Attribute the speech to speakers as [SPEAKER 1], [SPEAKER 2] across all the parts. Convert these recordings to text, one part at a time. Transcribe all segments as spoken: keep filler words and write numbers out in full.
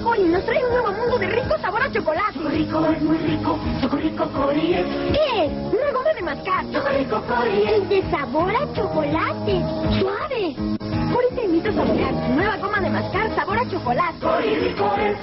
[SPEAKER 1] Cori nos trae un nuevo mundo de rico sabor a chocolate.
[SPEAKER 2] Rico es muy rico, Chocorrico Cori es.
[SPEAKER 1] ¿Qué es? Una goma de mascar.
[SPEAKER 2] Chocorrico Cori es.
[SPEAKER 1] De sabor a chocolate. Suave. Cori te invita a saborear su nueva goma de mascar sabor a chocolate.
[SPEAKER 2] Cori rico es.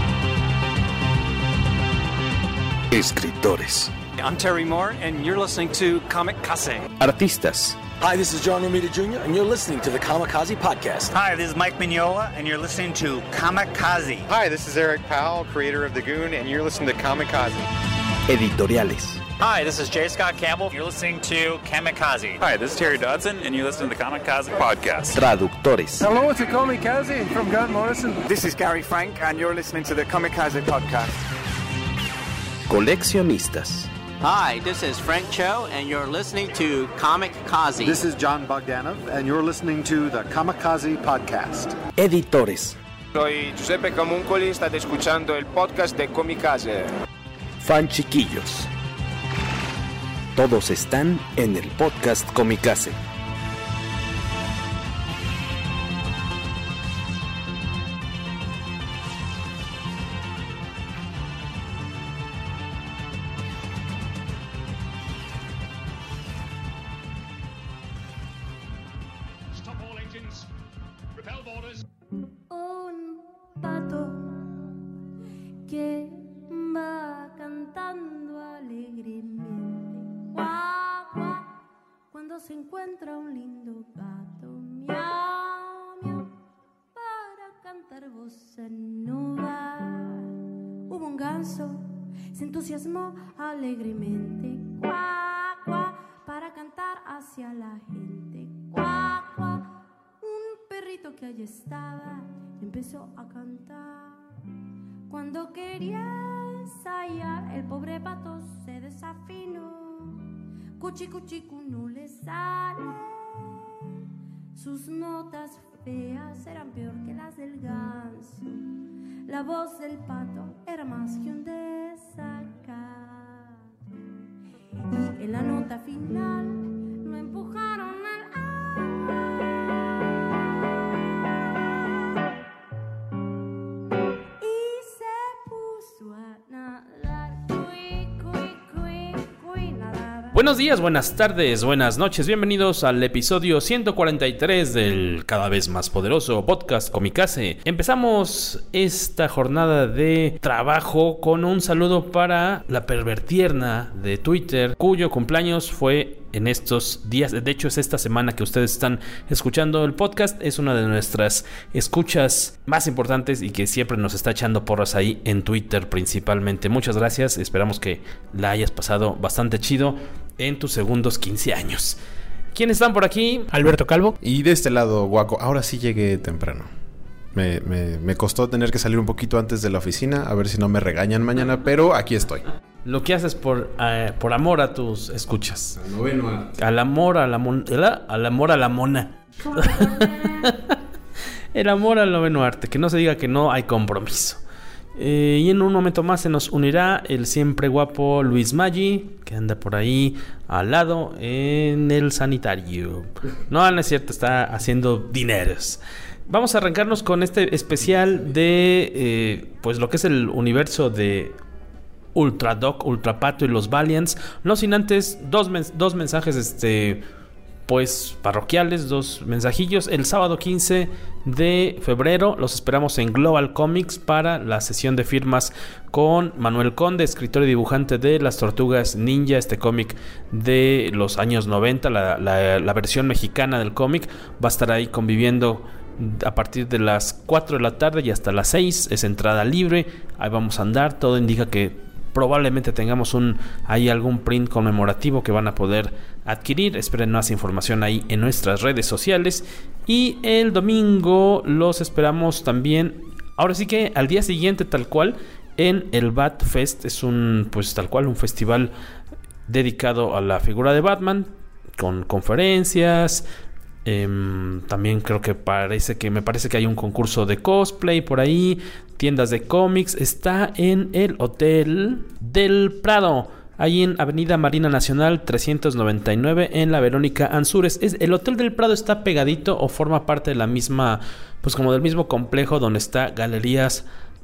[SPEAKER 3] Escritores.
[SPEAKER 4] I'm Terry Moore, and you're listening to Kamikaze.
[SPEAKER 3] Artistas.
[SPEAKER 5] Hi, this is John Romita Junior, and you're listening to the Kamikaze Podcast.
[SPEAKER 6] Hi, this is Mike Mignola, and you're listening to Kamikaze.
[SPEAKER 7] Hi, this is Eric Powell, creator of The Goon, and you're listening to Kamikaze.
[SPEAKER 3] Editoriales.
[SPEAKER 8] Hi, this is J. Scott Campbell. You're listening to Kamikaze.
[SPEAKER 9] Hi, this is Terry Dodson, and you're listening to the Kamikaze Podcast.
[SPEAKER 3] Traductores.
[SPEAKER 10] Hello, it's Kamikaze from Grant Morrison.
[SPEAKER 11] This is Gary Frank, and you're listening to the Kamikaze Podcast.
[SPEAKER 3] Coleccionistas.
[SPEAKER 12] Hi, this is Frank Cho, and you're listening to Kamikaze.
[SPEAKER 13] This is John Bogdanov, and you're listening to the Kamikaze Podcast.
[SPEAKER 3] Editores.
[SPEAKER 14] Soy Giuseppe Camuncoli, state escuchando el podcast de Kamikaze.
[SPEAKER 3] Fan chiquillos. Todos están en el podcast Kamikaze.
[SPEAKER 15] Un pato que va cantando alegremente, guau, guau, cuando se encuentra un lindo gato, miau, miau, para cantar bossa nova. Hubo un ganso, se entusiasmó alegremente, guau, guau, para cantar hacia la gente, guau, guau. Un perrito que allí estaba empezó a cantar. Cuando quería ensayar, el pobre pato se desafinó. Cuchi, cuchi, cu no le sale. Sus notas feas eran peor que las del ganso. La voz del pato era más que un desacato. Y en la nota final lo empujaron al agua.
[SPEAKER 16] Buenos días, buenas tardes, buenas noches, bienvenidos al episodio ciento cuarenta y tres del cada vez más poderoso podcast Kamikaze. Empezamos esta jornada de trabajo con un saludo para la pervertierna de Twitter, cuyo cumpleaños fue en estos días. De hecho, es esta semana que ustedes están escuchando el podcast. Es una de nuestras escuchas más importantes y que siempre nos está echando porras ahí en Twitter principalmente. Muchas gracias, esperamos que la hayas pasado bastante chido en tus segundos quince años. ¿Quiénes están por aquí?
[SPEAKER 17] Alberto Calvo.
[SPEAKER 18] Y de este lado, Guaco. Ahora sí llegué temprano. Me, me, me costó tener que salir un poquito antes de la oficina, a ver si no me regañan mañana, pero aquí estoy.
[SPEAKER 16] Lo que haces por, uh, por amor a tus escuchas.
[SPEAKER 18] Al noveno arte.
[SPEAKER 16] Al amor a la mona. Al amor a la mona. El amor al noveno arte. Que no se diga que no hay compromiso. Eh, y en un momento más se nos unirá el siempre guapo Luis Maggi, que anda por ahí al lado en el sanitario. No, no es cierto, está haciendo dineros. Vamos a arrancarnos con este especial de eh, pues lo que es el universo de Ultra Doc, Ultra Pato y los Valiants. No sin antes dos, mens- dos mensajes este pues parroquiales, dos mensajillos. El sábado quince de febrero los esperamos en Global Comics para la sesión de firmas con Manuel Conde, escritor y dibujante de Las Tortugas Ninja, este cómic de los años noventa, la, la, la versión mexicana del cómic. Va a estar ahí conviviendo a partir de las cuatro de la tarde y hasta las seis. Es entrada libre, ahí vamos a andar. Todo indica que probablemente tengamos un ahí algún print conmemorativo que van a poder adquirir. Esperen más información ahí en nuestras redes sociales. Y el domingo los esperamos también, ahora sí que al día siguiente tal cual, en el Bat Fest. Es un, pues tal cual, un festival dedicado a la figura de Batman, con conferencias. Eh, también creo que parece que me parece que hay un concurso de cosplay por ahí, tiendas de cómics. Está en el Hotel del Prado, ahí en Avenida Marina Nacional trescientos noventa y nueve, en la Verónica Ansúrez. Es, el Hotel del Prado está pegadito o forma parte de la misma, pues como del mismo complejo donde está Galerías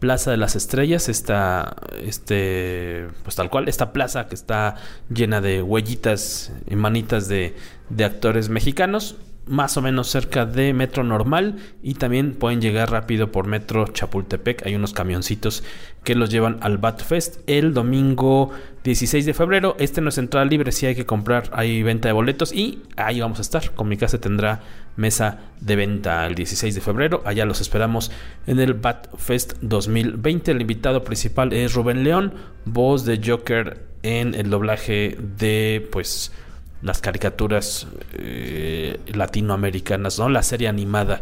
[SPEAKER 16] Plaza de las Estrellas, esta, este, pues tal cual, esta plaza que está llena de huellitas y manitas de, de actores mexicanos, más o menos cerca de Metro Normal, y también pueden llegar rápido por Metro Chapultepec. Hay unos camioncitos que los llevan al Bat Fest el domingo dieciséis de febrero. Este no es entrada libre, sí hay que comprar, hay venta de boletos y ahí vamos a estar. Comicase tendrá mesa de venta el dieciséis de febrero. Allá los esperamos en el Bat Fest dos mil veinte. El invitado principal es Rubén León, voz de Joker en el doblaje de pues las caricaturas eh, latinoamericanas, ¿no? La serie animada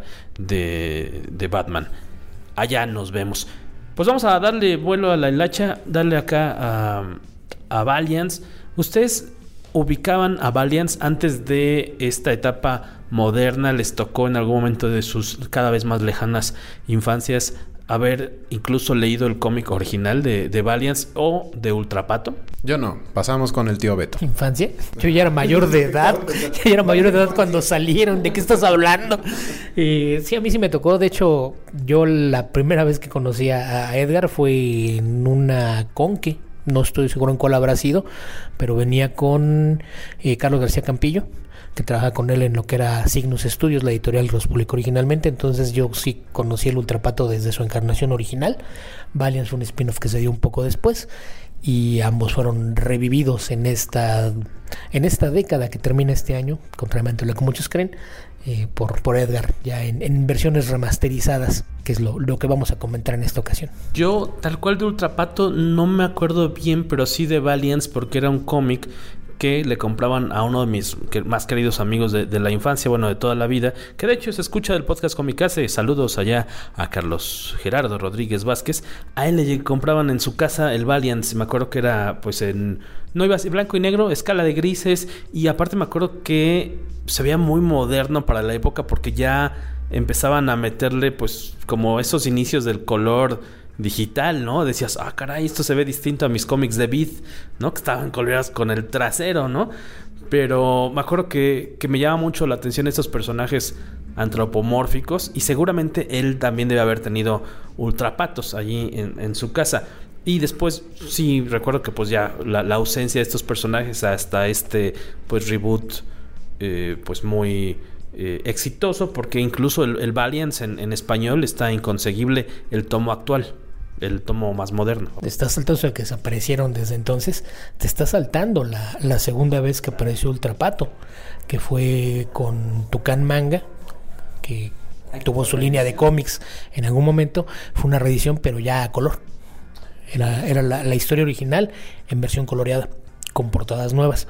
[SPEAKER 16] de, de Batman. Allá nos vemos. Pues vamos a darle vuelo a la hilacha, darle acá a, a Valiance. ¿Ustedes ubicaban a Valiance antes de esta etapa moderna? ¿Les tocó en algún momento de sus cada vez más lejanas infancias haber incluso leído el cómic original de, de Valiance o de Ultrapato?
[SPEAKER 18] Yo no, pasamos con el tío Beto.
[SPEAKER 17] ¿Infancia? Yo ya era mayor de edad. Ya era mayor de edad cuando salieron. ¿De qué estás hablando? Eh, sí, a mí sí me tocó. De hecho, yo la primera vez que conocí a Edgar fue en una conque. No estoy seguro en cuál habrá sido, pero venía con eh, Carlos García Campillo, que trabaja con él en lo que era Cygnus Studios, la editorial que los publicó originalmente. Entonces yo sí conocí el Ultrapato desde su encarnación original. Valiant fue un spin-off que se dio un poco después, y ambos fueron revividos en esta en esta década que termina este año, contrariamente a lo que muchos creen, eh, por, por Edgar, ya en, en versiones remasterizadas, que es lo, lo que vamos a comentar en esta ocasión.
[SPEAKER 16] Yo, tal cual de Ultrapato, no me acuerdo bien, pero sí de Valiance, porque era un cómic que le compraban a uno de mis más queridos amigos de, de la infancia, bueno, de toda la vida, que de hecho se escucha del podcast Comicase. Saludos allá a Carlos Gerardo Rodríguez Vázquez. A él le compraban en su casa el Valiance. Me acuerdo que era pues en... no iba así, blanco y negro, escala de grises, y aparte me acuerdo que se veía muy moderno para la época, porque ya empezaban a meterle pues como esos inicios del color digital, ¿no? Decías, ah, caray, esto se ve distinto a mis cómics de Beat, ¿no? Que estaban coloreados con el trasero, ¿no? Pero me acuerdo que, que me llama mucho la atención estos personajes antropomórficos, y seguramente él también debe haber tenido Ultrapatos allí en, en su casa. Y después sí recuerdo que pues ya la, la ausencia de estos personajes hasta este pues reboot eh, pues muy eh, exitoso, porque incluso el, el Valiance en, en español está inconseguible, el tomo actual, el tomo más moderno.
[SPEAKER 17] Te estás saltando el que desaparecieron desde entonces. Te está saltando la, la segunda vez que apareció Ultrapato, que fue con Tucán Manga, que tuvo su línea de cómics en algún momento. Fue una reedición, pero ya a color. Era, era la, la historia original en versión coloreada, con portadas nuevas.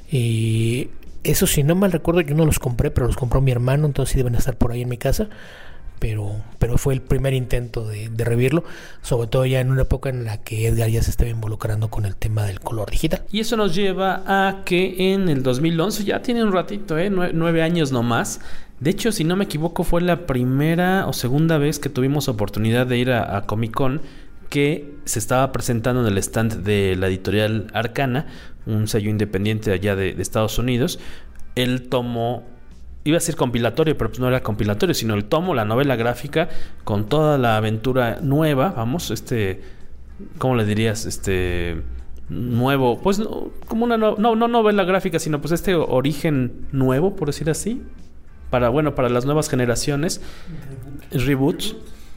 [SPEAKER 17] Y eso, si no mal recuerdo, yo no los compré, pero los compró mi hermano, entonces sí deben estar por ahí en mi casa. Pero, pero fue el primer intento de, de revivirlo, sobre todo ya en una época en la que Edgar ya se estaba involucrando con el tema del color digital.
[SPEAKER 16] Y eso nos lleva a que en el dos mil once, ya tiene un ratito, ¿eh? Nue- nueve años nomás. De hecho, si no me equivoco, fue la primera o segunda vez que tuvimos oportunidad de ir a, a Comic Con, que se estaba presentando en el stand de la editorial Arcana, un sello independiente allá de, de Estados Unidos. El tomo, iba a ser compilatorio, pero pues no era compilatorio, sino el tomo, la novela gráfica, con toda la aventura nueva, vamos, este, ¿cómo le dirías? Este, nuevo, pues no, como una, no, no, no novela gráfica, sino pues este origen nuevo, por decir así, para, bueno, para las nuevas generaciones, reboots,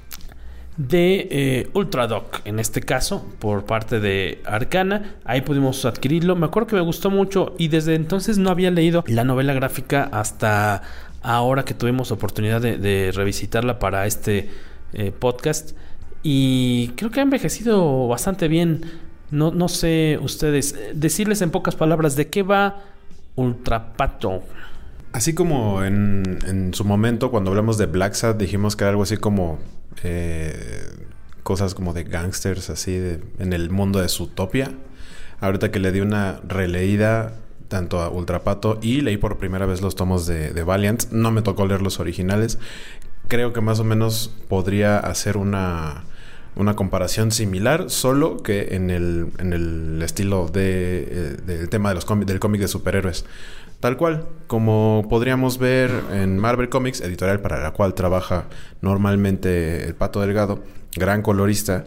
[SPEAKER 16] de eh, Ultradoc, en este caso, por parte de Arcana. Ahí pudimos adquirirlo. Me acuerdo que me gustó mucho, y desde entonces no había leído la novela gráfica hasta ahora que tuvimos oportunidad de, de revisitarla para este eh, podcast, y creo que ha envejecido bastante bien. No, no sé ustedes, decirles en pocas palabras de qué va Ultrapato.
[SPEAKER 18] Así como en, en su momento, cuando hablamos de Black Sad, dijimos que era algo así como eh, cosas como de gangsters, así de, en el mundo de Zootopia. Ahorita que le di una releída tanto a Ultrapato y leí por primera vez los tomos de, de Valiant, no me tocó leer los originales. Creo que más o menos podría hacer una, una comparación similar, solo que en el, en el estilo de, eh, del tema de los cómic, del cómic de superhéroes. Tal cual, como podríamos ver en Marvel Comics, editorial para la cual trabaja normalmente el Pato Delgado, gran colorista,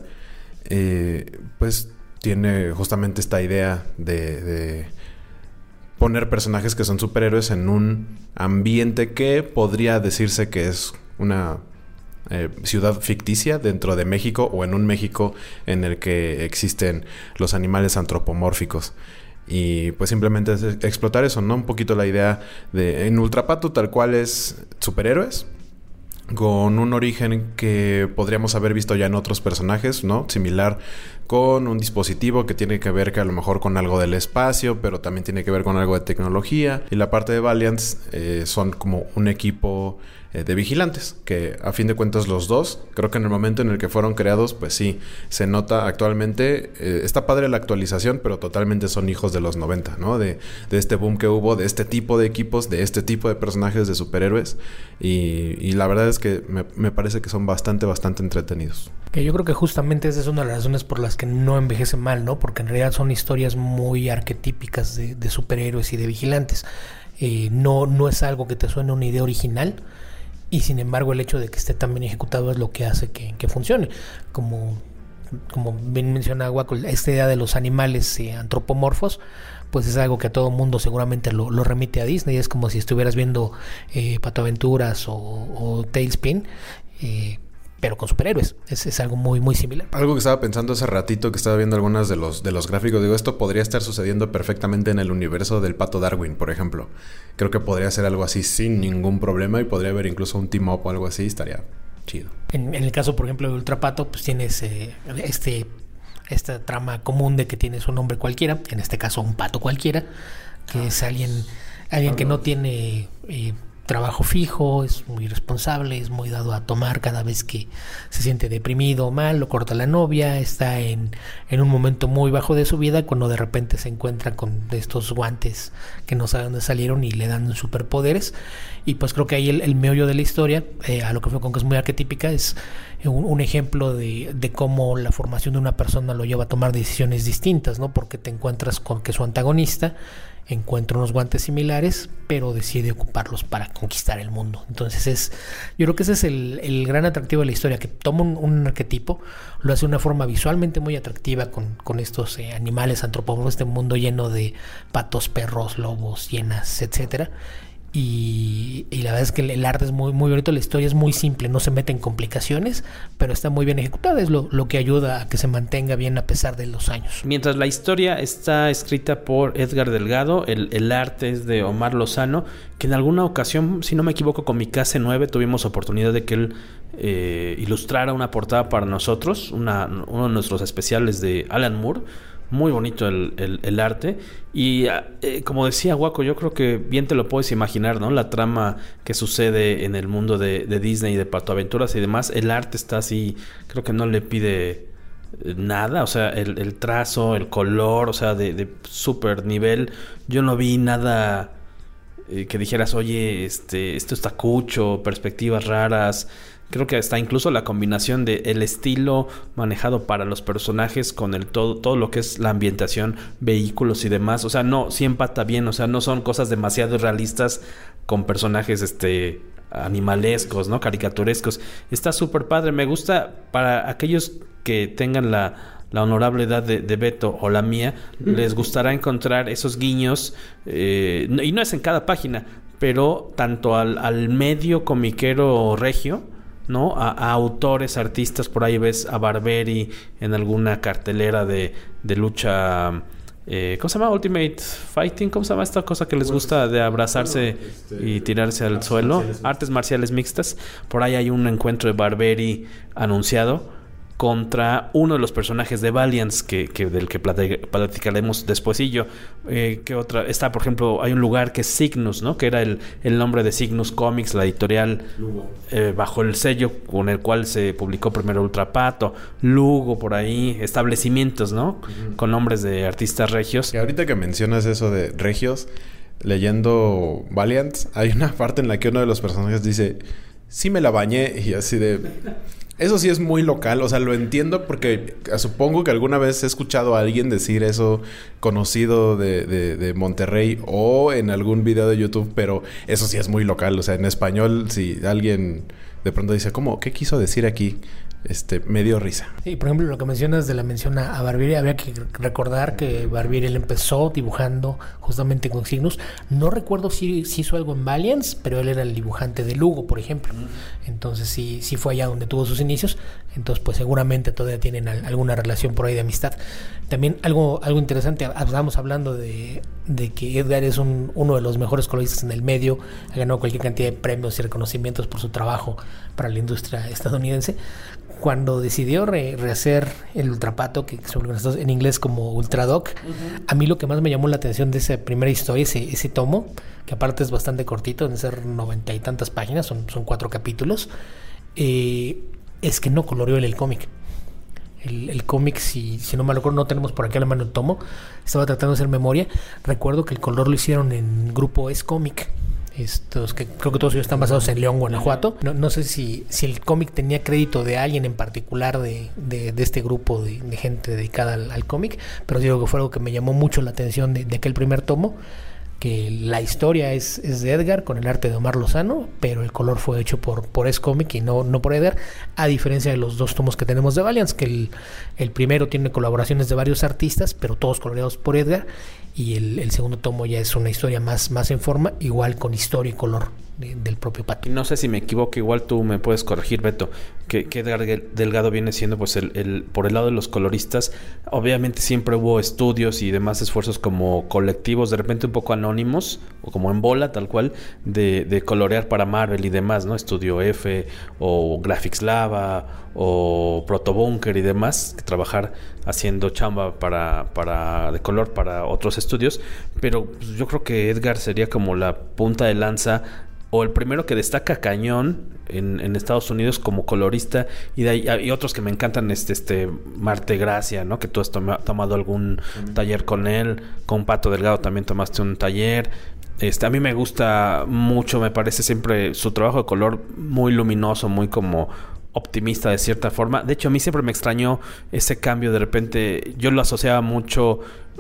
[SPEAKER 18] eh, pues tiene justamente esta idea de, de poner personajes que son superhéroes en un ambiente que podría decirse que es una eh, ciudad ficticia dentro de México, o en un México en el que existen los animales antropomórficos. Y pues simplemente es explotar eso, ¿no? Un poquito la idea de... En Ultrapato tal cual es superhéroes, con un origen que podríamos haber visto ya en otros personajes, ¿no? Similar, con un dispositivo que tiene que ver que a lo mejor con algo del espacio, pero también tiene que ver con algo de tecnología. Y la parte de Valiant eh, son como un equipo eh, de vigilantes, que a fin de cuentas los dos, creo que en el momento en el que fueron creados, pues sí, se nota actualmente, eh, está padre la actualización, pero totalmente son hijos de los noventa, ¿no? De, de este boom que hubo, de este tipo de equipos, de este tipo de personajes de superhéroes. Y, y la verdad es que me, me parece que son bastante, bastante entretenidos.
[SPEAKER 17] Que yo creo que justamente esa es una de las razones por las que no envejecen mal, ¿no? Porque en realidad son historias muy arquetípicas de, de superhéroes y de vigilantes. Eh, no, no es algo que te suene una idea original, y sin embargo el hecho de que esté tan bien ejecutado es lo que hace que, que funcione. Como, como bien menciona Guaco, esta idea de los animales eh, antropomorfos, pues es algo que a todo mundo seguramente lo, lo remite a Disney. Es como si estuvieras viendo eh, Pato Aventuras o, o Tailspin, eh, pero con superhéroes. Es, es algo muy, muy similar.
[SPEAKER 18] Algo que estaba pensando hace ratito, que estaba viendo algunos de los, de los gráficos, digo, esto podría estar sucediendo perfectamente en el universo del Pato Darwin, por ejemplo. Creo que podría ser algo así sin ningún problema, y podría haber incluso un team-up o algo así, estaría chido. En,
[SPEAKER 17] en el caso, por ejemplo, de Ultrapato, pues tienes eh, este... esta trama común de que tienes un hombre cualquiera, en este caso un pato cualquiera, que ah, es alguien alguien que no tiene eh, trabajo fijo, es muy responsable, es muy dado a tomar cada vez que se siente deprimido o mal, lo corta la novia, está en, en un momento muy bajo de su vida, cuando de repente se encuentra con estos guantes que no sabe dónde salieron y le dan superpoderes. Y pues creo que ahí el, el meollo de la historia, eh, a lo que fue con que es muy arquetípica, es un, un ejemplo de, de cómo la formación de una persona lo lleva a tomar decisiones distintas, ¿no? Porque te encuentras con que su antagonista encuentra unos guantes similares, pero decide ocuparlos para conquistar el mundo. Entonces es, yo creo que ese es el, el gran atractivo de la historia, que toma un, un arquetipo, lo hace de una forma visualmente muy atractiva con, con estos eh, animales antropomórficos, este mundo lleno de patos, perros, lobos, hienas, etcétera. Y, y la verdad es que el, el arte es muy, muy bonito, la historia es muy simple, no se mete en complicaciones, pero está muy bien ejecutada, es lo, lo que ayuda a que se mantenga bien a pesar de los años.
[SPEAKER 16] Mientras la historia está escrita por Edgar Delgado, el, el arte es de Omar Lozano, que en alguna ocasión, si no me equivoco, con Mikase nueve tuvimos oportunidad de que él eh, ilustrara una portada para nosotros, una, uno de nuestros especiales de Alan Moore. Muy bonito el, el, el arte. Y eh, como decía Guaco, yo creo que bien te lo puedes imaginar, ¿no? La trama que sucede en el mundo de, de Disney y de Pato Aventuras y demás. El arte está así, creo que no le pide nada. O sea, el, el trazo, el color, o sea, de, de súper nivel. Yo no vi nada eh, que dijeras, oye, este, esto está cucho, perspectivas raras. Creo que hasta incluso la combinación de el estilo manejado para los personajes con el todo, todo lo que es la ambientación, vehículos y demás. O sea, no, sí empata bien. O sea, no son cosas demasiado realistas con personajes este animalescos, ¿no? Caricaturescos. Está súper padre. Me gusta para aquellos que tengan la... la honorable edad de, de Beto o la mía, les gustará encontrar esos guiños, eh, y no es en cada página, pero tanto al, al medio comiquero regio, ¿no? A, a autores, artistas, por ahí ves a Barberi en alguna cartelera de, de lucha, eh, ¿cómo se llama? Ultimate Fighting, ¿cómo se llama esta cosa que les gusta de abrazarse y tirarse al suelo? Artes marciales mixtas. Por ahí hay un encuentro de Barberi anunciado contra uno de los personajes de Valiant, que, que del que platic- platicaremos despuesillo. Eh, ¿qué otra? Está, por ejemplo, hay un lugar que es Cygnus, ¿no? Que era el, el nombre de Cygnus Comics, la editorial eh, bajo el sello con el cual se publicó primero Ultrapato. Lugo, por ahí, establecimientos, ¿no? Uh-huh. Con nombres de artistas regios.
[SPEAKER 18] Y ahorita que mencionas eso de regios, leyendo Valiant, hay una parte en la que uno de los personajes dice, sí me la bañé, y así de... Eso sí es muy local, o sea, lo entiendo porque supongo que alguna vez he escuchado a alguien decir eso conocido de, de, de Monterrey o en algún video de YouTube, pero eso sí es muy local, o sea, en español si alguien de pronto dice, ¿cómo? ¿Qué quiso decir aquí? Este, me dio risa.
[SPEAKER 17] Sí, por ejemplo, lo que mencionas de la mención a, a Barbieri, había que recordar que Barbieri él empezó dibujando justamente con Cygnus. No recuerdo si, si hizo algo en Valiant, pero él era el dibujante de Lugo, por ejemplo. Entonces sí, sí fue allá donde tuvo sus inicios. Entonces, pues seguramente todavía tienen al, alguna relación por ahí de amistad. También algo, algo interesante, estábamos hablando de, de que Edgar es un, uno de los mejores coloristas en el medio, ha ganado cualquier cantidad de premios y reconocimientos por su trabajo para la industria estadounidense. Cuando decidió re- rehacer el Ultrapato, que se en inglés como Ultradoc, uh-huh. A mí lo que más me llamó la atención de esa primera historia, ese, ese tomo, que aparte es bastante cortito, deben ser noventa y tantas páginas, son, son cuatro capítulos, eh, es que no coloreó él el cómic. El, el cómic, si, si no me acuerdo, no tenemos por aquí a la mano el tomo, estaba tratando de hacer memoria, recuerdo que el color lo hicieron en Grupo Es Cómic. Estos que creo que todos ellos están basados en León, Guanajuato. No, no sé si, si el cómic tenía crédito de alguien en particular de, de, de este grupo de, de gente dedicada al, al cómic, pero digo que fue algo que me llamó mucho la atención de, de aquel primer tomo, que la historia es, es de Edgar con el arte de Omar Lozano, pero el color fue hecho por, por Es Comic y no, no por Edgar, a diferencia de los dos tomos que tenemos de Valiant, que el, el primero tiene colaboraciones de varios artistas, pero todos coloreados por Edgar, y el, el segundo tomo ya es una historia más, más en forma, igual con historia y color de, del propio Pato.
[SPEAKER 16] No sé si me equivoco, igual tú me puedes corregir, Beto, que, que Edgar Delgado viene siendo pues el, el por el lado de los coloristas. Obviamente siempre hubo estudios y demás esfuerzos como colectivos, de repente un poco anónimos, o como en bola tal cual, de, de colorear para Marvel y demás, ¿no? Estudio F o Graphics Lava o Protobunker y demás, que trabajar haciendo chamba para, para de color para otros estudios, pero pues, yo creo que Edgar sería como la punta de lanza o el primero que destaca cañón en, en Estados Unidos como colorista, y de ahí hay otros que me encantan, este este Marte Gracia, ¿no? Que tú has toma, tomado algún uh-huh. taller con él, con Pato Delgado también tomaste un taller. Este, a mí me gusta mucho, me parece siempre su trabajo de color muy luminoso, muy como optimista de cierta forma. De hecho, a mí siempre me extrañó ese cambio. De repente, yo lo asociaba mucho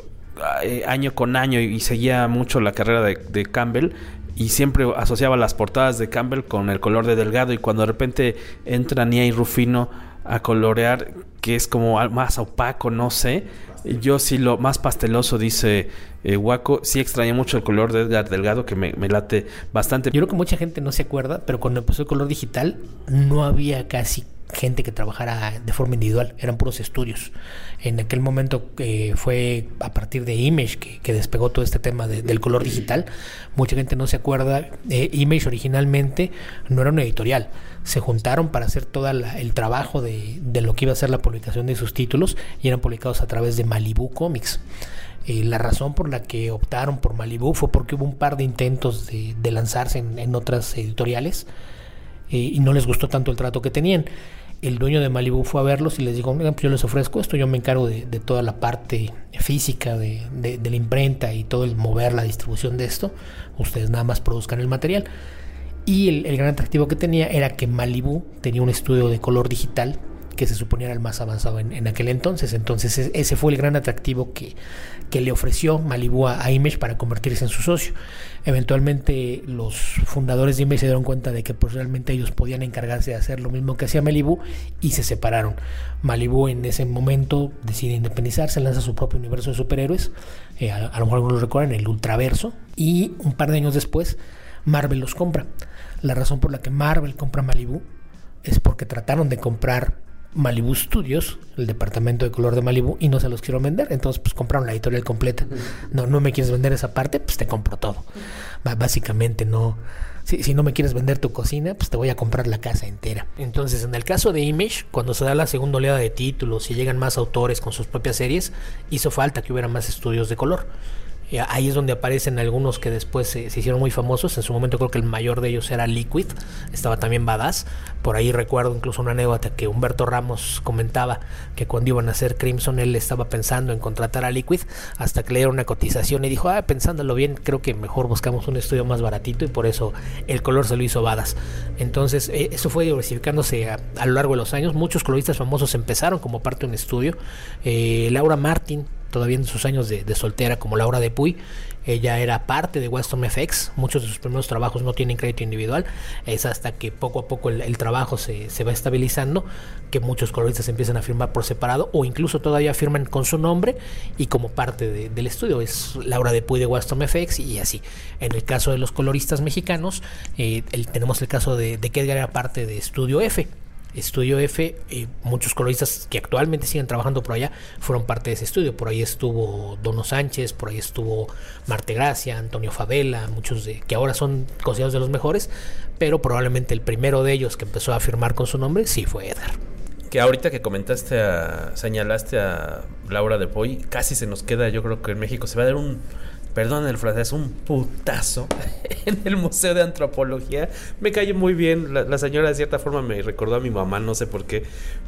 [SPEAKER 16] eh, año con año y, y seguía mucho la carrera de, de Campbell, y siempre asociaba las portadas de Campbell con el color de Delgado, y cuando de repente entra Nia y Rufino a colorear, que es como más opaco, no sé, yo sí lo más pasteloso, dice eh, Waco, sí extrañé mucho el color de Edgar Delgado, que me, me late bastante.
[SPEAKER 17] Yo creo que mucha gente no se acuerda, pero cuando empezó el color digital no había casi gente que trabajara de forma individual, eran puros estudios. En aquel momento eh, fue a partir de Image que, que despegó todo este tema de, del color digital. Mucha gente no se acuerda. eh, Image originalmente no era una editorial, se juntaron para hacer todo el trabajo de, de lo que iba a ser la publicación de sus títulos, y eran publicados a través de Malibu Comics. Eh, la razón por la que optaron por Malibu fue porque hubo un par de intentos de, de lanzarse en, en otras editoriales, eh, y no les gustó tanto el trato que tenían. El dueño de Malibu fue a verlos y les dijo, pues yo les ofrezco esto, yo me encargo de, de toda la parte física de, de, de la imprenta y todo el mover la distribución de esto, ustedes nada más produzcan el material. Y el, el gran atractivo que tenía era que Malibu tenía un estudio de color digital que se suponía era el más avanzado en, en aquel entonces. Entonces ese fue el gran atractivo que, que le ofreció Malibu a, a Image para convertirse en su socio. Eventualmente los fundadores de Image se dieron cuenta de que pues realmente ellos podían encargarse de hacer lo mismo que hacía Malibu, y se separaron. Malibu en ese momento decide independizarse, lanza su propio universo de superhéroes, eh, a, a lo mejor algunos lo recuerdan, el Ultraverso, y un par de años después Marvel los compra. La razón por la que Marvel compra Malibu es porque trataron de comprar Malibu Studios, el departamento de color de Malibu, y no se los quiero vender. Entonces pues compraron la editorial completa. No, no me quieres vender esa parte, pues te compro todo. B- básicamente no. Si, si no me quieres vender tu cocina, pues te voy a comprar la casa entera. Entonces, en el caso de Image, cuando se da la segunda oleada de títulos y llegan más autores con sus propias series, hizo falta que hubiera más estudios de color. Eh, ahí es donde aparecen algunos que después se, se hicieron muy famosos. En su momento creo que el mayor de ellos era Liquid, estaba también Badass. Por ahí recuerdo incluso una anécdota que Humberto Ramos comentaba, que cuando iban a hacer Crimson él estaba pensando en contratar a Liquid, hasta que le dieron una cotización y dijo, ah, pensándolo bien, creo que mejor buscamos un estudio más baratito, y por eso el color se lo hizo Badass. Entonces eh, eso fue diversificándose a, a lo largo de los años. Muchos coloristas famosos empezaron como parte de un estudio. eh, Laura Martin, todavía en sus años de, de soltera, como Laura Dupuy, ella era parte de Weston F X. Muchos de sus primeros trabajos no tienen crédito individual. Es hasta que poco a poco el, el trabajo se, se va estabilizando que muchos coloristas empiezan a firmar por separado, o incluso todavía firman con su nombre y como parte de, del estudio. Es Laura Dupuy de Weston F X y así. En el caso de los coloristas mexicanos, eh, el, tenemos el caso de, de que Edgar era parte de Estudio F. Estudio F, eh, muchos coloristas que actualmente siguen trabajando por allá fueron parte de ese estudio. Por ahí estuvo Dono Sánchez, por ahí estuvo Marte Gracia, Antonio Favela, muchos de que ahora son considerados de los mejores, pero probablemente el primero de ellos que empezó a firmar con su nombre sí fue Edgar.
[SPEAKER 16] Que ahorita que comentaste, a, señalaste a Laura Dupuy, casi se nos queda, yo creo que en México se va a dar un... Perdón el francés, un putazo en el Museo de Antropología. Me cayó muy bien. La, la señora de cierta forma me recordó a mi mamá, no sé por qué.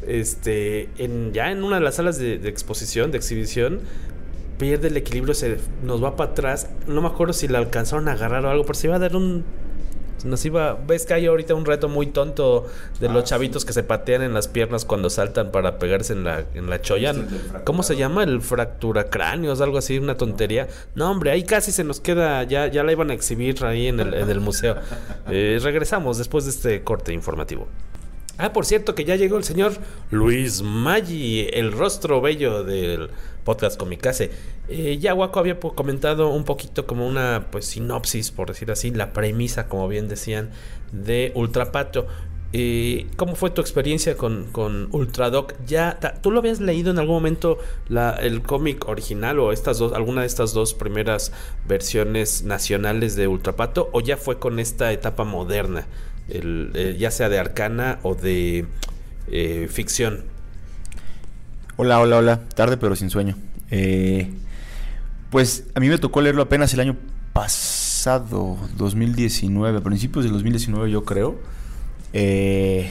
[SPEAKER 16] Este, en, ya en una de las salas de, de exposición, de exhibición, pierde el equilibrio, se nos va para atrás. No me acuerdo si la alcanzaron a agarrar o algo, pero se iba a dar un... Nos iba, ves que hay ahorita un reto muy tonto de los ah, chavitos sí. que se patean en las piernas cuando saltan para pegarse en la en la cholla. ¿Cómo se llama? El fracturacráneos, algo así, una tontería. No, hombre, ahí casi se nos queda, ya, ya la iban a exhibir ahí en el, en el museo. Eh, regresamos después de este corte informativo. Ah, por cierto, que ya llegó el señor Luis Maggi, el rostro bello del podcast Comikaze. Eh, ya Waco había comentado un poquito como una pues sinopsis, por decir así, la premisa, como bien decían, de Ultrapato. Eh, ¿Cómo fue tu experiencia con, con Ultradoc? ¿Ya ta, tú lo habías leído en algún momento la, el cómic original o estas dos, alguna de estas dos primeras versiones nacionales de Ultrapato, o ya fue con esta etapa moderna? El, eh, ya sea de arcana o de eh, ficción.
[SPEAKER 19] Hola, hola, hola. Tarde pero sin sueño. Eh, pues a mí me tocó leerlo apenas el año pasado, dos mil diecinueve, a principios del dos mil diecinueve yo creo. Eh,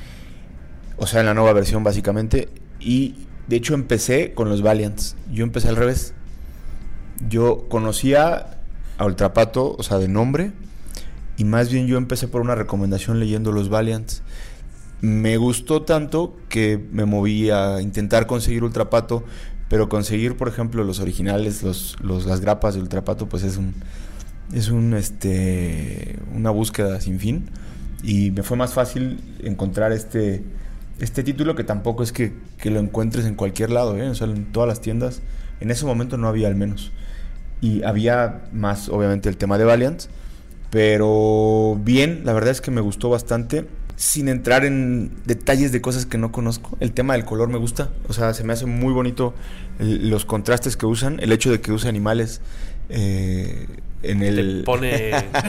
[SPEAKER 19] o sea, en la nueva versión básicamente. Y de hecho empecé con los Valiants. Yo empecé al revés. Yo conocía a Ultrapato, o sea, de nombre. Y más bien yo empecé por una recomendación leyendo los Valiants. Me gustó tanto que me moví a intentar conseguir Ultrapato, pero conseguir, por ejemplo, los originales, los, los las grapas de Ultrapato, pues es un es un este una búsqueda sin fin. Y me fue más fácil encontrar este este título, que tampoco es que, que lo encuentres en cualquier lado, ¿eh? O sea, en todas las tiendas. En ese momento no había, al menos. Y había más, obviamente, el tema de Valiant. Pero bien, la verdad es que me gustó bastante, sin entrar en detalles de cosas que no conozco. El tema del color me gusta, o sea, se me hace muy bonito el, los contrastes que usan, el hecho de que use animales eh, en el...
[SPEAKER 16] Te pone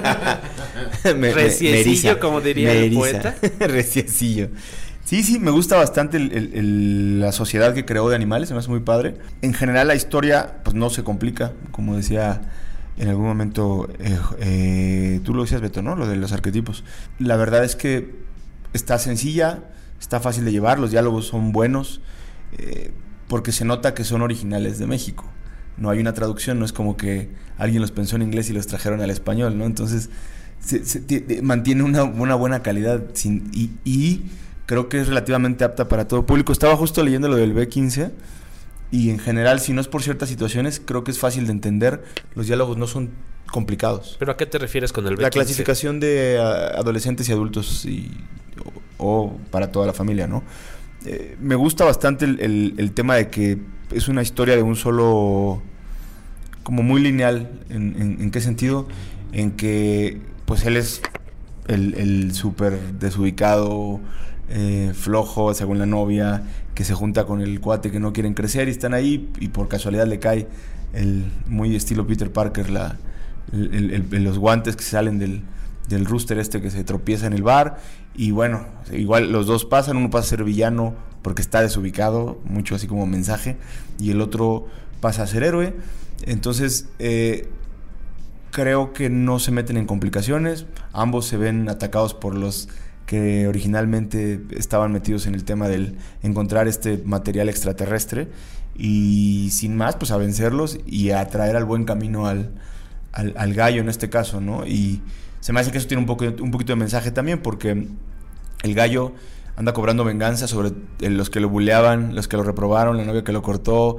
[SPEAKER 19] me,
[SPEAKER 16] reciecillo,
[SPEAKER 19] me
[SPEAKER 16] como diría el poeta.
[SPEAKER 19] Reciecillo. Sí, sí, me gusta bastante el, el, el, la sociedad que creó de animales, se me hace muy padre. En general la historia pues no se complica, como decía... En algún momento, eh, eh, tú lo decías, Beto, ¿no? Lo de los arquetipos. La verdad es que está sencilla, está fácil de llevar, los diálogos son buenos, eh, porque se nota que son originales de México. No hay una traducción, no es como que alguien los pensó en inglés y los trajeron al español, ¿no? Entonces, se, se, te, mantiene una, una buena calidad sin, y, y creo que es relativamente apta para todo público. Estaba justo leyendo lo del B quince. Y en general, si no es por ciertas situaciones, creo que es fácil de entender. Los diálogos no son complicados.
[SPEAKER 16] ¿Pero a qué te refieres con el B quince?
[SPEAKER 19] La clasificación de uh, adolescentes y adultos y, o, o para toda la familia, ¿no? Eh, me gusta bastante el, el, el tema de que es una historia de un solo... como muy lineal. ¿En, en, en qué sentido? En que pues él es el, el súper desubicado... Eh, flojo, según la novia, que se junta con el cuate que no quieren crecer y están ahí, y por casualidad le cae el muy estilo Peter Parker la, el, el, el, los guantes que salen del, del rooster este que se tropieza en el bar, y bueno, igual los dos pasan, uno pasa a ser villano porque está desubicado, mucho así como mensaje, y el otro pasa a ser héroe. Entonces, eh, creo que no se meten en complicaciones. Ambos se ven atacados por los que originalmente estaban metidos en el tema del encontrar este material extraterrestre. Y sin más, pues a vencerlos y a traer al buen camino al, al, al gallo en este caso, ¿no? Y se me hace que eso tiene un, poco, un poquito de mensaje también, porque el gallo anda cobrando venganza sobre los que lo buleaban, los que lo reprobaron, la novia que lo cortó.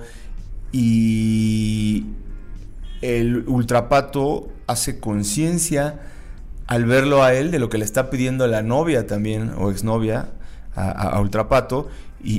[SPEAKER 19] Y el Ultrapato hace conciencia al verlo a él de lo que le está pidiendo la novia también, o exnovia, a, a, a Ultrapato, y,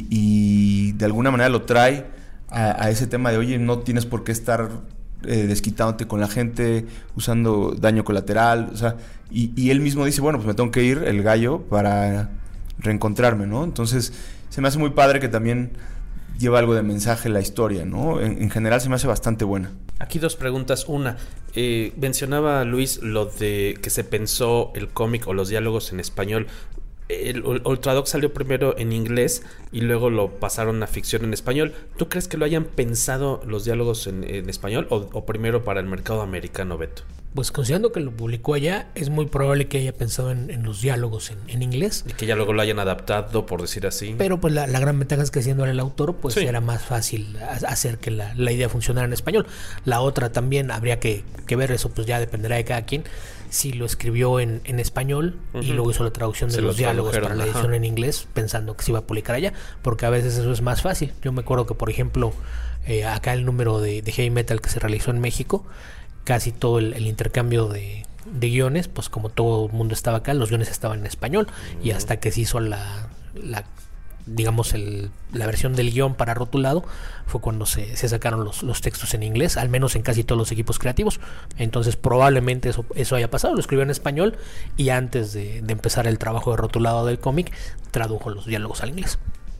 [SPEAKER 19] y de alguna manera lo trae a, a ese tema de, oye, no tienes por qué estar eh, desquitándote con la gente, usando daño colateral, o sea, y, y él mismo dice, bueno, pues me tengo que ir, el gallo, para reencontrarme, ¿no? Entonces, se me hace muy padre que también lleva algo de mensaje la historia, ¿no? En, en general se me hace bastante buena.
[SPEAKER 16] Aquí dos preguntas. Una, eh, mencionaba Luis lo de que se pensó el cómic o los diálogos en español. El Ultradox salió primero en inglés y luego lo pasaron a ficción en español. ¿Tú crees que lo hayan pensado los diálogos en, en español o, o primero para el mercado americano, Beto?
[SPEAKER 17] Pues considerando que lo publicó allá, es muy probable que haya pensado en, en los diálogos en, en inglés.
[SPEAKER 16] Y que ya luego lo hayan adaptado, por decir así.
[SPEAKER 17] Pero pues la, la gran ventaja es que siendo el autor, pues sí, era más fácil hacer que la, la idea funcionara en español. La otra también habría que, que ver, eso pues ya dependerá de cada quien, si lo escribió en, en español uh-huh. y luego hizo la traducción de se los diálogos para la edición ajá. en inglés, pensando que se iba a publicar allá, porque a veces eso es más fácil. Yo me acuerdo que, por ejemplo, eh, acá el número de, de Heavy Metal que se realizó en México, casi todo el, el intercambio de, de guiones, pues como todo el mundo estaba acá, los guiones estaban en español, uh-huh. y hasta que se hizo la, la digamos, el, la versión del guión para rotulado, fue cuando se, se sacaron los, los textos en inglés, al menos en casi todos los equipos creativos. Entonces probablemente eso, eso haya pasado, lo escribió en español y antes de, de empezar el trabajo de rotulado del cómic, tradujo los diálogos al inglés.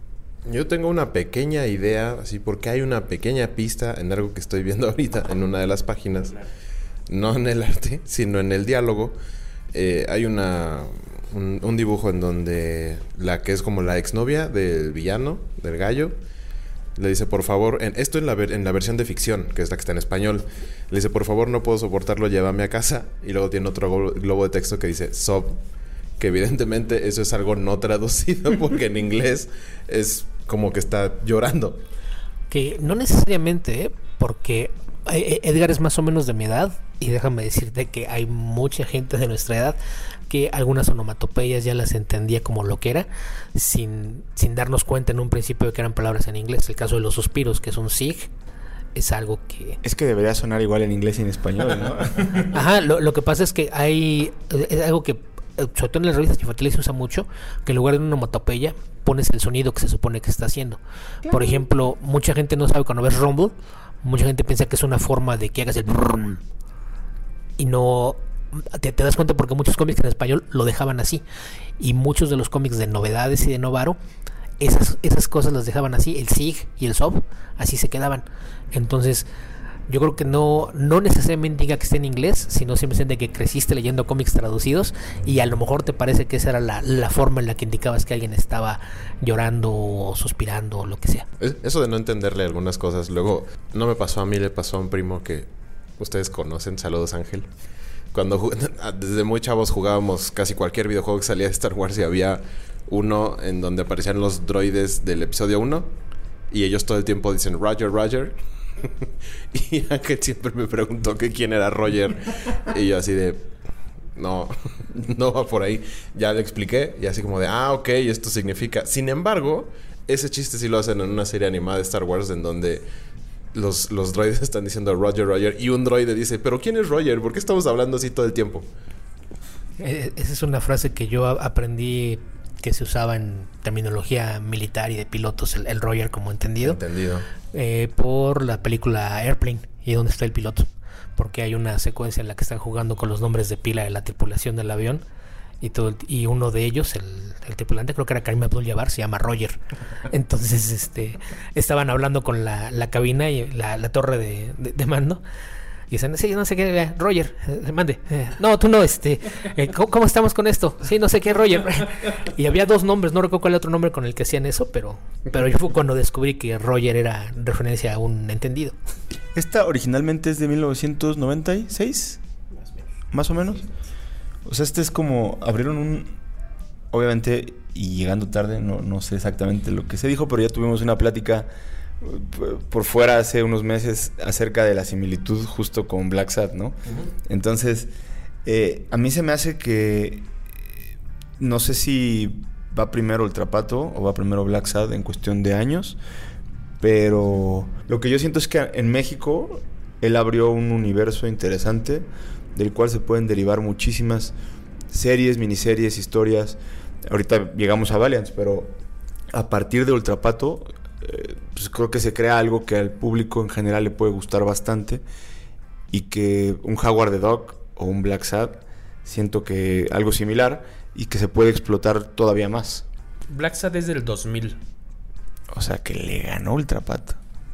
[SPEAKER 20] Yo tengo una pequeña idea, así, porque hay una pequeña pista en algo que estoy viendo ahorita en una de las páginas, no en el arte, sino en el diálogo. Eh, hay una un, un dibujo en donde la que es como la exnovia del villano, del gallo, le dice, por favor, en, esto en la, ver, en la versión de ficción, que es la que está en español, le dice, por favor, no puedo soportarlo, llévame a casa. Y luego tiene otro globo, globo de texto que dice, sob, que evidentemente eso es algo no traducido, porque en inglés es como que está llorando.
[SPEAKER 17] Que no necesariamente, ¿eh? Porque Edgar es más o menos de mi edad, y déjame decirte que hay mucha gente de nuestra edad que algunas onomatopeyas ya las entendía como lo que era, sin, sin darnos cuenta en un principio de que eran palabras en inglés. El caso de los suspiros, que es un sig, es algo que...
[SPEAKER 19] Es que debería sonar igual en inglés y en español, ¿no?
[SPEAKER 17] Ajá, lo, lo que pasa es que hay... Es algo que, sobre todo en las revistas infantiles, se usa mucho, que en lugar de una onomatopeya pones el sonido que se supone que está haciendo. Por ejemplo, mucha gente no sabe cuando ves Rumble, mucha gente piensa que es una forma de que hagas el brrrr, y no te, te das cuenta porque muchos cómics en español lo dejaban así, y muchos de los cómics de novedades y de Novaro esas, esas cosas las dejaban así, el sig y el sob así se quedaban. Entonces yo creo que no, no necesariamente diga que esté en inglés, sino simplemente que creciste leyendo cómics traducidos y a lo mejor te parece que esa era la, la forma en la que indicabas que alguien estaba llorando o suspirando o lo que sea.
[SPEAKER 20] Eso de no entenderle algunas cosas, luego no me pasó a mí, le pasó a un primo que ustedes conocen, saludos Ángel. Cuando desde muy chavos jugábamos casi cualquier videojuego que salía de Star Wars y había uno en donde aparecían los droides del episodio uno y ellos todo el tiempo dicen Roger, Roger. Y Ángel siempre me preguntó que quién era Roger y yo así de no, no va por ahí. Ya le expliqué y así como de ah, ok, esto significa. Sin embargo, ese chiste sí lo hacen en una serie animada de Star Wars en donde los, los droides están diciendo Roger, Roger y un droide dice, pero ¿quién es Roger? ¿Por qué estamos hablando así todo el tiempo?
[SPEAKER 17] Eh, esa es una frase que yo aprendí, que se usaba en terminología militar y de pilotos, el, el Roger como entendido.
[SPEAKER 20] Entendido.
[SPEAKER 17] Eh, por la película Airplane y donde está el piloto. Porque hay una secuencia en la que están jugando con los nombres de pila de la tripulación del avión y todo el, y uno de ellos, el, el tripulante, creo que era Karim Abdul-Jabbar, se llama Roger. Entonces este estaban hablando con la, la cabina y la, la torre de, de, de mando Y dicen, sí, no sé qué, eh, Roger, eh, mande. Eh, no, tú no, este, eh, ¿cómo, ¿cómo estamos con esto? Sí, no sé qué, Roger. Y había dos nombres, no recuerdo cuál era otro nombre con el que hacían eso, pero, pero yo fue cuando descubrí que Roger era referencia a un entendido.
[SPEAKER 19] Esta originalmente es de mil novecientos noventa y seis, más o menos. O sea, este es como, abrieron un, obviamente, y llegando tarde, no, no sé exactamente lo que se dijo, pero ya tuvimos una plática por fuera hace unos meses acerca de la similitud justo con Black Sad, ¿no? Uh-huh. Entonces, eh, a mí se me hace que no sé si va primero Ultrapato o va primero Black Sad en cuestión de años, pero lo que yo siento es que en México él abrió un universo interesante del cual se pueden derivar muchísimas series, miniseries, historias. Ahorita llegamos a Valiant, pero a partir de Ultrapato eh, pues creo que se crea algo que al público en general le puede gustar bastante, y que un Howard the Duck o un Black Sad siento que algo similar y que se puede explotar todavía más.
[SPEAKER 16] Black Sad es del dos mil.
[SPEAKER 19] O sea que le ganó Ultrapato.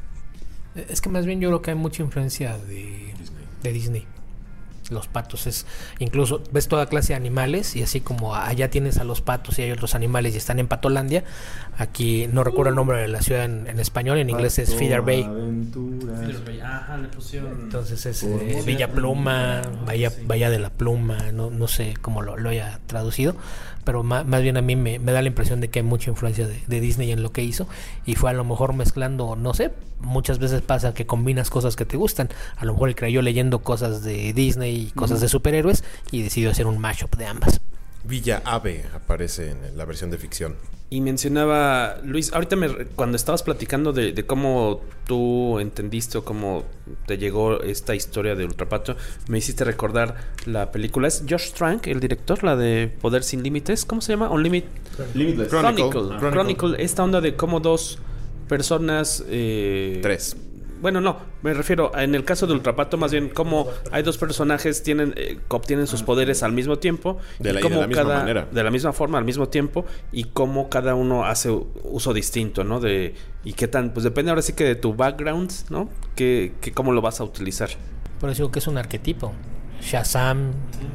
[SPEAKER 17] Es que más bien yo creo que hay mucha influencia de Disney. De Disney. Los patos es, incluso ves toda clase de animales, y así como allá tienes a los patos y hay otros animales y están en Patolandia, aquí no recuerdo el nombre de la ciudad en, en español, en inglés es Feather Bay.
[SPEAKER 16] Feather Bay, ajá, le pusieron.
[SPEAKER 17] Entonces es eh, Villa Pluma, Bahía, Bahía de la Pluma, no, no sé cómo lo, lo haya traducido, pero más, más bien a mí me, me da la impresión de que hay mucha influencia de, de Disney en lo que hizo, y fue a lo mejor mezclando, no sé, muchas veces pasa que combinas cosas que te gustan, a lo mejor él creyó leyendo cosas de Disney y cosas de superhéroes y decidió hacer un mashup de ambas.
[SPEAKER 20] Villa Ave aparece en la versión de ficción.
[SPEAKER 16] Y mencionaba, Luis, ahorita me, cuando estabas platicando de, de cómo tú entendiste o cómo te llegó esta historia de Ultrapato, me hiciste recordar la película, es Josh Trank, el director, la de Poder Sin Límites, ¿cómo se llama? Unlimited
[SPEAKER 20] Limitless.
[SPEAKER 16] Chronicle.
[SPEAKER 20] Chronicle.
[SPEAKER 16] Chronicle. Chronicle, esta onda de cómo dos personas... Eh,
[SPEAKER 20] Tres.
[SPEAKER 16] Bueno, no, me refiero en el caso de Ultrapato, más bien como hay dos personajes tienen eh, obtienen sus poderes al mismo tiempo,
[SPEAKER 20] de la,
[SPEAKER 16] y como
[SPEAKER 20] de la misma
[SPEAKER 16] cada,
[SPEAKER 20] manera,
[SPEAKER 16] de la misma forma al mismo tiempo, y cómo cada uno hace uso distinto, ¿no? De y qué tan, pues depende ahora sí que de tu background, ¿no? Que, que cómo lo vas a utilizar.
[SPEAKER 17] Por eso digo que es un arquetipo. Shazam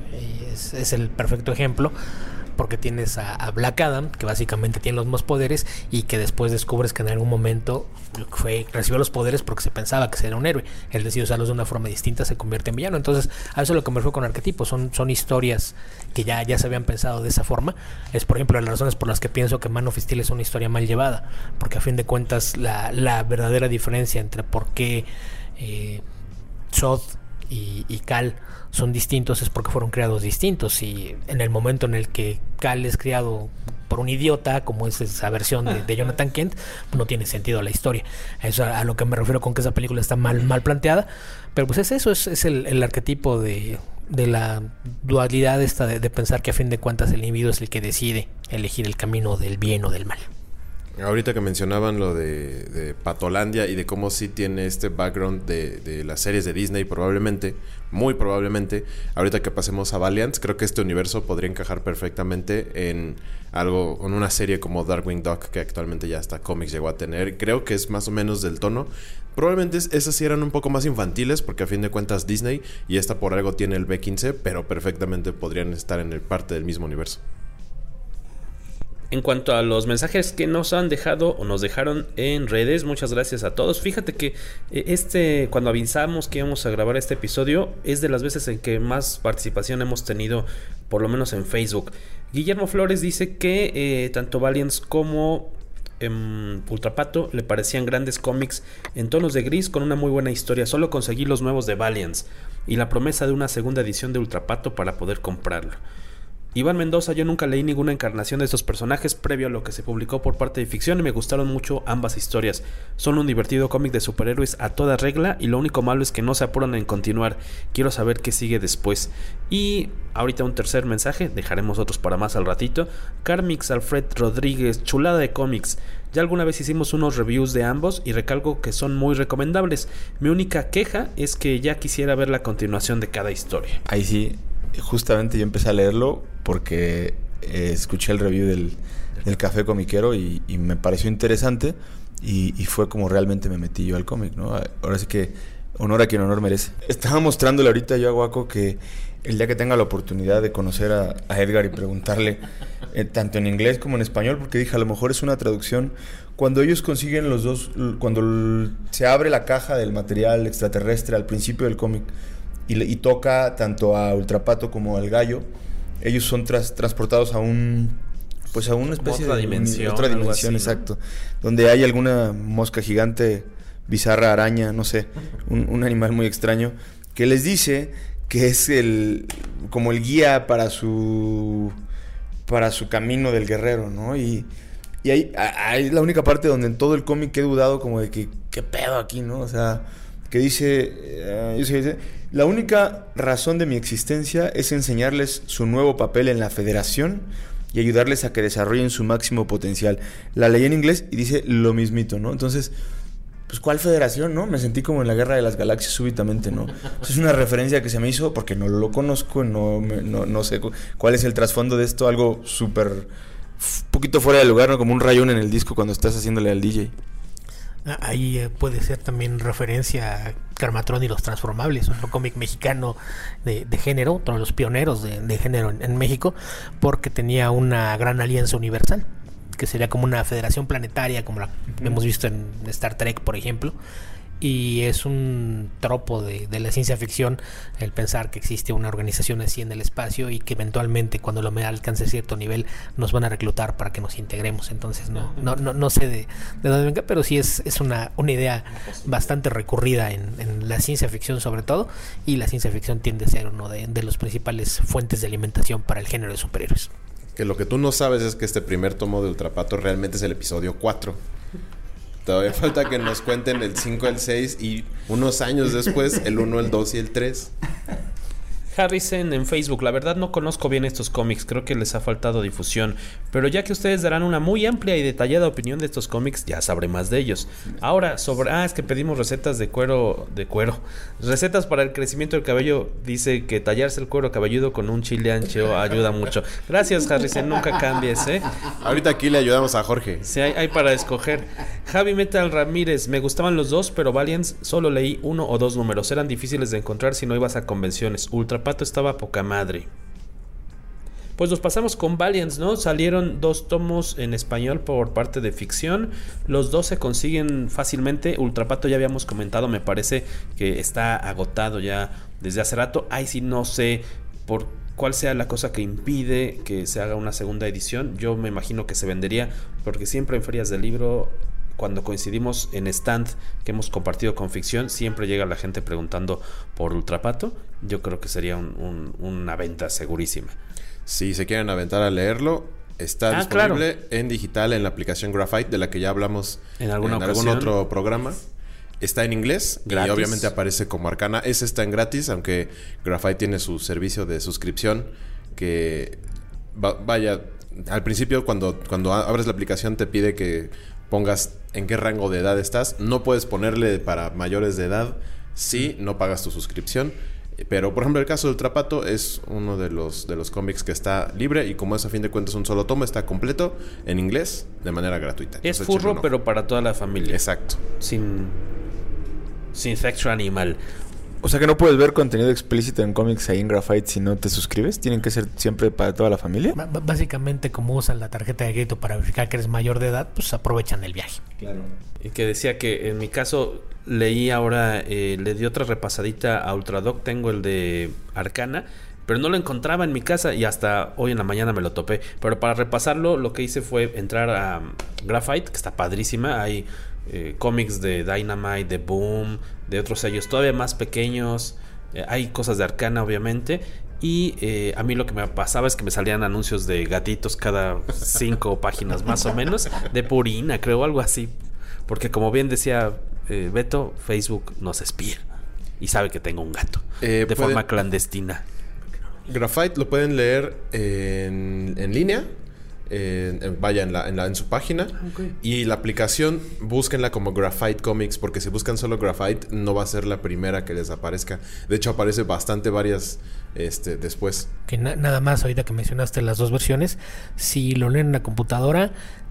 [SPEAKER 17] es, es el perfecto ejemplo, porque tienes a, a Black Adam, que básicamente tiene los mismos poderes, y que después descubres que en algún momento fue, recibió los poderes porque se pensaba que era un héroe. Él decidió usarlos de una forma distinta, se convierte en villano. Entonces, a eso es lo que me refiero con arquetipos. Son, son historias que ya, ya se habían pensado de esa forma. Es, por ejemplo, las razones por las que pienso que Man of Steel es una historia mal llevada, porque a fin de cuentas la, la verdadera diferencia entre por qué eh, Zod y, y Kal son distintos es porque fueron creados distintos, y en el momento en el que Kal es criado por un idiota, como es esa versión de, de Jonathan Kent, no tiene sentido la historia. Eso a, a lo que me refiero con que esa película está mal, mal planteada, pero pues es eso, es, es el, el arquetipo de, de la dualidad esta de, de pensar que a fin de cuentas el individuo es el que decide elegir el camino del bien o del mal.
[SPEAKER 20] Ahorita que mencionaban lo de, de Patolandia y de cómo sí tiene este background de, de las series de Disney, probablemente, muy probablemente, ahorita que pasemos a Valiant, creo que este universo podría encajar perfectamente en algo, en una serie como Darkwing Duck, que actualmente ya hasta cómics llegó a tener. Creo que es más o menos del tono. Probablemente esas sí eran un poco más infantiles, porque a fin de cuentas Disney, y esta por algo tiene el B quince, pero perfectamente podrían estar en el parte del mismo universo.
[SPEAKER 16] En cuanto a los mensajes que nos han dejado o nos dejaron en redes, muchas gracias a todos. Fíjate que este, cuando avisamos que íbamos a grabar este episodio, es de las veces en que más participación hemos tenido, por lo menos en Facebook. Guillermo Flores dice que eh, tanto Valiant como eh, Ultrapato le parecían grandes cómics en tonos de gris con una muy buena historia. Solo conseguí los nuevos de Valiant y la promesa de una segunda edición de Ultrapato para poder comprarlo. Iván Mendoza, yo nunca leí ninguna encarnación de estos personajes previo a lo que se publicó por parte de ficción y me gustaron mucho ambas historias. Son un divertido cómic de superhéroes a toda regla y lo único malo es que no se apuran en continuar. Quiero saber qué sigue después. Y ahorita un tercer mensaje, dejaremos otros para más al ratito. Carmix Alfred Rodríguez, chulada de cómics. Ya alguna vez hicimos unos reviews de ambos y recalco que son muy recomendables. Mi única queja es que ya quisiera ver la continuación de cada historia.
[SPEAKER 19] Ahí sí, justamente yo empecé a leerlo porque eh, escuché el review del, del Café Comiquero y, y me pareció interesante y, y fue como realmente me metí yo al cómic, ¿no? Ahora sí que honor a quien honor merece. Estaba mostrándole ahorita yo a Guaco que el día que tenga la oportunidad de conocer a, a Edgar y preguntarle eh, tanto en inglés como en español, porque dije, a lo mejor es una traducción, cuando ellos consiguen los dos, cuando l- se abre la caja del material extraterrestre al principio del cómic y, y toca tanto a Ultrapato como al Gallo, ellos son tras, transportados a un, pues a una especie
[SPEAKER 16] otra
[SPEAKER 19] de
[SPEAKER 16] dimensión,
[SPEAKER 19] otra dimensión,
[SPEAKER 16] así, ¿no?
[SPEAKER 19] Exacto, donde hay alguna mosca gigante, bizarra, araña, no sé, un, un animal muy extraño que les dice que es el como el guía para su para su camino del guerrero, ¿no? Y, y ahí, ahí es la única parte donde en todo el cómic he dudado como de que qué pedo aquí, ¿no? O sea, que dice, uh, dice la única razón de mi existencia es enseñarles su nuevo papel en la Federación y ayudarles a que desarrollen su máximo potencial. La leí en inglés y dice lo mismito, ¿no? Entonces, pues ¿cuál federación, no? Me sentí como en la Guerra de las Galaxias súbitamente, ¿no? Es una referencia que se me hizo porque no lo conozco, no, me, no, no sé cu- cuál es el trasfondo de esto, algo súper, f- poquito fuera de lugar, ¿no? Como un rayón en el disco cuando estás haciéndole al D J.
[SPEAKER 17] Ahí eh, puede ser también referencia a Karmatron y los Transformables, otro cómic mexicano de, de género, otro de los pioneros de, de género en, en México, porque tenía una gran alianza universal, que sería como una federación planetaria, como la uh-huh. hemos visto en Star Trek, por ejemplo. Y es un tropo de, de la ciencia ficción el pensar que existe una organización así en el espacio y que eventualmente cuando la humanidad alcance cierto nivel nos van a reclutar para que nos integremos. Entonces no no no, no sé de, de dónde venga, pero sí es, es una, una idea bastante recurrida en, en la ciencia ficción sobre todo, y la ciencia ficción tiende a ser uno de, de los principales fuentes de alimentación para el género de superhéroes.
[SPEAKER 20] Que lo que tú no sabes es que este primer tomo de Ultrapato realmente es el episodio cuatro. Todavía falta que nos cuenten el cinco, el seis y unos años después el uno, el dos y el tres.
[SPEAKER 16] Harrison en Facebook, la verdad no conozco bien estos cómics, creo que les ha faltado difusión, pero ya que ustedes darán una muy amplia y detallada opinión de estos cómics, ya sabré más de ellos. Ahora, sobre, ah, es que pedimos recetas de cuero, de cuero, recetas para el crecimiento del cabello, dice que tallarse el cuero cabelludo con un chile ancho ayuda mucho. Gracias, Harrison, nunca cambies, ¿eh?
[SPEAKER 20] Ahorita aquí le ayudamos a Jorge.
[SPEAKER 16] Sí, hay, hay para escoger. Javi Metal Ramírez, me gustaban los dos, pero Valiants solo leí uno o dos números, eran difíciles de encontrar si no ibas a convenciones. Ultra Pato estaba poca madre. Pues nos pasamos con Valiants, ¿no? Salieron dos tomos en español por parte de Ficción. Los dos se consiguen fácilmente. Ultrapato ya habíamos comentado, me parece que está agotado ya desde hace rato. Ay, sí, no sé por cuál sea la cosa que impide que se haga una segunda edición. Yo me imagino que se vendería, porque siempre en ferias de libro, cuando coincidimos en stand que hemos compartido con Ficción, siempre llega la gente preguntando por Ultrapato. Yo creo que sería un, un, una venta segurísima.
[SPEAKER 20] Si se quieren aventar a leerlo, está ah, disponible claro. en digital en la aplicación Graphite, de la que ya hablamos
[SPEAKER 16] en, alguna
[SPEAKER 20] en algún otro programa. Está en inglés gratis. Y obviamente aparece como Arcana. Ese está en gratis, aunque Graphite tiene su servicio de suscripción que va, vaya, al principio cuando, cuando abres la aplicación te pide que pongas en qué rango de edad estás. No puedes ponerle para mayores de edad si no pagas tu suscripción. Pero, por ejemplo, el caso del Ultrapato es uno de los de los cómics que está libre, y como es a fin de cuentas un solo tomo, está completo en inglés de manera gratuita.
[SPEAKER 16] Es Entonces, furro, pero para toda la familia.
[SPEAKER 20] Exacto.
[SPEAKER 16] Sin, sin sexo animal.
[SPEAKER 19] O sea que no puedes ver contenido explícito en cómics ahí en Graphite si no te suscribes. ¿Tienen que ser siempre para toda la familia?
[SPEAKER 17] B- básicamente, como usan la tarjeta de crédito para verificar que eres mayor de edad, pues aprovechan el viaje.
[SPEAKER 19] Claro.
[SPEAKER 16] Y que decía que en mi caso leí ahora, eh, le di otra repasadita a Ultradoc, tengo el de Arcana, pero no lo encontraba en mi casa y hasta hoy en la mañana me lo topé. Pero para repasarlo, lo que hice fue entrar a Graphite, que está padrísima. Hay eh, cómics de Dynamite, de Boom, de otros sellos todavía más pequeños. Eh, hay cosas de Arcana, obviamente. Y eh, a mí lo que me pasaba es que me salían anuncios de gatitos cada cinco páginas más o menos. De Purina, creo, algo así. Porque como bien decía eh, Beto, Facebook nos espía y sabe que tengo un gato eh, de pueden, forma clandestina.
[SPEAKER 20] Graphite lo pueden leer en, en línea, en, en, vaya en, la, en, la, en su página, okay. Y la aplicación búsquenla como Graphite Comics, porque si buscan solo Graphite no va a ser la primera que les aparezca. De hecho aparece bastante varias este, después.
[SPEAKER 17] Que na- nada más ahorita que mencionaste las dos versiones, si lo leen en la computadora,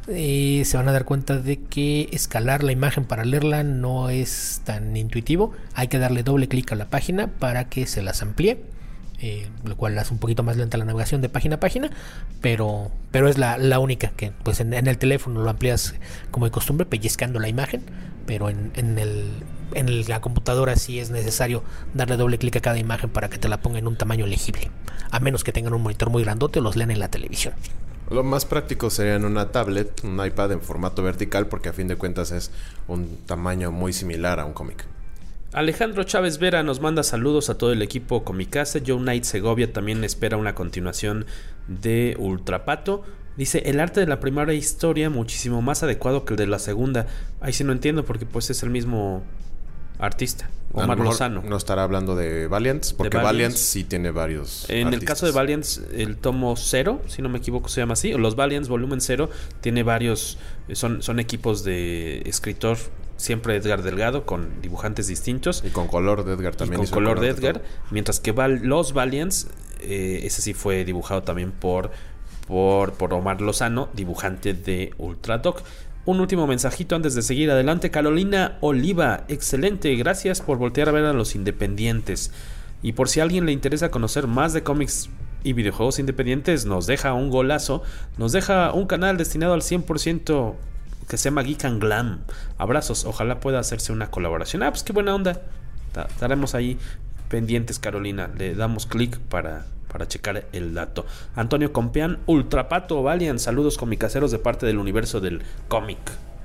[SPEAKER 17] eh, se van a dar cuenta de que escalar la imagen para leerla no es tan intuitivo. Hay que darle doble clic a la página para que se las amplíe, eh, lo cual hace un poquito más lenta la navegación de página a página, pero, pero es la, la única que pues en, en el teléfono lo amplías como de costumbre, pellizcando la imagen, pero en, en, el, en el, la computadora sí es necesario darle doble clic a cada imagen para que te la ponga en un tamaño legible, a menos que tengan un monitor muy grandote o los lean en la televisión.
[SPEAKER 20] Lo más práctico sería en una tablet, un iPad en formato vertical, porque a fin de cuentas es un tamaño muy similar a un cómic.
[SPEAKER 16] Alejandro Chávez Vera nos manda saludos a todo el equipo Comicase. Joe Knight Segovia también espera una continuación de Ultrapato. Dice, el arte de la primera historia muchísimo más adecuado que el de la segunda. Ahí sí no entiendo porque pues es el mismo artista, Omar Lozano.
[SPEAKER 20] No estará hablando de Valiant, porque
[SPEAKER 16] de
[SPEAKER 20] Valiant sí tiene varios
[SPEAKER 16] En artistas. El caso de Valiant, el tomo cero, si no me equivoco se llama así, o los Valiants volumen cero, tiene varios, son, son equipos de escritor, siempre Edgar Delgado, con dibujantes distintos.
[SPEAKER 20] Y con color de Edgar también.
[SPEAKER 16] Y con color de Edgar, mientras que Val, los Valiants, eh, ese sí fue dibujado también por, por, por Omar Lozano, dibujante de Ultradoc. Un último mensajito antes de seguir adelante. Carolina Oliva, excelente, gracias por voltear a ver a los independientes. Y por si a alguien le interesa conocer más de cómics y videojuegos independientes, nos deja un golazo, nos deja un canal destinado al cien por ciento que se llama Geek and Glam. Abrazos, ojalá pueda hacerse una colaboración. Ah, pues qué buena onda. Estaremos ahí pendientes, Carolina. Le damos clic para... para checar el dato. Antonio Compeán, Ultrapato Valiant, saludos comicaseros de parte del universo del cómic.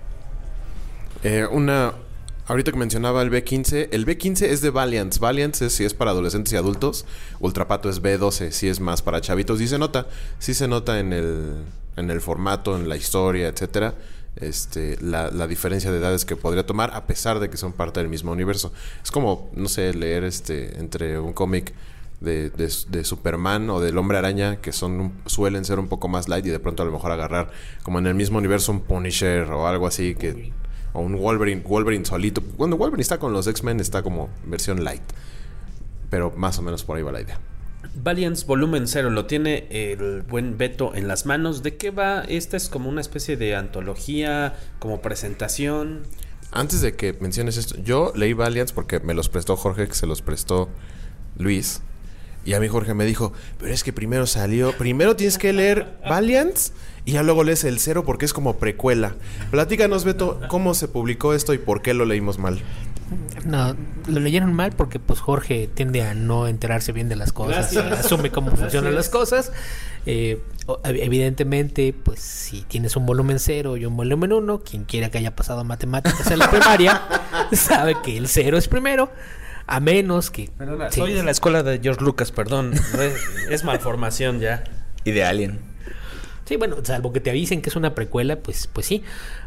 [SPEAKER 20] Eh, una... Ahorita que mencionaba el B quince, el B quince es de Valiant. Valiant es, si es para adolescentes y adultos. Ultrapato es B doce, si es más para chavitos. Y se nota, sí se nota en el, en el formato, en la historia, etcétera. Este, la, la diferencia de edades que podría tomar, a pesar de que son parte del mismo universo. Es como, no sé, leer este entre un cómic De, de, de Superman o del Hombre Araña, que son suelen ser un poco más light, y de pronto a lo mejor agarrar como en el mismo universo un Punisher o algo así, que o un Wolverine Wolverine solito. Cuando Wolverine está con los X-Men está como versión light, pero más o menos por ahí va la idea.
[SPEAKER 16] Valiants volumen cero, lo tiene el buen Beto en las manos. ¿De qué va? Esta es como una especie de antología, como presentación.
[SPEAKER 20] Antes de que menciones esto, yo leí Valiants porque me los prestó Jorge, que se los prestó Luis. Y a mí Jorge me dijo, pero es que primero salió, primero tienes que leer Valiant y ya luego lees el cero porque es como precuela. Platícanos, Beto, ¿cómo se publicó esto y por qué lo leímos mal?
[SPEAKER 17] No, lo leyeron mal porque pues Jorge tiende a no enterarse bien de las cosas. Gracias. Asume cómo Gracias. funcionan las cosas. Eh, evidentemente, pues si tienes un volumen cero y un volumen uno, quien quiera que haya pasado matemáticas en la primaria sabe que el cero es primero. A menos que...
[SPEAKER 16] Perdona, sí. Soy de la escuela de George Lucas, perdón. Es malformación ya.
[SPEAKER 19] Y de Alien.
[SPEAKER 17] Sí, bueno, salvo que te avisen que es una precuela, pues, pues sí.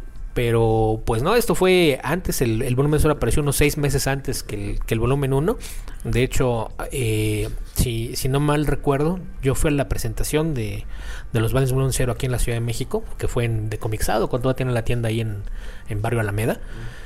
[SPEAKER 17] Pero, pues no, esto fue antes, el, el volumen cero apareció unos seis meses antes que el, que el volumen uno. De hecho, eh, si, si no mal recuerdo, yo fui a la presentación de, de los Valiants volumen cero aquí en la Ciudad de México, que fue en de Comixado, cuando todavía tiene la tienda ahí en, en Barrio Alameda.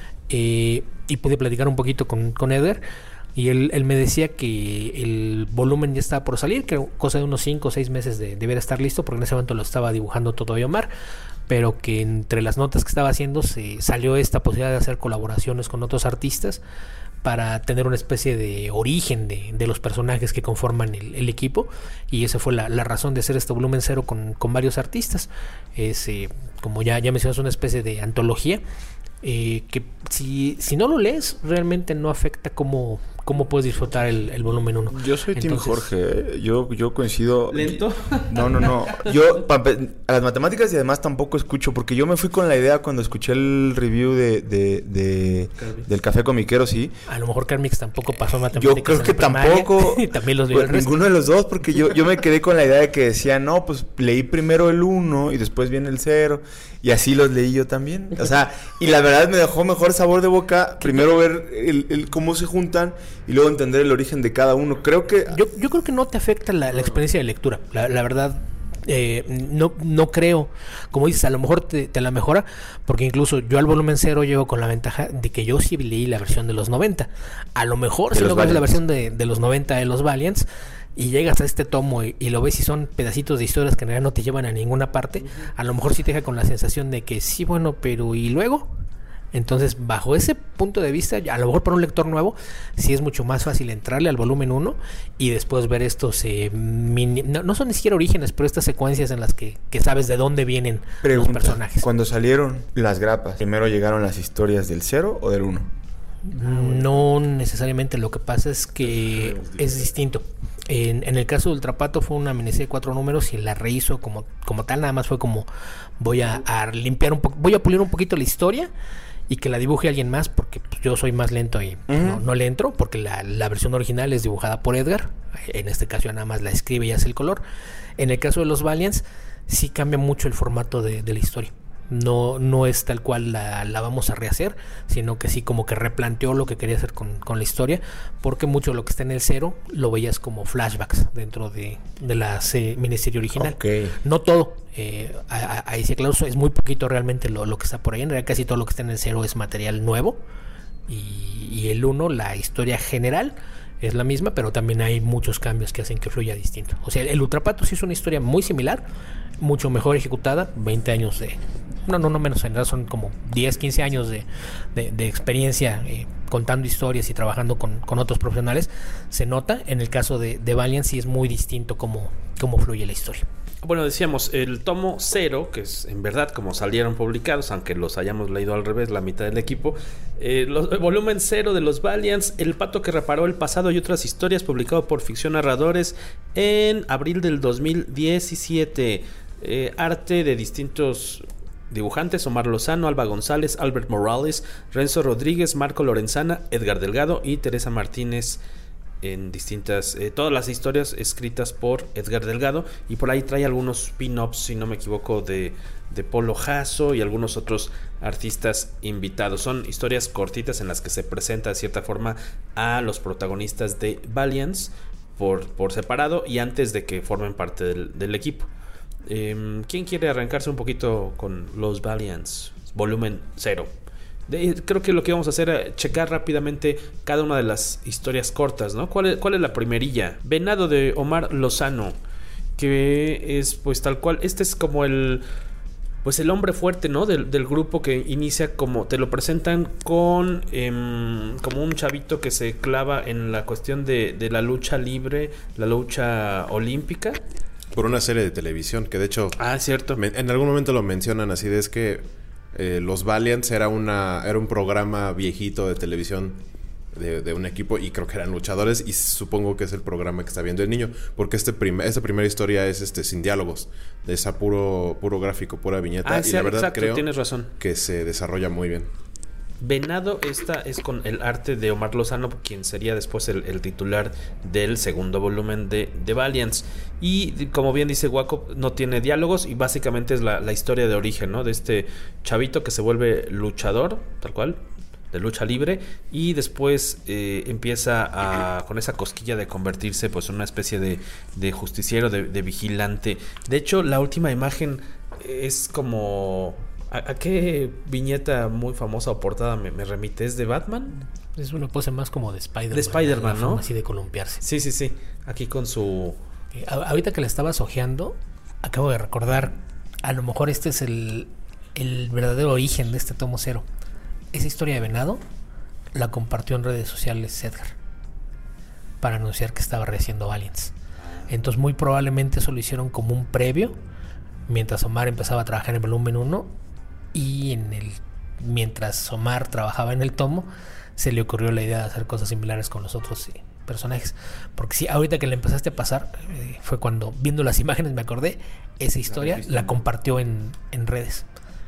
[SPEAKER 17] Eh, y pude platicar un poquito con, con Edgar, y él, él me decía que el volumen ya estaba por salir, que cosa de unos cinco o seis meses de deber estar listo, porque en ese momento lo estaba dibujando todavía Omar, pero que entre las notas que estaba haciendo se salió esta posibilidad de hacer colaboraciones con otros artistas para tener una especie de origen de, de los personajes que conforman el, el equipo, y esa fue la, la razón de hacer este volumen cero con, con varios artistas. Es, eh, como ya, ya mencionas, una especie de antología. Eh, que si, si no lo lees realmente no afecta cómo, cómo puedes disfrutar el, el volumen uno.
[SPEAKER 19] Yo soy Entonces, Team Jorge, ¿eh? yo, yo coincido.
[SPEAKER 16] ¿Lento?
[SPEAKER 19] No, no, no. Yo a las matemáticas y además tampoco escucho, porque yo me fui con la idea cuando escuché el review de, de, de del Café Comiquero, sí.
[SPEAKER 17] A lo mejor Carmix tampoco pasó matemáticas.
[SPEAKER 19] Yo creo que tampoco.
[SPEAKER 17] Y también los pues,
[SPEAKER 19] ninguno de los dos, porque yo, yo me quedé con la idea de que decía, no, pues leí primero el uno y después viene el cero. Y así los leí yo también. O sea, y la verdad me dejó mejor sabor de boca primero ver el, el cómo se juntan y luego entender el origen de cada uno. Creo que...
[SPEAKER 17] Yo, yo creo que no te afecta la, la experiencia de lectura. La, la verdad, eh, no, no creo. Como dices, a lo mejor te, te la mejora, porque incluso yo al volumen cero llego con la ventaja de que yo sí leí la versión de los noventa. A lo mejor si no ves la versión de, de los noventa de los Valiants, y llegas a este tomo y, y lo ves y son pedacitos de historias que en realidad no te llevan a ninguna parte, a lo mejor sí te deja con la sensación de que sí, bueno, pero ¿y luego? Entonces, bajo ese punto de vista, a lo mejor para un lector nuevo, sí es mucho más fácil entrarle al volumen uno y después ver estos, eh, mini, no, no son ni siquiera orígenes, pero estas secuencias en las que, que sabes de dónde vienen
[SPEAKER 19] Pregunta,
[SPEAKER 17] los personajes.
[SPEAKER 19] Cuando salieron las grapas, ¿primero llegaron las historias del cero o del uno?
[SPEAKER 17] No necesariamente, lo que pasa es que es distinto. En, en el caso de Ultrapato fue una miniserie de cuatro números y la rehizo como, como tal, nada más fue como voy a, a limpiar un poco, voy a pulir un poquito la historia y que la dibuje alguien más porque pues, yo soy más lento y uh-huh. no, no le entro porque la, la versión original es dibujada por Edgar, en este caso ya nada más la escribe y hace el color. En el caso de los Valiants sí cambia mucho el formato de, de la historia. No, no es tal cual la, la vamos a rehacer, sino que sí como que replanteó lo que quería hacer con, con la historia, porque mucho de lo que está en el cero lo veías como flashbacks dentro de, de la se, miniserie original.
[SPEAKER 19] Okay.
[SPEAKER 17] No todo, eh, ahí sí claro, es muy poquito realmente lo, lo que está por ahí. En realidad casi todo lo que está en el cero es material nuevo y, y el uno, la historia general es la misma, pero también hay muchos cambios que hacen que fluya distinto. O sea, el Ultrapato sí es una historia muy similar, mucho mejor ejecutada, veinte años de... No, no, no menos, en realidad son como diez, quince años de, de, de experiencia eh, contando historias y trabajando con, con otros profesionales. Se nota, en el caso de, de Valiant sí es muy distinto cómo, cómo fluye la historia.
[SPEAKER 16] Bueno, decíamos, el tomo cero, que es en verdad como salieron publicados, aunque los hayamos leído al revés, la mitad del equipo, eh, los, el volumen cero de los Valiants, El pato que reparó el pasado y otras historias, publicado por Ficción Narradores en abril del dos mil diecisiete. Eh, arte de distintos dibujantes: Omar Lozano, Alba González, Albert Morales, Renzo Rodríguez, Marco Lorenzana, Edgar Delgado y Teresa Martínez. En distintas, eh, todas las historias escritas por Edgar Delgado, y por ahí trae algunos pin-ups, si no me equivoco, de, de Polo Jasso y algunos otros artistas invitados. Son historias cortitas en las que se presenta de cierta forma a los protagonistas de Valiants por, por separado y antes de que formen parte del, del equipo. Eh, ¿Quién quiere arrancarse un poquito con los Valiants? Volumen cero. De, creo que lo que vamos a hacer es checar rápidamente cada una de las historias cortas, ¿no? ¿Cuál es, cuál es la primerilla? Venado, de Omar Lozano, que es pues tal cual, este es como el pues el hombre fuerte, ¿no? Del, del grupo, que inicia como, te lo presentan con eh, como un chavito que se clava en la cuestión de, de la lucha libre, la lucha olímpica.
[SPEAKER 20] Por una serie de televisión, que de hecho...
[SPEAKER 16] Ah, cierto.
[SPEAKER 20] Me, en algún momento lo mencionan así, de es que Eh, los Valiants era una era un programa viejito de televisión de, de un equipo, y creo que eran luchadores, y supongo que es el programa que está viendo el niño, porque este prim- esta primera historia es este sin diálogos, de esa puro puro gráfico, pura viñeta,
[SPEAKER 16] ah,
[SPEAKER 20] y
[SPEAKER 16] sí,
[SPEAKER 20] la verdad
[SPEAKER 16] exacto,
[SPEAKER 20] creo
[SPEAKER 16] tienes razón,
[SPEAKER 20] que se desarrolla muy bien.
[SPEAKER 16] Venado, esta es con el arte de Omar Lozano, quien sería después el, el titular del segundo volumen de, de Valiants. Y como bien dice Waco, no tiene diálogos y básicamente es la, la historia de origen, ¿no? De este chavito que se vuelve luchador, tal cual, de lucha libre, y después eh, empieza a, con esa cosquilla de convertirse pues en una especie de, de justiciero, de, de vigilante. De hecho, la última imagen es como... ¿A, ¿A qué viñeta muy famosa o portada me, me remite? ¿Es de Batman?
[SPEAKER 17] Es una pose más como de Spider-Man.
[SPEAKER 16] De Spider-Man, ¿no?
[SPEAKER 17] Así de columpiarse.
[SPEAKER 16] Sí, sí, sí. Aquí con su...
[SPEAKER 17] Eh, ahorita que la estabas ojeando, acabo de recordar, a lo mejor este es el, el verdadero origen de este tomo cero. Esa historia de Venado la compartió en redes sociales Edgar para anunciar que estaba rehaciendo Valiants. Entonces muy probablemente eso lo hicieron como un previo, mientras Omar empezaba a trabajar en el volumen uno, y en el mientras Omar trabajaba en el tomo se le ocurrió la idea de hacer cosas similares con los otros eh, personajes. Porque sí, ahorita que le empezaste a pasar eh, fue cuando, viendo las imágenes, me acordé, esa historia la compartió en, en redes.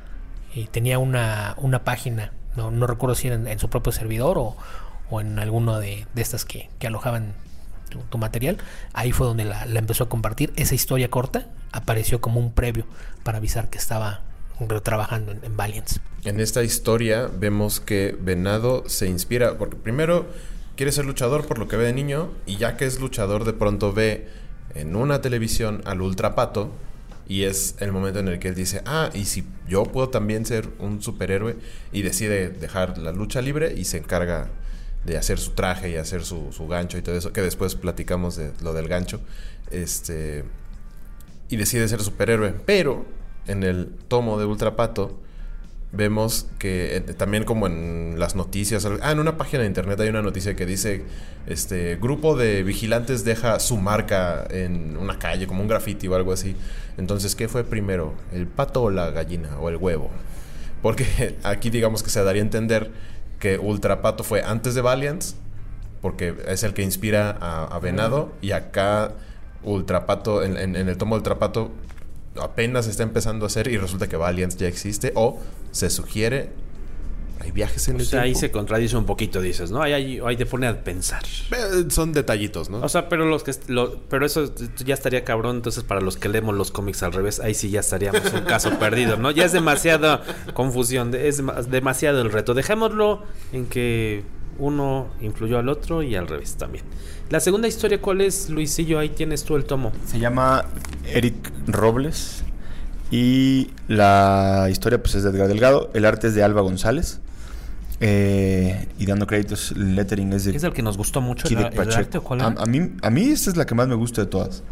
[SPEAKER 17] Y tenía una, una página, no, no recuerdo si era en, en su propio servidor o, o en alguno de, de estas que, que alojaban tu, tu material. Ahí fue donde la, la empezó a compartir. Esa historia corta apareció como un previo para avisar que estaba trabajando en, en Valiants.
[SPEAKER 20] En esta historia vemos que Venado se inspira, porque primero quiere ser luchador por lo que ve de niño, y ya que es luchador de pronto ve en una televisión al Ultrapato, y es el momento en el que él dice, ah, y si yo puedo también ser un superhéroe, y decide dejar la lucha libre y se encarga de hacer su traje y hacer su, su gancho y todo eso, que después platicamos de lo del gancho, este, y decide ser superhéroe. Pero en el tomo de Ultra Pato vemos que eh, también como en las noticias, ah, en una página de internet hay una noticia que dice, este, grupo de vigilantes deja su marca en una calle, como un graffiti o algo así. Entonces, ¿qué fue primero? ¿El pato o la gallina o el huevo? Porque aquí digamos que se daría a entender que Ultra Pato fue antes de Valiant, porque es el que inspira a, a Venado, y acá Ultra Pato, en, en, en el tomo de Ultra Pato apenas está empezando a hacer y resulta que Valiant ya existe, o se sugiere, hay viajes en
[SPEAKER 16] o
[SPEAKER 20] el
[SPEAKER 16] sea,
[SPEAKER 20] tiempo.
[SPEAKER 16] Ahí se contradice un poquito, dices, ¿no? Ahí, ahí, ahí te pone a pensar.
[SPEAKER 20] Son detallitos, ¿no?
[SPEAKER 16] O sea, pero los que lo, pero eso ya estaría cabrón. Entonces, para los que leemos los cómics al revés, ahí sí ya estaríamos un caso perdido, ¿no? Ya es demasiada confusión, es demasiado el reto. Dejémoslo en que uno influyó al otro y al revés también. La segunda historia, ¿cuál es, Luisillo? Ahí tienes tú el tomo.
[SPEAKER 19] Se llama Eric Robles y la historia pues es de Edgar Delgado. El arte es de Alba González. Eh, y dando créditos, el lettering es de...
[SPEAKER 16] ¿Es el que nos gustó mucho el, el arte o cuál
[SPEAKER 19] a, a, mí, a mí esta es la que más me gusta de todas.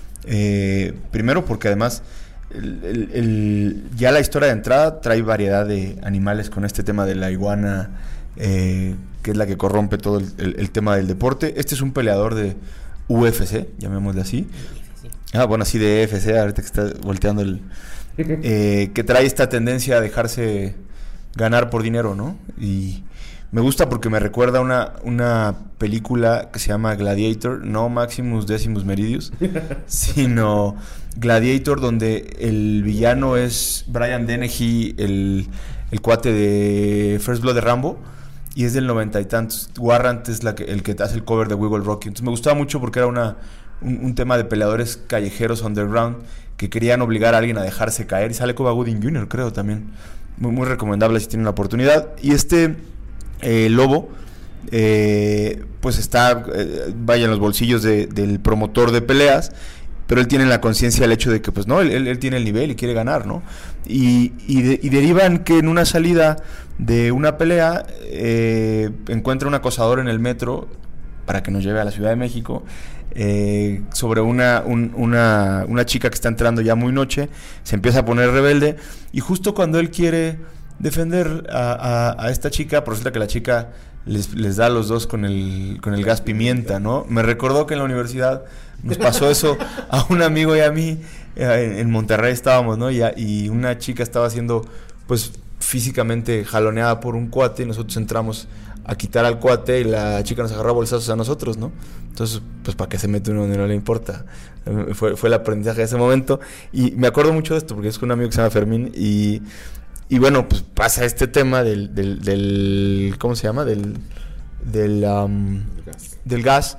[SPEAKER 19] Eh, primero porque además el, el, el, ya la historia de entrada trae variedad de animales con este tema de la iguana, eh, que es la que corrompe todo el, el, el tema del deporte. Este es un peleador de U F C, llamémosle así. Ah, bueno, así de E F C, ahorita que está volteando el... Eh, que trae esta tendencia a dejarse ganar por dinero, ¿no? Y me gusta porque me recuerda una, una película que se llama Gladiator, no Maximus Decimus Meridius, sino Gladiator, donde el villano es Brian Dennehy, el, el cuate de First Blood de Rambo, y es del noventa y tantos. Warrant es la que, el que hace el cover de Wiggle Rocky. Entonces me gustaba mucho porque era una, un, un tema de peleadores callejeros underground que querían obligar a alguien a dejarse caer. Y sale Cuba Gooding junior, creo, también. Muy, muy recomendable si tienen la oportunidad. Y este eh, lobo, eh, pues está, eh, vaya, en los bolsillos de, del promotor de peleas, pero él tiene la conciencia el hecho de que, pues no, él, él, él tiene el nivel y quiere ganar, ¿no? Y, y, de, y derivan que en una salida de una pelea eh, encuentra un acosador en el metro para que nos lleve a la Ciudad de México, eh, sobre una, un, una, una chica que está entrando ya muy noche, se empieza a poner rebelde, y justo cuando él quiere defender a, a, a esta chica, pues resulta que la chica les, les da a los dos con el, con el gas pimienta, ¿no? Me recordó que en la universidad nos pasó eso a un amigo y a mí, eh, en Monterrey estábamos, ¿no? Y, a, y una chica estaba siendo, pues, físicamente jaloneada por un cuate, y nosotros entramos a quitar al cuate y la chica nos agarró a bolsazos a nosotros, ¿no? Entonces, pues, ¿para qué se mete uno donde no le importa? Fue, fue el aprendizaje de ese momento. Y me acuerdo mucho de esto porque es con un amigo que se llama Fermín y, y bueno, pues pasa este tema del, del, del ¿cómo se llama? Del, del, um, gas. del gas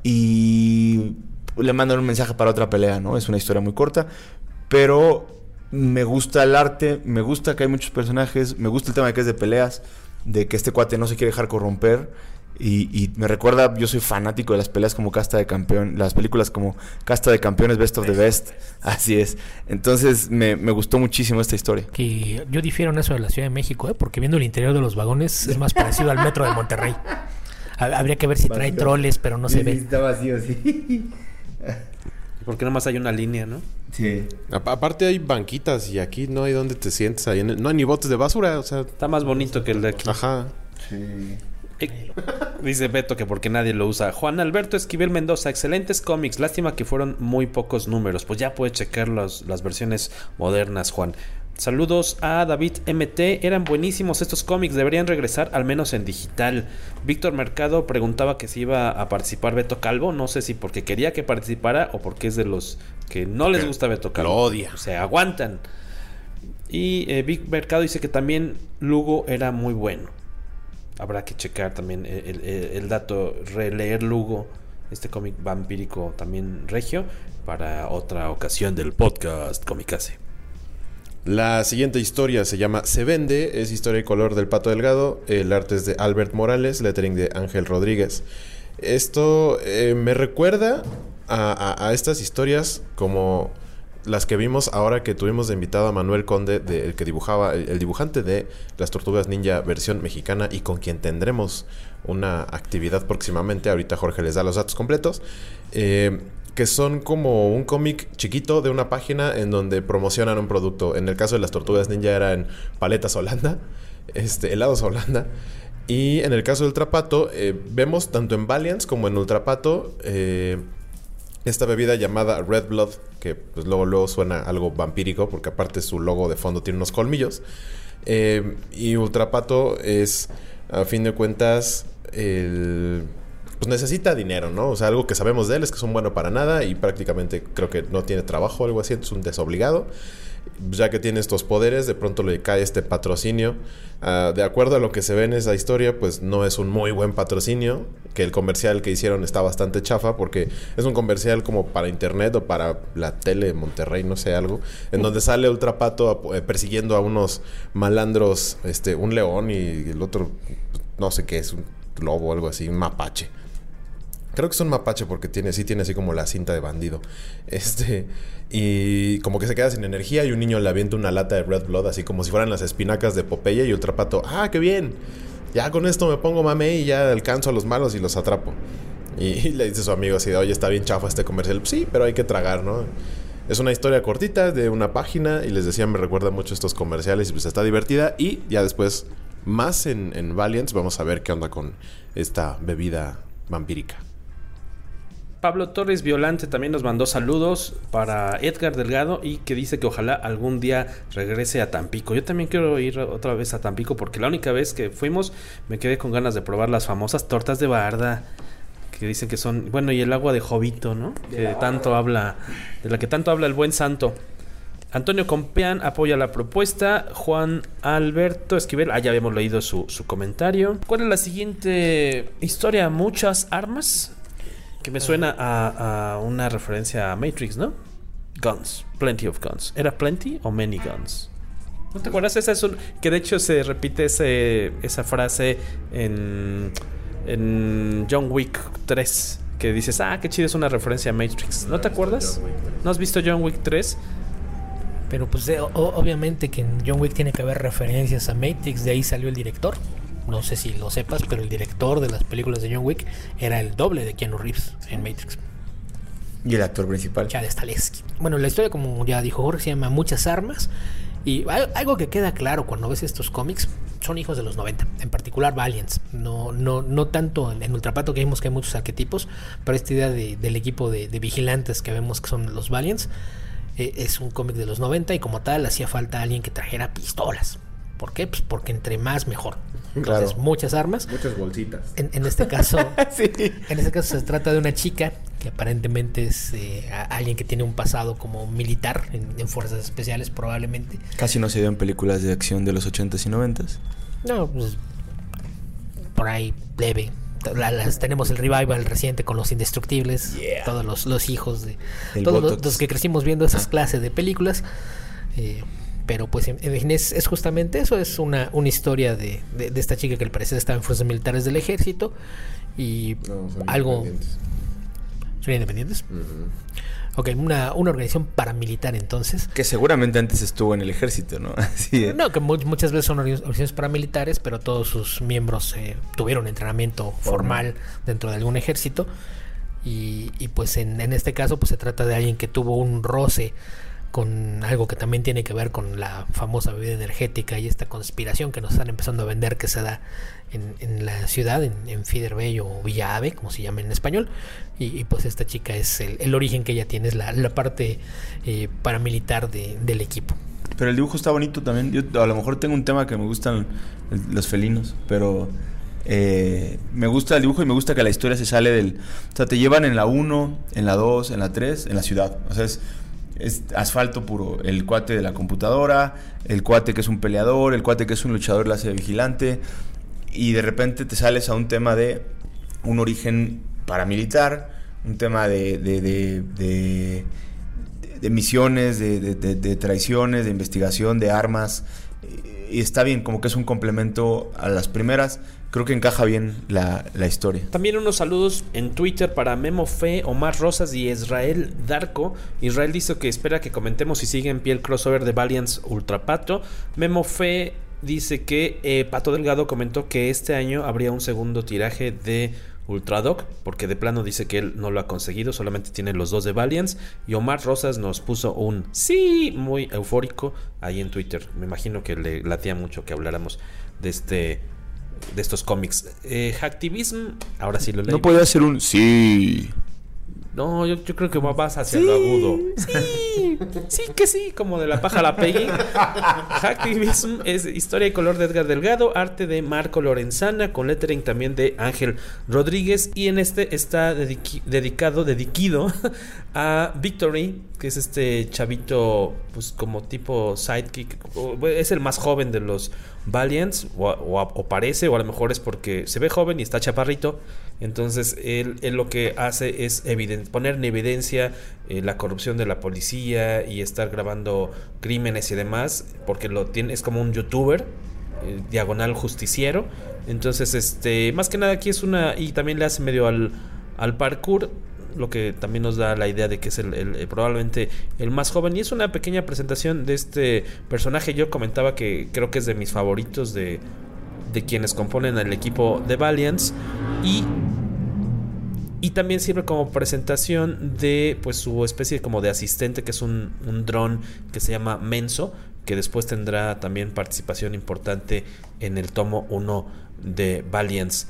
[SPEAKER 19] y le mandan un mensaje para otra pelea, ¿no? Es una historia muy corta, pero me gusta el arte, me gusta que hay muchos personajes, me gusta el tema de que es de peleas, de que este cuate no se quiere dejar corromper, y, y me recuerda, yo soy fanático de las peleas como Casta de Campeón, las películas como Casta de Campeones, Best of the Best, así es. Entonces me, me gustó muchísimo esta historia.
[SPEAKER 17] Que yo difiero en eso de la Ciudad de México, ¿eh? Porque viendo el interior de los vagones es más parecido al metro de Monterrey. Habría que ver si trae troles, pero no se ve.
[SPEAKER 19] Está vacío, sí.
[SPEAKER 16] Porque nomás hay una línea, ¿no?
[SPEAKER 19] Sí.
[SPEAKER 20] A- aparte hay banquitas y aquí no hay donde te sientes. Ahí en el- no hay ni botes de basura, o sea...
[SPEAKER 16] Está más bonito que el de aquí.
[SPEAKER 20] Ajá.
[SPEAKER 19] Sí.
[SPEAKER 16] Eh, dice Beto que porque nadie lo usa. Juan Alberto Esquivel Mendoza, excelentes cómics. Lástima que fueron muy pocos números. Pues ya puedes checar los, las versiones modernas, Juan. Saludos a David M T. Eran buenísimos estos cómics. Deberían regresar al menos en digital. Víctor Mercado preguntaba que si iba a participar Beto Calvo. No sé si porque quería que participara o porque es de los que no les gusta Beto Calvo.
[SPEAKER 20] Lo odia.
[SPEAKER 16] O sea, aguantan. Y eh, Vic Mercado dice que también Lugo era muy bueno. Habrá que checar también el, el, el dato, releer Lugo, este cómic vampírico también regio, para otra ocasión del podcast Comicase.
[SPEAKER 20] La siguiente historia se llama Se Vende, es historia y color del Pato Delgado, el arte es de Albert Morales, lettering de Ángel Rodríguez. Esto eh, me recuerda a, a, a estas historias como las que vimos ahora que tuvimos de invitado a Manuel Conde, de, el que dibujaba, el, el dibujante de las Tortugas Ninja versión mexicana y con quien tendremos una actividad próximamente. Ahorita Jorge les da los datos completos. Eh, que son como un cómic chiquito de una página en donde promocionan un producto. En el caso de las Tortugas Ninja eran paletas Holanda, este, helados Holanda. Y en el caso del Ultrapato, eh, vemos tanto en Valiants como en Ultrapato eh, esta bebida llamada Red Blood, que pues luego, luego suena algo vampírico, porque aparte su logo de fondo tiene unos colmillos. Eh, y Ultrapato es, a fin de cuentas, el... pues necesita dinero, ¿no? O sea, algo que sabemos de él es que es un bueno para nada y prácticamente creo que no tiene trabajo o algo así, es un desobligado. Ya que tiene estos poderes, de pronto le cae este patrocinio. Uh, de acuerdo a lo que se ve en esa historia, pues no es un muy buen patrocinio. Que el comercial que hicieron está bastante chafa, porque es un comercial como para internet o para la tele de Monterrey, no sé, algo. En donde sale Ultrapato eh, persiguiendo a unos malandros, este, un león y el otro, no sé qué es, un lobo o algo así, un mapache. Creo que es un mapache porque tiene, sí tiene así como la cinta de bandido. Este, y como que se queda sin energía y un niño le avienta una lata de Red Blood, así como si fueran las espinacas de Popeye, y Ultrapato, ¡ah, qué bien! Ya con esto me pongo mame y ya alcanzo a los malos y los atrapo. Y, y le dice a su amigo así de, oye, está bien chafa este comercial. Sí, pero hay que tragar, ¿no? Es una historia cortita de una página y les decía, me recuerda mucho estos comerciales y pues está divertida. Y ya después, más en, en Valiants, vamos a ver qué onda con esta bebida vampírica.
[SPEAKER 16] Pablo Torres Violante también nos mandó saludos para Edgar Delgado y que dice que ojalá algún día regrese a Tampico. Yo también quiero ir otra vez a Tampico porque la única vez que fuimos me quedé con ganas de probar las famosas tortas de barda, que dicen que son, bueno, y el agua de Jovito, ¿no? Que tanto habla, de la que tanto habla el buen santo. Antonio Compeán apoya la propuesta. Juan Alberto Esquivel, ah, ya habíamos leído su, su comentario. ¿Cuál es la siguiente historia? ¿Muchas armas? Que me suena a, a una referencia a Matrix, ¿no? Guns, plenty of guns. ¿Era plenty o many guns? ¿No te acuerdas? Esa es un, que de hecho se repite ese, esa frase en, en John Wick tres. Que dices, ah, qué chido, es una referencia a Matrix. ¿No te acuerdas? ¿No has visto John Wick tres?
[SPEAKER 17] Pero pues eh, o, obviamente que en John Wick tiene que haber referencias a Matrix. De ahí salió el director. No sé si lo sepas, pero el director de las películas de John Wick era el doble de Keanu Reeves en Matrix.
[SPEAKER 19] ¿Y el actor principal?
[SPEAKER 17] Chad Stahelski. Bueno, la historia, como ya dijo Jorge, se llama Muchas Armas. Y algo que queda claro cuando ves estos cómics, son hijos de los noventa, en particular Valiants. No, no, no tanto en, en Ultrapato, que vimos que hay muchos arquetipos, pero esta idea de, del equipo de, de vigilantes que vemos que son los Valiants, eh, es un cómic de los noventa y como tal hacía falta alguien que trajera pistolas. ¿Por qué? Pues porque entre más mejor. Entonces, claro, muchas armas.
[SPEAKER 20] Muchas bolsitas.
[SPEAKER 17] En, en este caso, sí. En este caso se trata de una chica que aparentemente es eh, alguien que tiene un pasado como militar en, en fuerzas especiales, probablemente.
[SPEAKER 19] Casi no se dio en películas de acción de los ochentas y noventas.
[SPEAKER 17] No, pues por ahí leve. La, las, tenemos el revival reciente con Los Indestructibles, yeah. Todos los, los hijos de el todos los, los que crecimos viendo esas ah. clases de películas. Eh, Pero pues en, en, es, es justamente eso, es una, una historia de, de, de esta chica que al parecer estaba en fuerzas militares del ejército y no, son algo... Independientes. ¿Son independientes? Uh-huh. Ok, una, una organización paramilitar entonces.
[SPEAKER 19] Que seguramente antes estuvo en el ejército, ¿no? Así de...
[SPEAKER 17] No, que mu- muchas veces son organizaciones paramilitares, pero todos sus miembros eh, tuvieron entrenamiento formal uh-huh. dentro de algún ejército. Y, y pues en, en este caso pues se trata de alguien que tuvo un roce con algo que también tiene que ver con la famosa bebida energética y esta conspiración que nos están empezando a vender que se da en, en la ciudad, en, en Fiderbello o Villa Ave, como se llama en español, y, y pues esta chica es el, el origen que ella tiene, es la, la parte eh, paramilitar de, del equipo.
[SPEAKER 19] Pero el dibujo está bonito también. Yo a lo mejor tengo un tema que me gustan los felinos, pero eh, me gusta el dibujo y me gusta que la historia se sale del... O sea, te llevan en la uno, en la dos, en la tres, en la ciudad. O sea, es... es asfalto puro, el cuate de la computadora, el cuate que es un peleador, el cuate que es un luchador, la hace de vigilante, y de repente te sales a un tema de un origen paramilitar, un tema de de, de, de, de misiones, de, de, de, de traiciones, de investigación, de armas, y está bien, como que es un complemento a las primeras. Creo que encaja bien la, la historia.
[SPEAKER 16] También unos saludos en Twitter para Memo Fe, Omar Rosas y Israel Darko. Israel dice que espera que comentemos si sigue en pie el crossover de Valiant's Ultra Pato. Memo Fe dice que eh, Pato Delgado comentó que este año habría un segundo tiraje de Ultradoc, porque de plano dice que él no lo ha conseguido, solamente tiene los dos de Valiant. Y Omar Rosas nos puso un sí muy eufórico ahí en Twitter. Me imagino que le latía mucho que habláramos de este de estos cómics. eh, Hacktivism, ahora sí lo leí.
[SPEAKER 19] No puede hacer un sí.
[SPEAKER 16] No, yo, yo creo que vas hacia sí, lo agudo. Sí, sí que sí, como de la paja a la Peggy. Hacktivism es historia y color de Edgar Delgado, arte de Marco Lorenzana, con lettering también de Ángel Rodríguez. Y en este está dediqui- dedicado, dediquido a Victory, que es este chavito, pues como tipo sidekick. Es el más joven de los Valiants, o, o, o parece, o a lo mejor es porque se ve joven y está chaparrito. Entonces él, él lo que hace es eviden- poner en evidencia eh, la corrupción de la policía y estar grabando crímenes y demás, porque lo tiene, es como un youtuber eh, diagonal justiciero. Entonces este más que nada aquí es una, y también le hace medio al, al parkour, lo que también nos da la idea de que es el, el, el, probablemente el más joven. Y es una pequeña presentación de este personaje. Yo comentaba que creo que es de mis favoritos de, de quienes componen el equipo de Valiants. Y, y también sirve como presentación de pues su especie como de asistente, que es un, un dron que se llama Menso, que después tendrá también participación importante en el tomo uno de Valiants.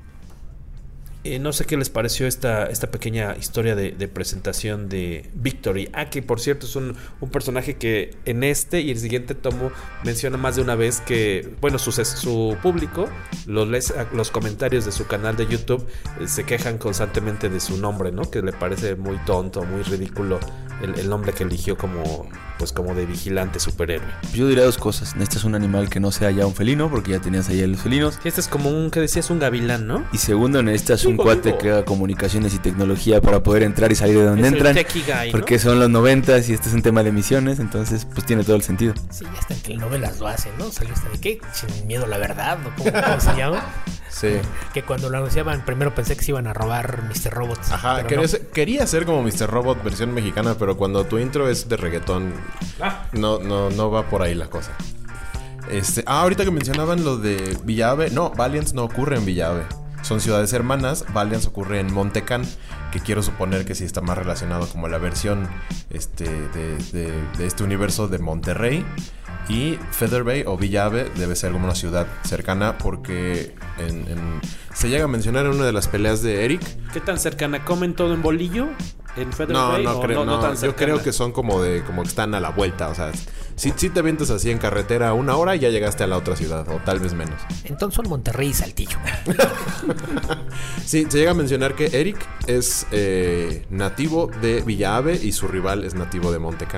[SPEAKER 16] Eh, no sé qué les pareció esta, esta pequeña historia de, de presentación de Victory. Ah, que por cierto es un, un personaje que en este y el siguiente tomo menciona más de una vez que, bueno, su, su público, los, les, los comentarios de su canal de YouTube eh, se quejan constantemente de su nombre, ¿no? Que le parece muy tonto, muy ridículo el, el nombre que eligió como, pues como de vigilante superhéroe.
[SPEAKER 19] Yo diría dos cosas. Necesitas un animal que no sea ya un felino, porque ya tenías ahí a los felinos.
[SPEAKER 16] Este es como un, que decías, un gavilán, ¿no?
[SPEAKER 19] Y segundo, necesitas un cuate que haga comunicaciones y tecnología para poder entrar y salir de donde es entran,
[SPEAKER 16] guy,
[SPEAKER 19] porque
[SPEAKER 16] ¿no?
[SPEAKER 19] Son los noventas y este es un tema de misiones, entonces pues tiene todo el sentido.
[SPEAKER 17] Sí, ya hasta en telenovelas lo hacen, ¿no? Salió hasta de qué, sin miedo a la verdad, ¿no? ¿Cómo, cómo se llama?
[SPEAKER 20] Sí.
[SPEAKER 17] Que cuando lo anunciaban primero pensé que se iban a robar míster Robot.
[SPEAKER 20] Ajá, quería, no. ser, quería ser como míster Robot versión mexicana, pero cuando tu intro es de reggaetón, ah. no, no, no va por ahí la cosa. Este, ah, ahorita que mencionaban lo de Villave, no, Valiant no ocurre en Villave. Son ciudades hermanas. Valiant ocurre en Montecán, que quiero suponer que sí está más relacionado como la versión este, de, de, de este universo de Monterrey. Y Feather Bay o Villave debe ser como una ciudad cercana, porque en, en, se llega a mencionar en una de las peleas de Eric.
[SPEAKER 16] ¿Qué tan cercana? ¿Comen todo en bolillo? ¿En Feather
[SPEAKER 20] no,
[SPEAKER 16] Bay?
[SPEAKER 20] No, creo, no, no, no yo creo que son como de como que están a la vuelta. O sea, si, si te avientas así en carretera una hora, ya llegaste a la otra ciudad, o tal vez menos.
[SPEAKER 17] Entonces son Monterrey y Saltillo.
[SPEAKER 20] Sí, se llega a mencionar que Eric es eh, nativo de Villave y su rival es nativo de Montecán.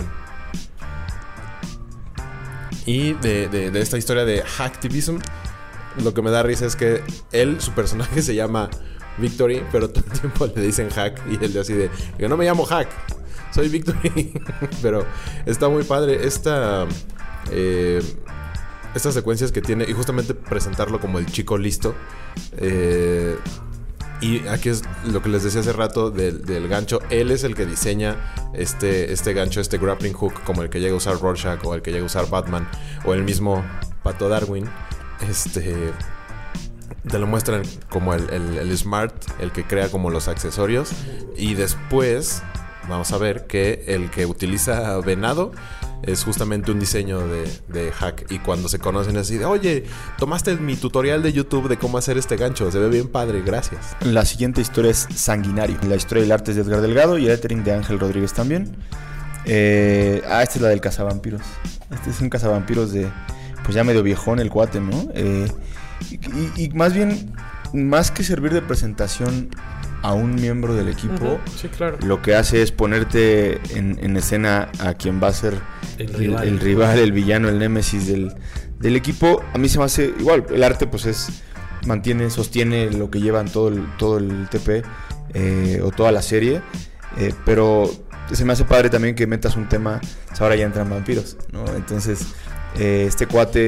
[SPEAKER 20] Y de, de, de esta historia de Hacktivism, lo que me da risa es que él, su personaje se llama Victory, pero todo el tiempo le dicen Hack. Y él así de, yo no me llamo Hack, soy Victory. Pero está muy padre esta eh, estas secuencias que tiene, y justamente presentarlo como el chico listo. eh, Y aquí es lo que les decía hace rato del, del gancho. Él es el que diseña este, este gancho, este grappling hook, como el que llega a usar Rorschach o el que llega a usar Batman o el mismo Pato Darwin. Este, te lo muestran como el, el, el Smart, el que crea como los accesorios. Y después vamos a ver que el que utiliza Venado es justamente un diseño de, de Hack. Y cuando se conocen así de, oye, tomaste mi tutorial de YouTube de cómo hacer este gancho, se ve bien padre, gracias.
[SPEAKER 19] La siguiente historia es Sanguinario. La historia del arte es de Edgar Delgado y el lettering de Ángel Rodríguez también. eh, Ah, esta es la del cazavampiros. Este es un cazavampiros de, pues ya medio viejón el cuate, ¿no? Eh, y, y más bien, más que servir de presentación a un miembro del equipo,
[SPEAKER 16] uh-huh. Sí, claro.
[SPEAKER 19] Lo que hace es ponerte en, en escena a quien va a ser el, el, rival. el, el rival, el villano, el némesis del, del equipo. A mí se me hace igual, el arte pues es, mantiene, sostiene lo que llevan todo el, todo el T P eh, o toda la serie, eh, pero se me hace padre también que metas un tema, ahora ya entran vampiros, ¿no? Entonces eh, este cuate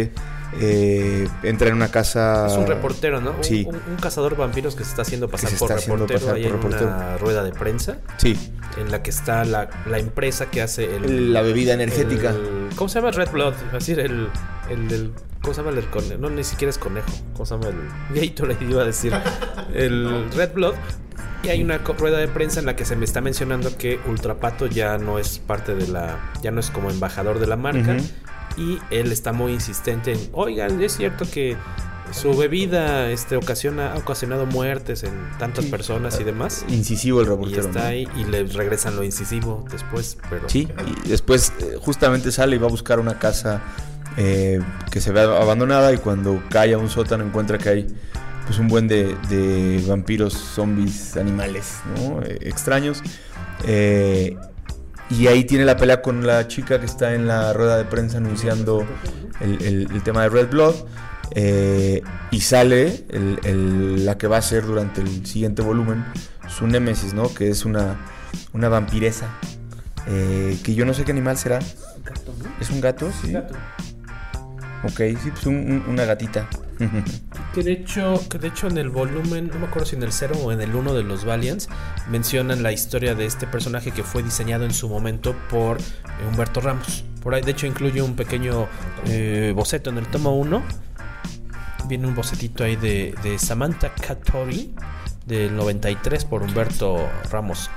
[SPEAKER 19] Eh, entra en una casa...
[SPEAKER 16] Es un reportero, ¿no?
[SPEAKER 19] Sí.
[SPEAKER 16] Un, un, un cazador de vampiros que se está haciendo pasar
[SPEAKER 19] se
[SPEAKER 16] por
[SPEAKER 19] está
[SPEAKER 16] reportero
[SPEAKER 19] pasar
[SPEAKER 16] ahí
[SPEAKER 19] por
[SPEAKER 16] en
[SPEAKER 19] reportero.
[SPEAKER 16] una rueda de prensa.
[SPEAKER 19] Sí.
[SPEAKER 16] En la que está la, la empresa que hace el,
[SPEAKER 19] la bebida energética.
[SPEAKER 16] El, ¿Cómo se llama? Red Blood. Es decir, el... el, el ¿Cómo se llama el conejo? No, ni siquiera es conejo. ¿Cómo se llama el Gatorade? Iba a decir. El Red Blood. Y hay una rueda de prensa en la que se me está mencionando que Ultrapato ya no es parte de la... Ya no es como embajador de la marca. Uh-huh. Y él está muy insistente en... Oigan, es cierto que su bebida este, ocasiona, ha ocasionado muertes en tantas sí. personas y demás.
[SPEAKER 19] Incisivo el reportero.
[SPEAKER 16] Y está
[SPEAKER 19] ¿no?
[SPEAKER 16] ahí y le regresan lo incisivo después. Pero...
[SPEAKER 19] Sí, y después eh, justamente sale y va a buscar una casa eh, que se ve abandonada. Y cuando cae a un sótano encuentra que hay... pues un buen de, de vampiros, zombies, animales, ¿no? Eh, extraños. Eh, y ahí tiene la pelea con la chica que está en la rueda de prensa anunciando el, el, el tema de Red Blood. Eh, y sale el, el, la que va a ser durante el siguiente volumen su némesis, ¿no? Que es una, una vampiresa. Eh, que yo no sé qué animal será.
[SPEAKER 16] ¿Gato, no?
[SPEAKER 19] ¿Es un gato? Sí.
[SPEAKER 16] Gato.
[SPEAKER 19] Ok, sí, pues un, un, una gatita.
[SPEAKER 16] Que de hecho, que de hecho en el volumen, no me acuerdo si en el cero o en el uno de los Valiants, mencionan la historia de este personaje que fue diseñado en su momento por Humberto Ramos. Por ahí de hecho incluye un pequeño eh, boceto en el tomo uno. Viene un bocetito ahí de, de Samantha Catori del noventa y tres por Humberto Ramos.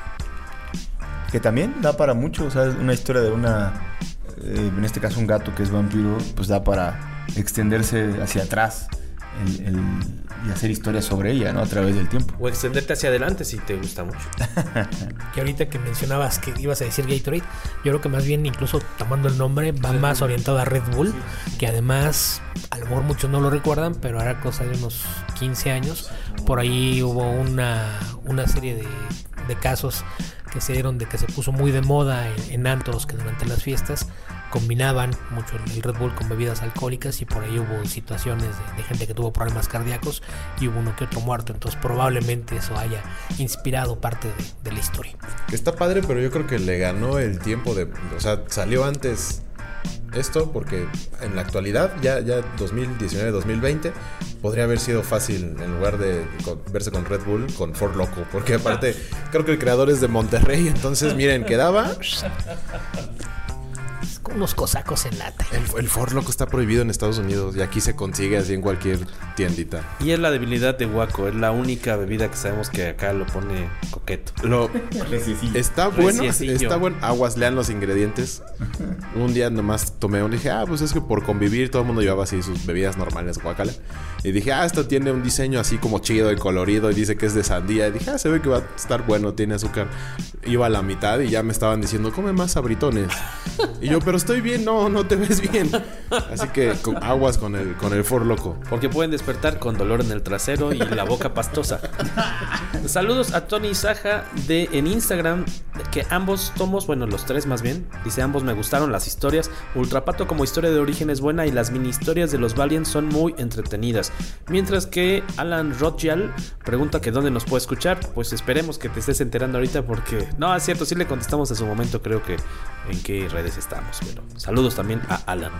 [SPEAKER 19] Que también da para mucho, o sea, una historia de una... Eh, en este caso un gato que es vampiro, pues da para extenderse hacia atrás el, el, y hacer historias sobre ella, ¿no? A través del tiempo.
[SPEAKER 16] O extenderte hacia adelante si te gusta mucho.
[SPEAKER 17] Que ahorita que mencionabas que ibas a decir Gatorade, yo creo que más bien incluso tomando el nombre va más orientado a Red Bull, que además a lo mejor muchos no lo recuerdan, pero ahora cosa de unos quince años por ahí hubo una, una serie de, de casos que se dieron de que se puso muy de moda en, en antros que durante las fiestas combinaban mucho el Red Bull con bebidas alcohólicas y por ahí hubo situaciones de, de gente que tuvo problemas cardíacos y hubo uno que otro muerto, entonces probablemente eso haya inspirado parte de, de la historia.
[SPEAKER 20] Está padre, pero yo creo que le ganó el tiempo de... O sea, salió antes esto porque en la actualidad, ya, ya dos mil diecinueve dos mil veinte, podría haber sido fácil en lugar de con, verse con Red Bull, con Four Loko, porque aparte creo que el creador es de Monterrey, entonces miren, quedaba...
[SPEAKER 17] Con unos cosacos en lata.
[SPEAKER 20] El, el Four Loko está prohibido en Estados Unidos y aquí se consigue así en cualquier tiendita.
[SPEAKER 16] Y es la debilidad de Waco, es la única bebida que sabemos que acá lo pone coqueto.
[SPEAKER 20] Lo está bueno, está bueno. Aguas, lean los ingredientes. Un día nomás tomé uno y dije, ah, pues es que por convivir todo el mundo llevaba así sus bebidas normales, guacala. Y dije, ah, esto tiene un diseño así como chido y colorido y dice que es de sandía. Y dije, ah, se ve que va a estar bueno, tiene azúcar. Iba a la mitad y ya me estaban diciendo, come más sabritones. Y yo, pero estoy bien, no, no te ves bien. Así que con, aguas con el, con el Four Loko.
[SPEAKER 16] Porque pueden despertar con dolor en el trasero y la boca pastosa. Saludos a Tony Saja de, en Instagram, que ambos tomos, bueno, los tres más bien, dice, ambos me gustaron las historias. Ultrapato como historia de origen es buena y las mini historias de los Valiant son muy entretenidas. Mientras que Alan Rothschild pregunta que dónde nos puede escuchar. Pues esperemos que te estés enterando ahorita porque... No, es cierto, sí le contestamos a su momento, creo que en qué redes estamos. Pero saludos también a Alan.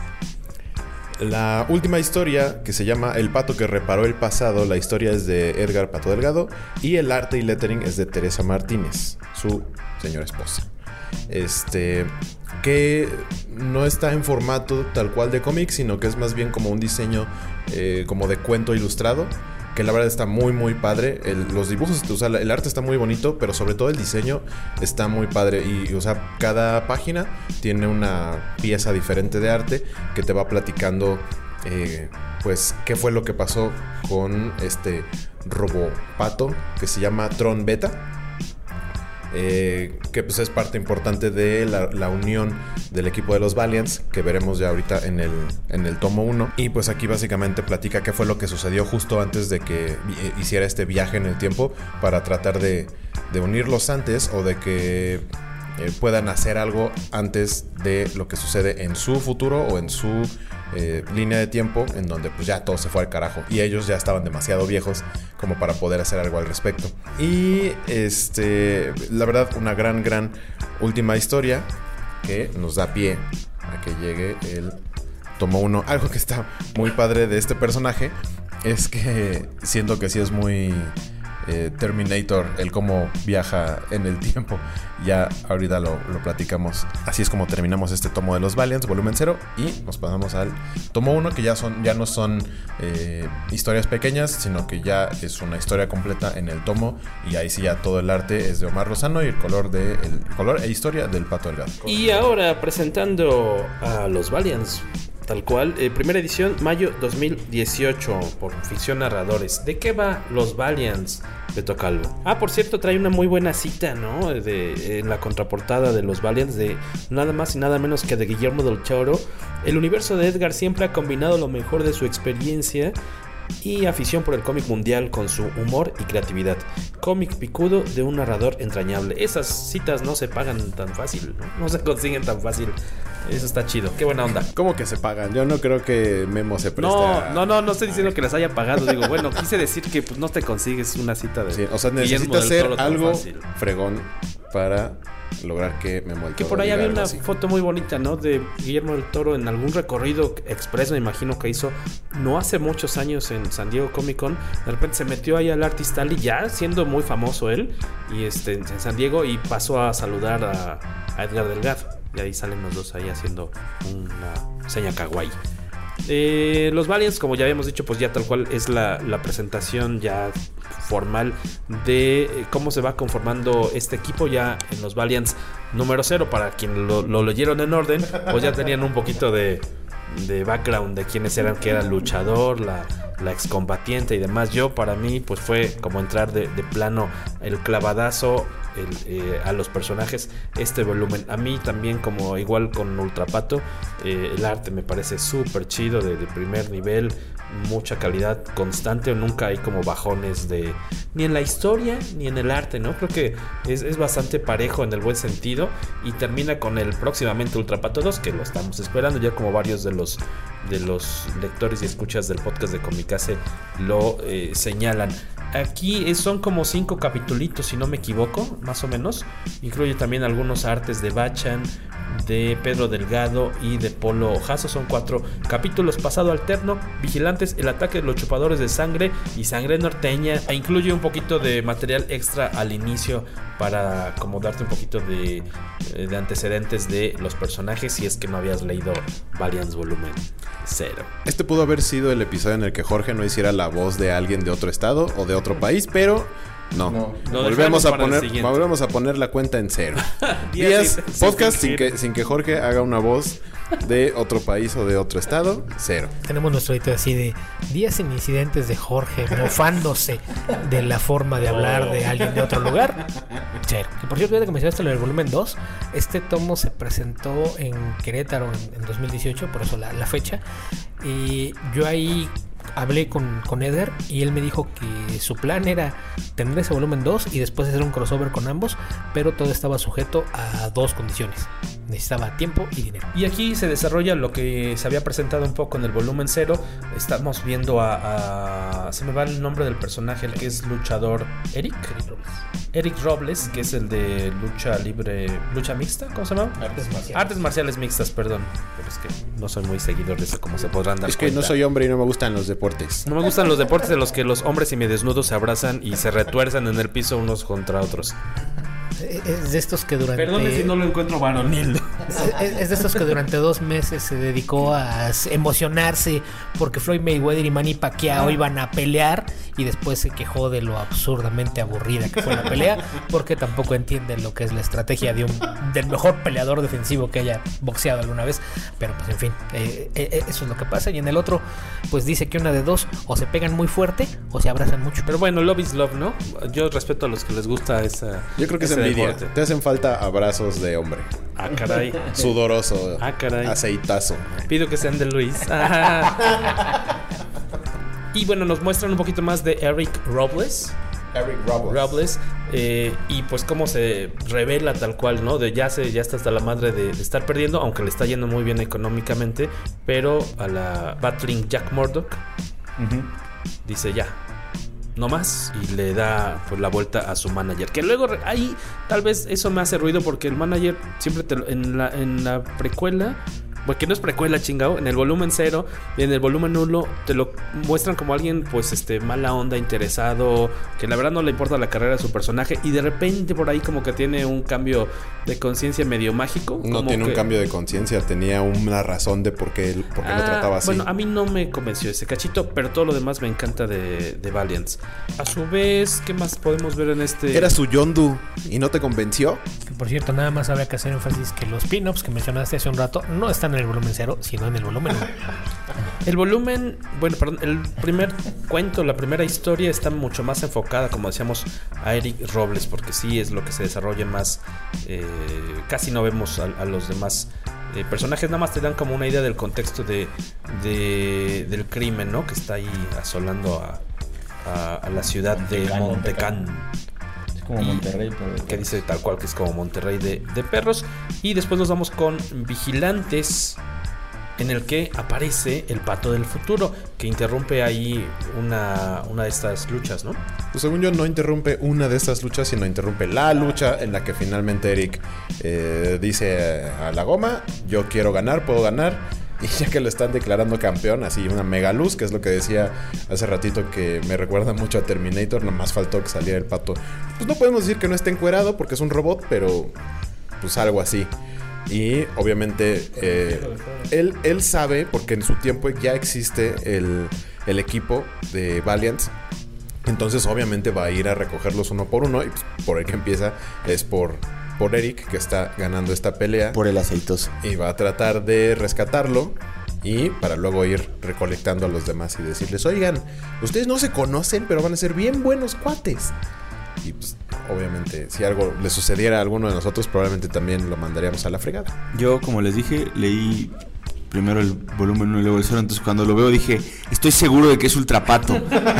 [SPEAKER 20] La última historia, que se llama El pato que reparó el pasado, la historia es de Edgar Pato Delgado y el arte y lettering es de Teresa Martínez, su señora esposa. Este, que no está en formato tal cual de cómic, sino que es más bien como un diseño eh, como de cuento ilustrado, que la verdad está muy muy padre. El, los dibujos, o sea, el arte está muy bonito, pero sobre todo el diseño está muy padre. Y, o sea, cada página tiene una pieza diferente de arte que te va platicando, eh, pues, qué fue lo que pasó con este robopato que se llama Tron Beta. Eh, que pues es parte importante de la, la unión del equipo de los Valiants, que veremos ya ahorita en el, en el tomo uno. Y pues aquí básicamente platica qué fue lo que sucedió justo antes de que hiciera este viaje en el tiempo para tratar de, de unirlos antes, o de que eh, puedan hacer algo antes de lo que sucede en su futuro o en su eh, línea de tiempo, en donde pues ya todo se fue al carajo y ellos ya estaban demasiado viejos como para poder hacer algo al respecto. Y este, la verdad, una gran, gran última historia que nos da pie a que llegue el
[SPEAKER 18] tomo uno. Algo que está muy padre de este personaje es que siento que sí es muy eh, Terminator el cómo viaja en el tiempo. Ya ahorita lo, lo platicamos. Así es como terminamos este tomo de los Valiants, volumen cero, y nos pasamos al tomo uno, que ya son ya no son eh, historias pequeñas, sino que ya es una historia completa en el tomo, y ahí sí ya todo el arte es de Omar Lozano y el color de el color e historia del Pato Delgado.
[SPEAKER 16] Y ahora presentando a los Valiants, tal cual, eh, primera edición, mayo dos mil dieciocho, por Ficción Narradores. ¿De qué va los Valiants, Beto Calvo? Ah, por cierto, trae una muy buena cita, ¿no? De, en la contraportada de los Valiants, de nada más y nada menos que de Guillermo del Toro. El universo de Edgar siempre ha combinado lo mejor de su experiencia y afición por el cómic mundial con su humor y creatividad. Cómic picudo de un narrador entrañable. Esas citas no se pagan tan fácil, ¿no? No se consiguen tan fácil. Eso está chido, qué buena onda.
[SPEAKER 20] ¿Cómo que se pagan? Yo no creo que Memo se preste
[SPEAKER 16] No,
[SPEAKER 20] a...
[SPEAKER 16] no, no, no estoy diciendo que las haya pagado. Digo, bueno, quise decir que pues, no te consigues una cita de...
[SPEAKER 20] Sí, o sea, necesitas hacer algo fregón para lograr que Memo del Toro...
[SPEAKER 16] Que por ahí había una
[SPEAKER 20] así.
[SPEAKER 16] foto muy bonita, ¿no? De Guillermo del Toro en algún recorrido expreso, me imagino que hizo no hace muchos años en San Diego Comic Con. De repente se metió ahí al Artist Alley, ya siendo muy famoso él, y este, en San Diego, y pasó a saludar a, a Edgar Delgado. Y ahí salen los dos ahí haciendo una seña kawaii. Eh, los Valiants, como ya habíamos dicho, pues ya tal cual es la, la presentación ya formal de eh, cómo se va conformando este equipo ya en los Valiants número cero. Para quien lo, lo leyeron en orden, pues ya tenían un poquito de, de background de quiénes eran, que era el luchador, la, la excombatiente y demás. Yo, para mí, pues fue como entrar de, de plano el clavadazo el, eh, a los personajes este volumen. A mí también, como igual con Ultrapato, eh, el arte me parece súper chido, de, de primer nivel, mucha calidad constante. Nunca hay como bajones de ni en la historia ni en el arte, ¿no? Creo que es, es bastante parejo en el buen sentido, y termina con el próximamente Ultrapato dos, que lo estamos esperando ya, como varios de los de los lectores y escuchas del podcast de Comicase lo eh, señalan. Aquí son como cinco capitulitos, si no me equivoco, más o menos. Incluye también algunos artes de Bachan, de Pedro Delgado y de Polo Ojazo. Son cuatro capítulos. Pasado alterno, Vigilantes, el ataque de los chupadores de sangre y Sangre norteña. E incluye un poquito de material extra al inicio para como darte un poquito de, de antecedentes de los personajes, si es que no habías leído Valiants volumen cero.
[SPEAKER 20] Este pudo haber sido el episodio en el que Jorge no hiciera la voz de alguien de otro estado o de otro país, pero no, no. Volvemos a poner volvemos a poner la cuenta en cero. Días podcast sin que sin que Jorge haga una voz de otro país o de otro estado, cero.
[SPEAKER 17] Tenemos nuestro hito así de días sin incidentes de Jorge mofándose de la forma de hablar de alguien de otro lugar, cero. Que por cierto, ya que mencionaste en el volumen dos, este tomo se presentó en Querétaro en, en dos mil dieciocho, por eso la, la fecha, y yo ahí hablé con, con Eder, y él me dijo que su plan era tener ese volumen dos y después hacer un crossover con ambos, pero todo estaba sujeto a dos condiciones: necesitaba tiempo y dinero.
[SPEAKER 16] Y aquí se desarrolla lo que se había presentado un poco en el volumen cero. Estamos viendo a, a se me va el nombre del personaje, el que es luchador, Eric Eric Robles, Eric Robles, que es el de lucha libre, lucha mixta, ¿cómo se llama? Artes marciales. Artes marciales mixtas, perdón. Pero es que no soy muy seguidor de eso, como se podrán dar
[SPEAKER 20] Es que
[SPEAKER 16] cuenta.
[SPEAKER 20] no soy hombre y no me gustan los deportes.
[SPEAKER 16] No me gustan los deportes en los que los hombres semidesnudos se abrazan y se retuerzan en el piso unos contra otros.
[SPEAKER 17] Es de estos que durante...
[SPEAKER 16] Perdone si no lo encuentro varonil.
[SPEAKER 17] Es, es de estos que durante dos meses se dedicó a emocionarse porque Floyd Mayweather y Manny Pacquiao iban a pelear, y después se quejó de lo absurdamente aburrida que fue la pelea, porque tampoco entienden lo que es la estrategia de un del mejor peleador defensivo que haya boxeado alguna vez. Pero pues en fin, eh, eh, eso es lo que pasa. Y en el otro pues dice que una de dos: o se pegan muy fuerte o se abrazan mucho.
[SPEAKER 16] Pero bueno, love is love, ¿no? Yo respeto a los que les gusta esa...
[SPEAKER 20] Yo creo que es envidia. Deporte. Te hacen falta abrazos de hombre.
[SPEAKER 16] Ah, caray.
[SPEAKER 20] Sudoroso.
[SPEAKER 16] Ah, caray.
[SPEAKER 20] Aceitazo.
[SPEAKER 16] Pido que sean de Luis. Ah. Y bueno, nos muestran un poquito más de Eric Robles.
[SPEAKER 20] Eric Robles.
[SPEAKER 16] Robles eh, y pues cómo se revela tal cual, ¿no? De ya se ya está hasta la madre de, de estar perdiendo, aunque le está yendo muy bien económicamente, pero a la Battling Jack Murdock uh-huh. dice ya, no más, y le da pues la vuelta a su manager, que luego ahí tal vez eso me hace ruido, porque el manager siempre te, en la en la precuela porque no es precuela, chingado. En el volumen cero y en el volumen uno te lo muestran como alguien, pues, este, mala onda, interesado, que la verdad no le importa la carrera de su personaje, y de repente por ahí como que tiene un cambio de conciencia medio mágico.
[SPEAKER 20] No tiene
[SPEAKER 16] que...
[SPEAKER 20] un cambio de conciencia, tenía una razón de por qué, por qué
[SPEAKER 16] ah,
[SPEAKER 20] lo trataba así.
[SPEAKER 16] Bueno, a mí no me convenció ese cachito, pero todo lo demás me encanta de, de Valiant. A su vez, ¿qué más podemos ver en este?
[SPEAKER 20] Era su Yondu y no te convenció.
[SPEAKER 17] Que por cierto, nada más habría que hacer énfasis que los pin-ups que mencionaste hace un rato no están en el volumen cero, sino en el volumen uno.
[SPEAKER 16] El volumen, bueno, perdón, el primer cuento, la primera historia está mucho más enfocada, como decíamos, a Eric Robles, porque sí es lo que se desarrolla más. Eh, casi no vemos a, a los demás eh, personajes, nada más te dan como una idea del contexto de, de del crimen, ¿no? Que está ahí asolando a, a, a la ciudad de Montecán.
[SPEAKER 19] Como
[SPEAKER 16] y,
[SPEAKER 19] Monterrey, pero...
[SPEAKER 16] que dice tal cual que es como Monterrey de, de perros. Y después nos vamos con Vigilantes, en el que aparece el Pato del Futuro, que interrumpe ahí una, una de estas luchas, ¿no?
[SPEAKER 20] Pues según yo no interrumpe una de estas luchas, sino interrumpe la lucha en la que finalmente Eric eh, dice a la goma: yo quiero ganar, puedo ganar. Y ya que lo están declarando campeón, así una mega luz, que es lo que decía hace ratito, que me recuerda mucho a Terminator, nomás faltó que saliera el pato. Pues no podemos decir que no esté encuerado porque es un robot, pero pues algo así. Y obviamente eh, él, él sabe, porque en su tiempo ya existe el, el equipo de Valiant. Entonces obviamente va a ir a recogerlos uno por uno. Y pues, por el que empieza es por... por Eric, que está ganando esta pelea.
[SPEAKER 19] Por el aceitoso.
[SPEAKER 20] Y va a tratar de rescatarlo. Y para luego ir recolectando a los demás y decirles: oigan, ustedes no se conocen, pero van a ser bien buenos cuates. Y pues obviamente si algo le sucediera a alguno de nosotros, probablemente también lo mandaríamos a la fregada.
[SPEAKER 19] Yo, como les dije, leí primero el volumen uno y luego el cero. Entonces cuando lo veo dije: estoy seguro de que es Ultrapato.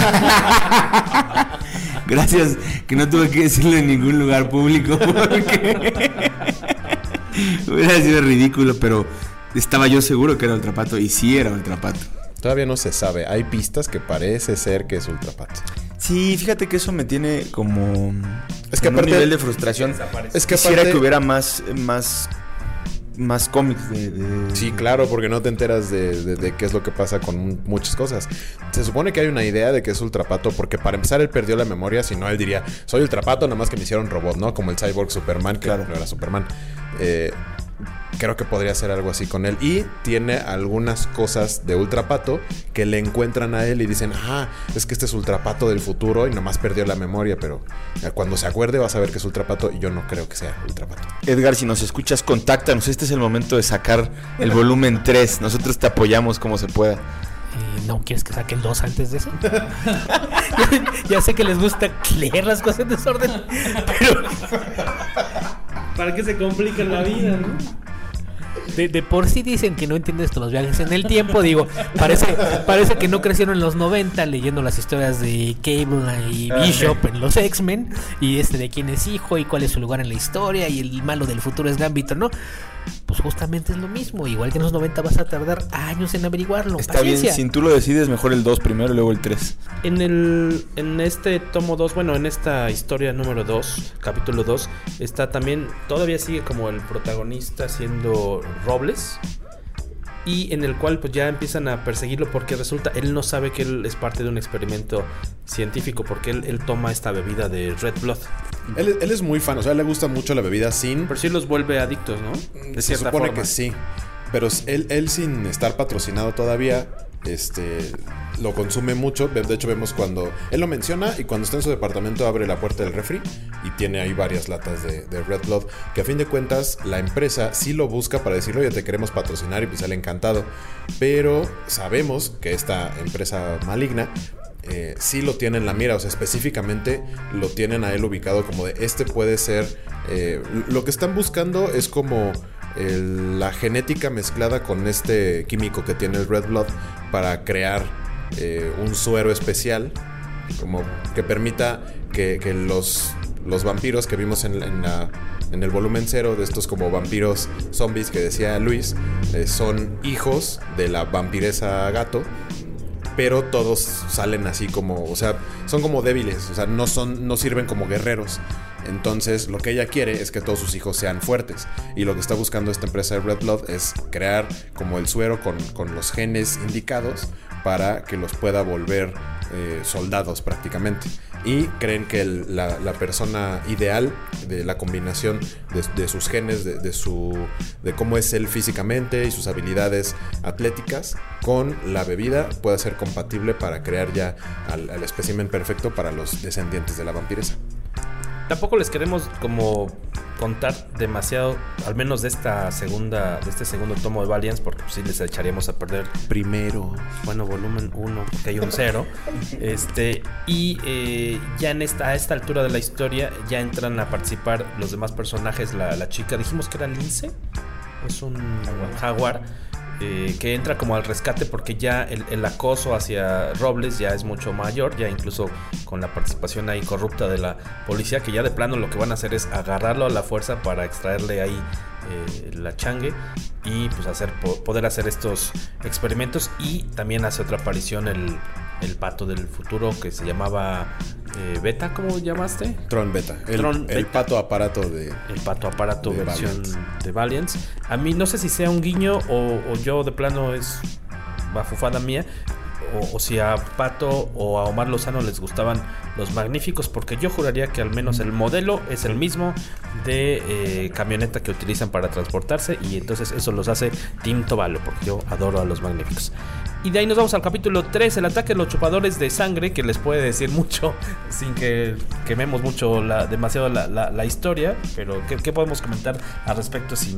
[SPEAKER 19] Gracias, que no tuve que decirlo en ningún lugar público, porque hubiera sido ridículo, pero estaba yo seguro que era Ultrapato, y sí era Ultrapato.
[SPEAKER 20] Todavía no se sabe, hay pistas que parece ser que es Ultrapato.
[SPEAKER 19] Sí, fíjate que eso me tiene como
[SPEAKER 20] es que
[SPEAKER 19] en
[SPEAKER 20] aparte,
[SPEAKER 19] un nivel de frustración. Es que quisiera aparte, que hubiera más más más cómics de, de...
[SPEAKER 20] Sí, claro, porque no te enteras de, de, de qué es lo que pasa con muchas cosas. Se supone que hay una idea de que es Ultrapato, porque para empezar él perdió la memoria. Si no, él diría: soy Ultrapato, nada más que me hicieron robot, ¿no? Como el Cyborg Superman, que claro, no era Superman. Eh, creo que podría ser algo así con él. Y tiene algunas cosas de Ultrapato que le encuentran a él y dicen: ah, es que este es Ultrapato del futuro y nomás perdió la memoria, pero cuando se acuerde vas a ver que es Ultrapato. Y yo no creo que sea Ultrapato.
[SPEAKER 19] Edgar, si nos escuchas, contáctanos. Este es el momento de sacar el volumen tres. Nosotros te apoyamos como se pueda.
[SPEAKER 17] ¿No quieres que saque el dos antes de eso? ya, ya sé que les gusta leer las cosas en desorden, pero
[SPEAKER 16] ¿para qué se complica la vida, no?
[SPEAKER 17] De, de por sí dicen que no entiendes los viajes en el tiempo. Digo, parece, parece que no crecieron en los noventa leyendo las historias de Cable y Bishop en los X-Men, y este de quién es hijo y cuál es su lugar en la historia, y el malo del futuro es Gambito, ¿no? Pues justamente es lo mismo. Igual que en los noventa vas a tardar años en averiguarlo.
[SPEAKER 19] Está Paciencia. Bien, si tú lo decides, mejor el dos primero y luego el tres.
[SPEAKER 16] En el en este tomo dos, bueno, en esta historia número dos, capítulo dos, está también, todavía sigue como el protagonista siendo Robles, y en el cual pues ya empiezan a perseguirlo porque resulta, él no sabe que él es parte de un experimento científico, porque él, él toma esta bebida de Red Blood.
[SPEAKER 20] Él, él es muy fan, o sea, le gusta mucho la bebida sin...
[SPEAKER 16] Pero sí los vuelve adictos, ¿no?
[SPEAKER 20] De Se cierta supone forma. Que sí, pero él, él sin estar patrocinado todavía, este, lo consume mucho. De hecho vemos cuando él lo menciona, y cuando está en su departamento abre la puerta del refri y tiene ahí varias latas de, de Red Blood, que a fin de cuentas la empresa sí lo busca para decirle: oye, te queremos patrocinar, y pues él encantado. Pero sabemos que esta empresa maligna Eh, sí lo tienen en la mira, o sea, específicamente lo tienen a él ubicado como de este puede ser, eh, lo que están buscando es como el, la genética mezclada con este químico que tiene el Red Blood para crear eh, un suero especial como que permita que, que los, los vampiros que vimos en, en, la, en el volumen cero, de estos como vampiros zombies que decía Luis, eh, son hijos de la vampiresa gato. pero todos salen así como, o sea, son como débiles, o sea, no son, no sirven como guerreros. Entonces lo que ella quiere es que todos sus hijos sean fuertes, y lo que está buscando esta empresa de Red Blood es crear como el suero con, con los genes indicados para que los pueda volver eh, soldados prácticamente. Y creen que el, la, la persona ideal de la combinación de, de sus genes, de, de, su, de cómo es él físicamente y sus habilidades atléticas con la bebida pueda ser compatible para crear ya al, al espécimen perfecto para los descendientes de la vampiresa.
[SPEAKER 16] Tampoco les queremos como contar demasiado, al menos de esta segunda, de este segundo tomo de Valiants, porque pues, sí les echaríamos a perder primero, bueno, volumen uno, porque hay un cero. este Y eh, ya en esta, a esta altura de la historia ya entran a participar los demás personajes. La, la chica, dijimos que era Lince, es un jaguar. Eh, que entra como al rescate porque ya el, el acoso hacia Robles ya es mucho mayor, ya incluso con la participación ahí corrupta de la policía, que ya de plano lo que van a hacer es agarrarlo a la fuerza para extraerle ahí eh, la changue y pues hacer poder hacer estos experimentos. Y también hace otra aparición el, el pato del futuro que se llamaba eh, Beta, ¿cómo llamaste?
[SPEAKER 20] Tron Beta, el,
[SPEAKER 16] Tron
[SPEAKER 20] el
[SPEAKER 16] Beta.
[SPEAKER 20] pato aparato de
[SPEAKER 16] el pato aparato
[SPEAKER 20] de
[SPEAKER 16] versión
[SPEAKER 20] Valiant.
[SPEAKER 16] de Valiants. A mí no sé si sea un guiño o, o yo de plano es bafufada mía, o, o si a Pato o a Omar Lozano les gustaban los magníficos, porque yo juraría que al menos el modelo es el mismo de eh, camioneta que utilizan para transportarse, y entonces eso los hace Team Tovalo, porque yo adoro a los magníficos. Y de ahí nos vamos al capítulo tres, el ataque de los chupadores de sangre, que les puede decir mucho sin que quememos mucho la, demasiado la, la, la historia. Pero ¿qué, qué podemos comentar al respecto sin,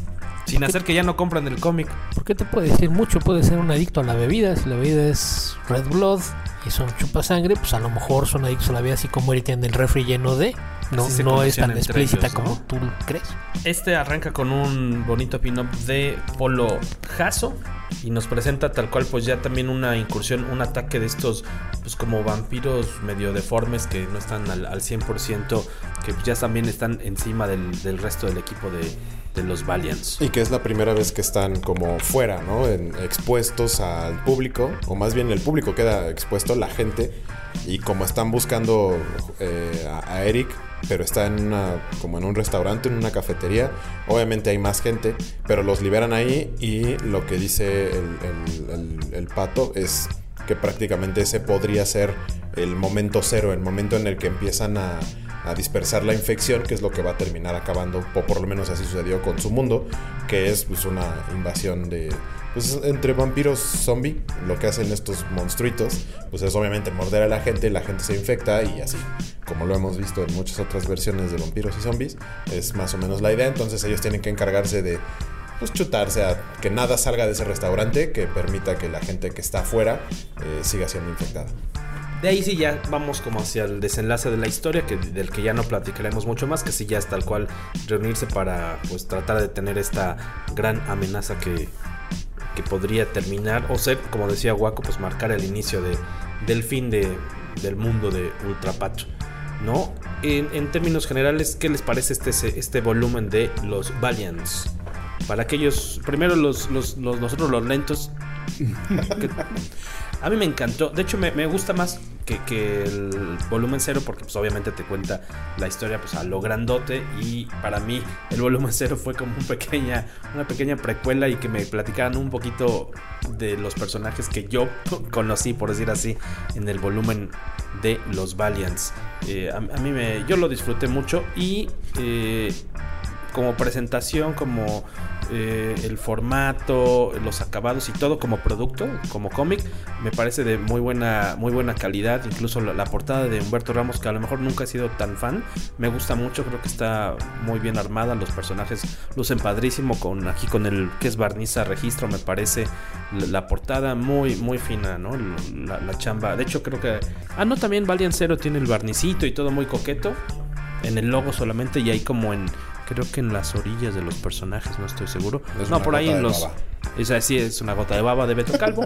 [SPEAKER 16] sin hacer que ya no compren el cómic?
[SPEAKER 17] ¿Por qué te puede decir mucho? Puede ser un adicto a la bebida. Si la bebida es Red Blood y son chupasangre, pues a lo mejor son adictos a la bebida, así como ahorita en el refri lleno de... No, no es tan explícita ellos, ¿no? Como tú crees.
[SPEAKER 16] Este arranca con un bonito pin-up de Polo Jasso y nos presenta tal cual pues ya también una incursión, un ataque de estos pues como vampiros medio deformes que no están al, al cien por ciento, que ya también están encima del, del resto del equipo de, de los Valiants.
[SPEAKER 20] Y que es la primera vez que están como fuera, ¿no? En, expuestos al público, o más bien el público queda expuesto, la gente, y como están buscando eh, a, a Eric, pero está en una, como en un restaurante, en una cafetería, obviamente hay más gente, pero los liberan ahí, y lo que dice el, el, el, el pato es que prácticamente ese podría ser el momento cero, el momento en el que empiezan a, a dispersar la infección, que es lo que va a terminar acabando, o por lo menos así sucedió con su mundo, que es pues una invasión de... Pues entre vampiros zombie, lo que hacen estos monstruitos, pues es obviamente morder a la gente, la gente se infecta y así, como lo hemos visto en muchas otras versiones de vampiros y zombies, es más o menos la idea. Entonces ellos tienen que encargarse de pues chutarse a que nada salga de ese restaurante que permita que la gente que está afuera eh, siga siendo infectada.
[SPEAKER 16] De ahí sí ya vamos como hacia el desenlace de la historia, que del que ya no platicaremos mucho más, que sí ya es tal cual reunirse para pues tratar de tener esta gran amenaza que que podría terminar o ser, como decía Waco, pues marcar el inicio de, del fin de, del mundo de Ultrapato, ¿no? En, en términos generales, ¿qué les parece este, este volumen de los Valiants? Para aquellos, primero los, los, los nosotros los lentos, que, a mí me encantó. De hecho me, me gusta más que, que el volumen cero, porque pues obviamente te cuenta la historia pues a lo grandote, y para mí el volumen cero fue como un pequeña, una pequeña precuela, y que me platicaran un poquito de los personajes que yo conocí, por decir así, en el volumen de los Valiants. eh, a, a mí me, yo lo disfruté mucho, y eh, como presentación, como eh, el formato, los acabados y todo como producto, como cómic, me parece de muy buena, muy buena calidad. Incluso la, la portada de Humberto Ramos, que a lo mejor nunca he sido tan fan, me gusta mucho, creo que está muy bien armada, los personajes lucen padrísimo, con aquí con el que es barniz a registro, me parece la, la portada muy, muy fina, ¿no? La, la chamba, de hecho creo que, ah no, también Valiant Zero tiene el barnicito y todo muy coqueto, en el logo solamente, y ahí como en, creo que en las orillas de los personajes, no estoy seguro.
[SPEAKER 20] Es
[SPEAKER 16] no, por ahí en los...
[SPEAKER 20] Baba.
[SPEAKER 16] Esa sí es una gota de baba de Beto Calvo.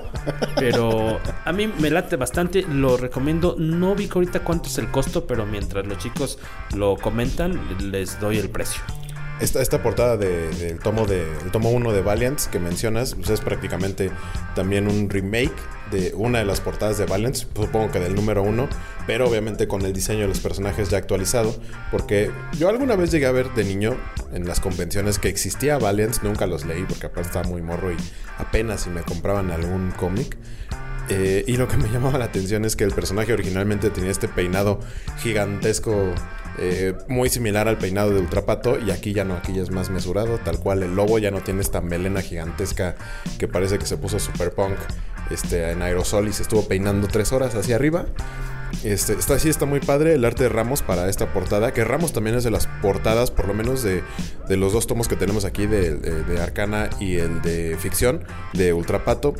[SPEAKER 16] Pero a mí me late bastante, lo recomiendo. No vi ahorita cuánto es el costo, pero mientras los chicos lo comentan, les doy el precio.
[SPEAKER 20] esta, esta portada del de, de tomo de el tomo uno de Valiant que mencionas, pues es prácticamente también un remake de una de las portadas de Valiant, supongo que del número uno, pero obviamente con el diseño de los personajes ya actualizado, porque yo alguna vez llegué a ver de niño en las convenciones que existía Valiant, nunca los leí porque aparte estaba muy morro y apenas si me compraban algún cómic. Eh, y lo que me llamaba la atención es que el personaje originalmente tenía este peinado gigantesco, eh, muy similar al peinado de Ultra Pato, y aquí ya no, aquí ya es más mesurado, tal cual. El lobo ya no tiene esta melena gigantesca que parece que se puso super punk este, en aerosol y se estuvo peinando tres horas hacia arriba. Este, está así, está muy padre el arte de Ramos para esta portada, que Ramos también es de las portadas, por lo menos de, de los dos tomos que tenemos aquí, de, de, de Arcana y el de ficción de Ultra Pato.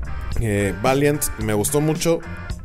[SPEAKER 20] Eh, Valiant me gustó mucho.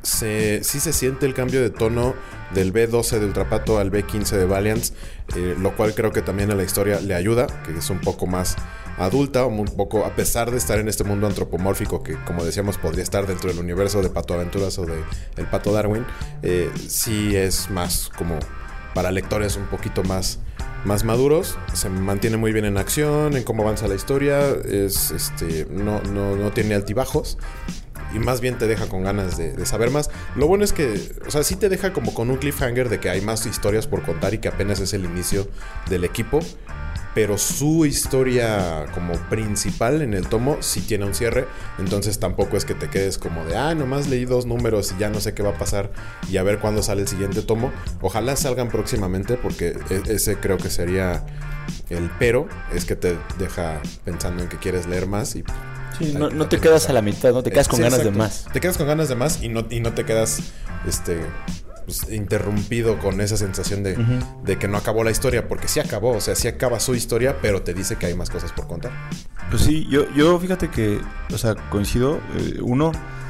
[SPEAKER 20] Se, sí se siente el cambio de tono del B doce de Ultra Pato al B quince de Valiant, eh, lo cual creo que también a la historia le ayuda, que es un poco más adulta, un poco, a pesar de estar en este mundo antropomórfico que, como decíamos, podría estar dentro del universo de Pato Aventuras o de El Pato Darwin. eh, sí es más como para lectores un poquito más más maduros. Se mantiene muy bien en acción, en cómo avanza la historia. Es este no, no, no tiene altibajos y más bien te deja con ganas de, de saber más. Lo bueno es que, o sea, sí te deja como con un cliffhanger de que hay más historias por contar y que apenas es el inicio del equipo, pero su historia como principal en el tomo sí tiene un cierre. Entonces tampoco es que te quedes como de, ah, nomás leí dos números y ya no sé qué va a pasar y a ver cuándo sale el siguiente tomo. Ojalá salgan próximamente, porque ese creo que sería el pero, es que te deja pensando en que quieres leer más y
[SPEAKER 19] sí, no, no te quedas a la mitad, no te quedas con sí, ganas exacto. de más.
[SPEAKER 20] Te quedas con ganas de más y no, y no te quedas este pues, interrumpido con esa sensación de, uh-huh. de que no acabó la historia, porque sí acabó, o sea, sí acaba su historia, pero te dice que hay más cosas por contar.
[SPEAKER 19] Pues sí, yo, yo fíjate que, o sea, coincido. Eh, uno,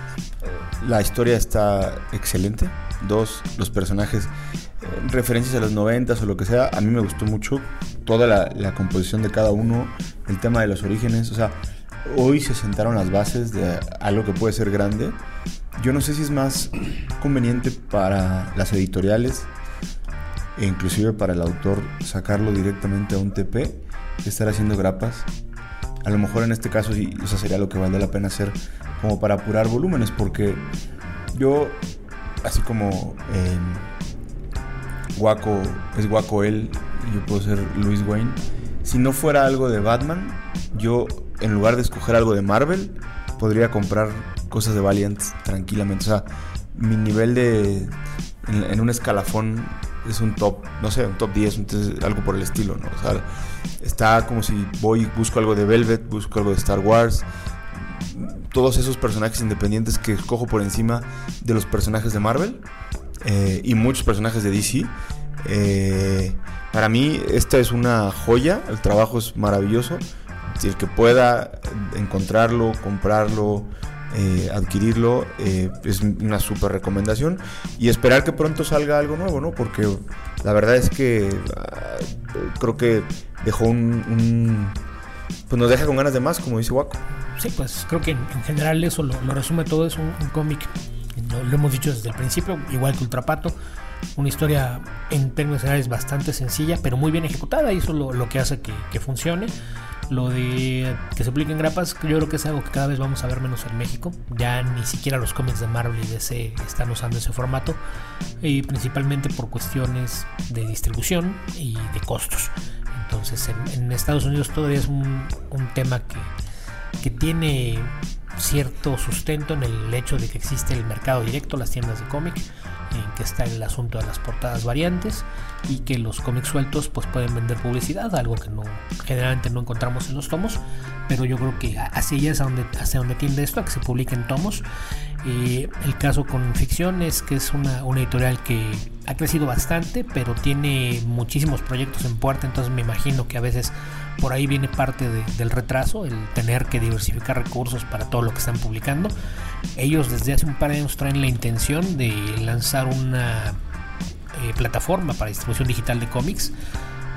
[SPEAKER 19] la historia está excelente. Dos, los personajes, eh, referencias a los noventas o lo que sea, a mí me gustó mucho toda la, la composición de cada uno, el tema de los orígenes. O sea, hoy se sentaron las bases de algo que puede ser grande. Yo no sé si es más conveniente para las editoriales e inclusive para el autor sacarlo directamente a un T P que estar haciendo grapas. A lo mejor en este caso sí, o sea, sería lo que vale la pena hacer como para apurar volúmenes, porque yo, así como eh, Waco es Waco él y yo puedo ser Louis Wayne, si no fuera algo de Batman, yo en lugar de escoger algo de Marvel podría comprar cosas de Valiant tranquilamente. O sea, mi nivel de en, en un escalafón es un top, no sé, un top diez, entonces, algo por el estilo, ¿no? O sea, está como si voy y busco algo de Velvet, busco algo de Star Wars, todos esos personajes independientes que escojo por encima de los personajes de Marvel, eh, y muchos personajes de D C. Eh, para mí esta es una joya, el trabajo es maravilloso. Si el que pueda encontrarlo, comprarlo, eh, adquirirlo, eh, es una súper recomendación, y esperar que pronto salga algo nuevo, ¿no? Porque la verdad es que uh, creo que dejó un, un pues nos deja con ganas de más, como dice Waco.
[SPEAKER 17] Sí, pues creo que en, en general eso lo, lo resume todo. Es un, un cómic, lo, lo hemos dicho desde el principio, igual que Ultra Pato, una historia en términos generales bastante sencilla, pero muy bien ejecutada, y eso es lo, lo que hace que, que funcione. Lo de que se publiquen grapas, yo creo que es algo que cada vez vamos a ver menos en México. Ya ni siquiera los cómics de Marvel y D C están usando ese formato, y principalmente por cuestiones de distribución y de costos. Entonces en, en Estados Unidos todavía es un, un tema que, que tiene cierto sustento en el hecho de que existe el mercado directo, las tiendas de cómic, en que está el asunto de las portadas variantes, y que los cómics sueltos pues pueden vender publicidad, algo que no generalmente no encontramos en los tomos, pero yo creo que hacia allá es a donde, hacia donde tiende esto, a que se publiquen tomos. Eh, el caso con ficción es que es una, una editorial que ha crecido bastante, pero tiene muchísimos proyectos en puerta, entonces me imagino que a veces por ahí viene parte de, del retraso, el tener que diversificar recursos para todo lo que están publicando. Ellos desde hace un par de años traen la intención de lanzar una eh, plataforma para distribución digital de cómics,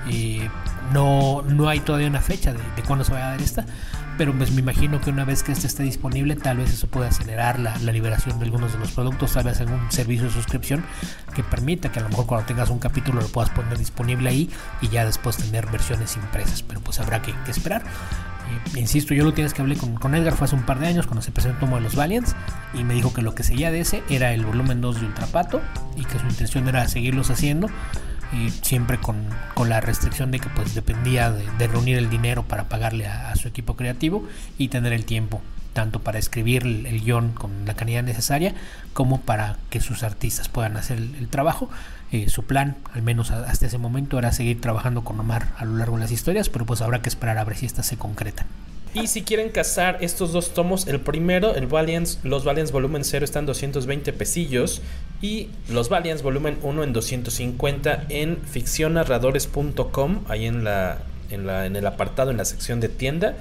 [SPEAKER 17] Eh, no, no hay todavía una fecha de, de cuándo se va a dar esta, pero pues me imagino que una vez que este esté disponible, tal vez eso pueda acelerar la, la liberación de algunos de los productos, tal vez algún servicio de suscripción que permita que a lo mejor cuando tengas un capítulo lo puedas poner disponible ahí y ya después tener versiones impresas, pero pues habrá que, que esperar. Eh, insisto, yo lo tienes que hablé con, con Edgar fue hace un par de años cuando se presentó el tomo de los Valiants y me dijo que lo que seguía de ese era el volumen dos de Ultrapato y que su intención era seguirlos haciendo. Y siempre con, con la restricción de que pues dependía de, de reunir el dinero para pagarle a, a su equipo creativo y tener el tiempo tanto para escribir el, el guión con la calidad necesaria como para que sus artistas puedan hacer el, el trabajo. Eh, su plan, al menos hasta ese momento, era seguir trabajando con Omar a lo largo de las historias, pero pues habrá que esperar a ver si estas se concretan.
[SPEAKER 16] Y si quieren cazar estos dos tomos, el primero, el Valiants, los Valiants volumen cero están doscientos veinte pesillos y los Valiants volumen uno en doscientos cincuenta en ficción narradores punto com, ahí en la, en la en el apartado, en la sección de tienda.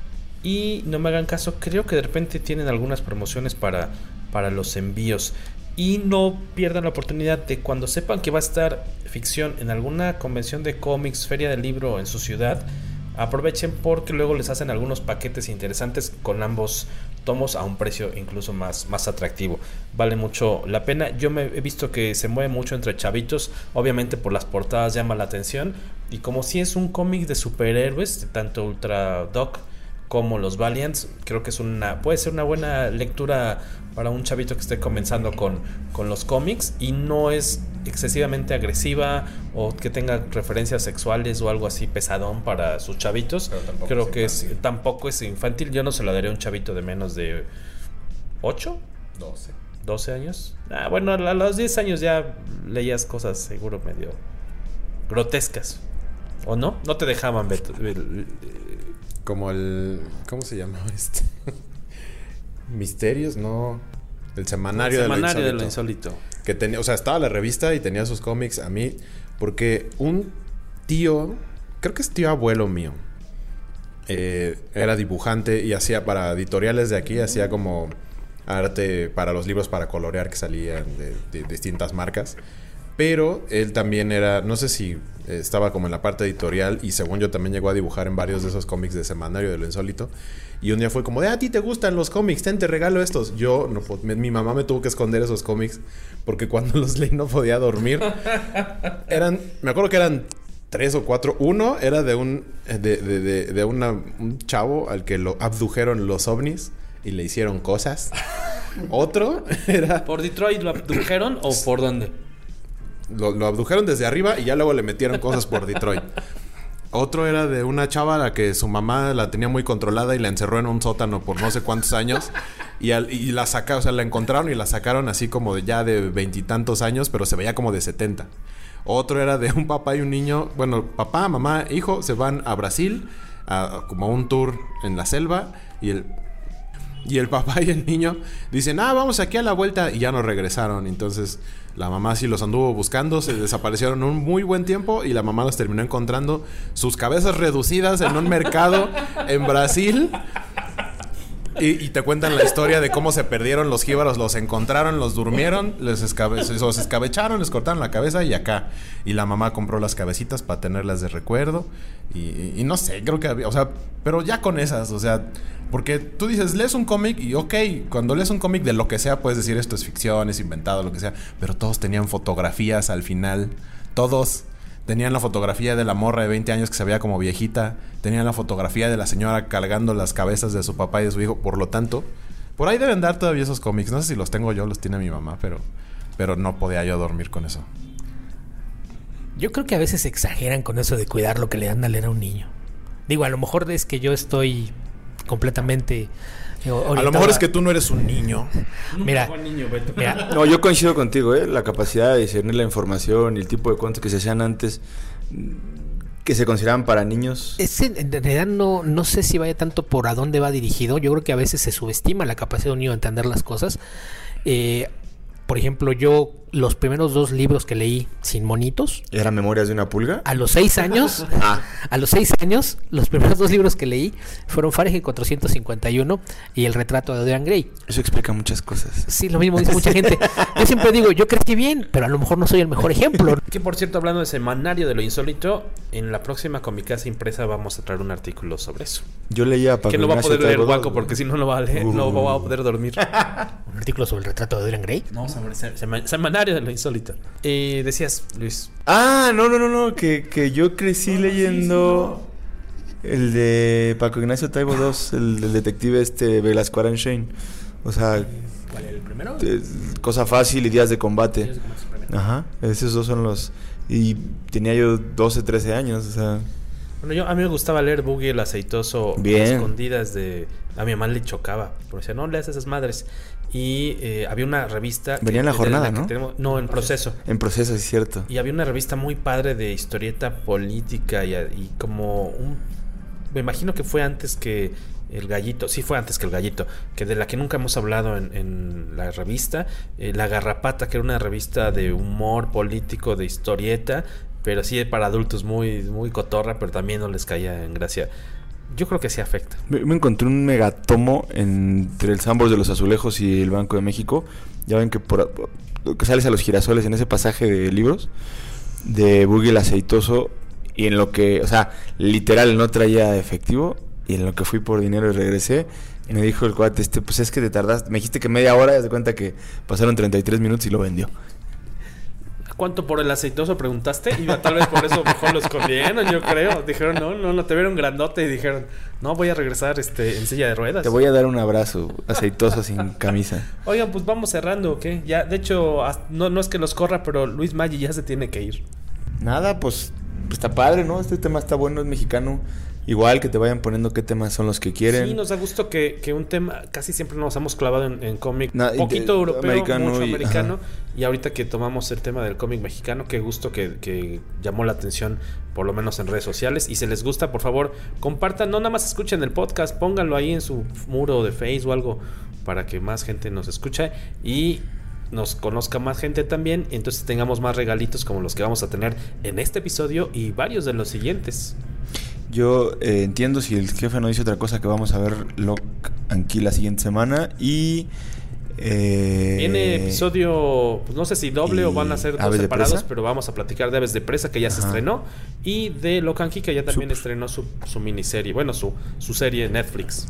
[SPEAKER 16] Y no me hagan caso, creo que de repente tienen algunas promociones para, para los envíos. Y no pierdan la oportunidad de cuando sepan que va a estar ficción en alguna convención de cómics, feria del libro en su ciudad, aprovechen porque luego les hacen algunos paquetes interesantes con ambos tomos a un precio incluso más, más atractivo. Vale mucho la pena. Yo me he visto que se mueve mucho entre chavitos, obviamente por las portadas llama la atención, y como si es un cómic de superhéroes, tanto Ultra Doc como los Valiants, creo que es una puede ser una buena lectura para un chavito que esté comenzando con, con los cómics, y no es excesivamente agresiva o que tenga referencias sexuales o algo así pesadón para sus chavitos. Creo que es, tampoco es infantil. Yo no se lo daría a un chavito de menos de ocho, doce años. Ah, bueno, a los diez años ya leías cosas seguro medio grotescas, ¿o no? No te dejaban, Beto.
[SPEAKER 20] Como el... ¿Cómo se llama este? Misterios, no. El semanario,
[SPEAKER 16] el semanario
[SPEAKER 20] de lo insólito. De lo insólito. Que tenía, o sea, estaba la revista y tenía sus cómics. A mí, porque un tío, creo que es tío abuelo mío, eh, era dibujante y hacía para editoriales de aquí, hacía como arte para los libros para colorear que salían de, de distintas marcas. Pero él también era, no sé si estaba como en la parte editorial, y según yo también llegó a dibujar en varios de esos cómics de semanario de lo insólito. Y un día fue como de, a ti te gustan los cómics, ten, te regalo estos. Yo, no, mi, mi mamá me tuvo que esconder esos cómics porque cuando los leí no podía dormir. Eran, me acuerdo que eran tres o cuatro. Uno era de un, de, de, de, de una, un chavo al que lo abdujeron los ovnis y le hicieron cosas. Otro era...
[SPEAKER 16] ¿Por Detroit lo abdujeron o por dónde?
[SPEAKER 20] Lo, lo abdujeron desde arriba y ya luego le metieron cosas por Detroit. Otro era de una chava a la que su mamá la tenía muy controlada y la encerró en un sótano por no sé cuántos años. Y, al, y la sacaron, o sea, la encontraron y la sacaron así como de ya de veintitantos años, pero se veía como de setenta. Otro era de un papá y un niño. Bueno, papá, mamá, hijo se van a Brasil, a, como a un tour en la selva. Y el, y el papá y el niño dicen, ah, vamos aquí a la vuelta. Y ya no regresaron. Entonces... la mamá sí los anduvo buscando, se desaparecieron un muy buen tiempo y la mamá los terminó encontrando sus cabezas reducidas en un mercado en Brasil. Y, y te cuentan la historia de cómo se perdieron los jíbaros, los encontraron, los durmieron, les escabe- los escabecharon, les cortaron la cabeza y acá. Y la mamá compró las cabecitas para tenerlas de recuerdo. Y, y, y no sé, creo que había, o sea, pero ya con esas, o sea, porque tú dices, lees un cómic y ok, cuando lees un cómic de lo que sea puedes decir esto es ficción, es inventado, lo que sea, pero todos tenían fotografías al final, todos tenían la fotografía de la morra de veinte años que se veía como viejita, tenían la fotografía de la señora cargando las cabezas de su papá y de su hijo, por lo tanto, por ahí deben dar todavía esos cómics, no sé si los tengo yo, los tiene mi mamá, pero, pero no podía yo dormir con eso.
[SPEAKER 17] Yo creo que a veces exageran con eso de cuidar lo que le dan a leer a un niño. Digo, a lo mejor es que yo estoy completamente
[SPEAKER 20] a lo mejor es que tú no eres un niño.
[SPEAKER 17] Mira,
[SPEAKER 16] niño,
[SPEAKER 17] mira.
[SPEAKER 19] No, yo coincido contigo, ¿eh? La capacidad de discernir la información y el tipo de cuentos que se hacían antes que se consideraban para niños.
[SPEAKER 17] Es en, en realidad no, no sé si vaya tanto por a dónde va dirigido. Yo creo que a veces se subestima la capacidad de un niño de entender las cosas. Eh, por ejemplo, yo los primeros dos libros que leí sin monitos.
[SPEAKER 19] ¿Era Memorias de una pulga?
[SPEAKER 17] A los seis años, ah. a los seis años, los primeros dos libros que leí fueron Fahrenheit cuatrocientos cincuenta y uno y El retrato de Dorian Gray.
[SPEAKER 19] Eso explica muchas cosas.
[SPEAKER 17] Sí, lo mismo dice mucha gente. Yo siempre digo, yo crecí bien, pero a lo mejor no soy el mejor ejemplo.
[SPEAKER 16] Que por cierto, hablando de semanario de lo insólito, en la próxima Comicasa impresa vamos a traer un artículo sobre eso.
[SPEAKER 19] Yo leía
[SPEAKER 16] Paco Que no va a poder leer Guaco porque si no lo va a leer, uh. no va a poder dormir.
[SPEAKER 17] ¿Un artículo sobre el retrato de Dorian Gray?
[SPEAKER 16] No, sobre sema- semanario de lo insólito. Eh, decías, Luis.
[SPEAKER 19] Ah, no, no, no, no, que, que yo crecí leyendo el de Paco Ignacio Taibo dos, el del detective este Velasco Aranchain. O sea,
[SPEAKER 17] ¿cuál es el primero?
[SPEAKER 19] Cosa fácil y Días de combate. Días de combate Ajá, esos dos son los. Y tenía yo doce, trece años, o sea.
[SPEAKER 16] Bueno, yo a mí me gustaba leer Boogie el aceitoso a escondidas de... A mi mamá le chocaba, porque decía, no leas esas madres. Y eh, había una revista...
[SPEAKER 19] Venía en la jornada, la ¿no?
[SPEAKER 16] Tenemos, no, en Proceso.
[SPEAKER 19] En Proceso, es cierto.
[SPEAKER 16] Y había una revista muy padre de historieta política y, y como un... Me imagino que fue antes que El Gallito. Sí, fue antes que El Gallito. Que de la que nunca hemos hablado en, en la revista. Eh, La Garrapata, que era una revista de humor político, de historieta... Pero sí para adultos muy, muy cotorra, pero también no les caía en gracia. Yo creo que sí afecta.
[SPEAKER 19] Me, me encontré un megatomo entre el Sambors de los Azulejos y el Banco de México. Ya ven que por, por que sales a los girasoles en ese pasaje de libros de Boogie el aceitoso, y en lo que, o sea, literal no traía efectivo, y en lo que fui por dinero y regresé, y me dijo el cuate, este, pues es que te tardaste, me dijiste que media hora, te das cuenta que pasaron treinta y tres minutos y lo vendió.
[SPEAKER 16] ¿Cuánto por el aceitoso preguntaste? Y tal vez por eso mejor lo escondieron, yo creo. Dijeron, no, no, no, te vieron grandote y dijeron, no, voy a regresar este en silla de ruedas.
[SPEAKER 19] Te voy a dar un abrazo, aceitoso sin camisa.
[SPEAKER 16] Oigan, pues vamos cerrando, ¿o qué? Ya, de hecho, no, no es que los corra, pero Luis Maggi ya se tiene que ir.
[SPEAKER 19] Nada, pues, pues está padre, ¿no? Este tema está bueno, es mexicano. Igual que te vayan poniendo qué temas son los que quieren.
[SPEAKER 16] Sí, nos da gusto que, que un tema, casi siempre nos hemos clavado en, en cómic, un poquito europeo, americano mucho y, americano. Ajá. Y ahorita que tomamos el tema del cómic mexicano, qué gusto que, que llamó la atención, por lo menos en redes sociales. Y si les gusta, por favor, compartan, no nada más escuchen el podcast, pónganlo ahí en su muro de Facebook o algo para que más gente nos escuche y nos conozca más gente también. Y entonces tengamos más regalitos como los que vamos a tener en este episodio y varios de los siguientes.
[SPEAKER 19] Yo eh, entiendo, si el jefe no dice otra cosa, que vamos a ver Lock and Key la siguiente semana. Y eh,
[SPEAKER 16] viene episodio, pues no sé si doble o van a ser dos separados, pero vamos a platicar de Aves de Presa, que ya Ajá. se estrenó, y de Lock and Key, que ya también Super. estrenó su, su miniserie, bueno, su, su serie en Netflix,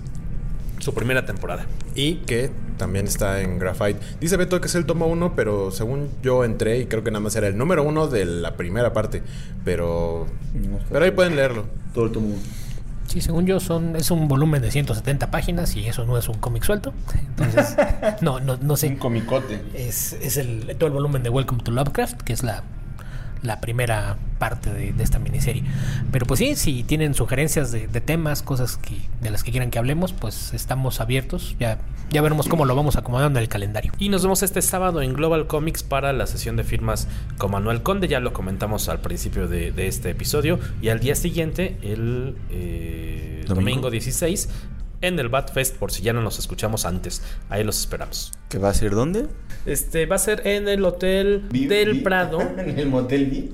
[SPEAKER 16] su primera temporada.
[SPEAKER 20] Y que también está en Graphite. Dice Beto que es el tomo uno, pero según yo entré y creo que nada más era el número uno de la primera parte. Pero no, pero ahí pueden leerlo.
[SPEAKER 19] Todo el tomo uno.
[SPEAKER 17] Sí, según yo son es un volumen de ciento setenta páginas y eso no es un cómic suelto. Entonces, no, no, no sé.
[SPEAKER 19] Un comicote.
[SPEAKER 17] Es, es el, todo el volumen de Welcome to Lovecraft, que es la... la primera parte de, de esta miniserie. Pero pues sí, si tienen sugerencias de, de temas, cosas que, de las que quieran que hablemos, pues estamos abiertos. Ya, ya veremos cómo lo vamos acomodando en el calendario.
[SPEAKER 16] Y nos vemos este sábado en Global Comics para la sesión de firmas con Manuel Conde. Ya lo comentamos al principio de, de este episodio. Y al día siguiente, el eh, domingo. domingo dieciséis, en el Bat Fest, por si ya no nos escuchamos antes. Ahí los esperamos.
[SPEAKER 19] ¿Qué va a ser dónde?
[SPEAKER 16] Este va a ser en el Hotel ¿Vi, del vi? Prado.
[SPEAKER 19] En el Motel Vi.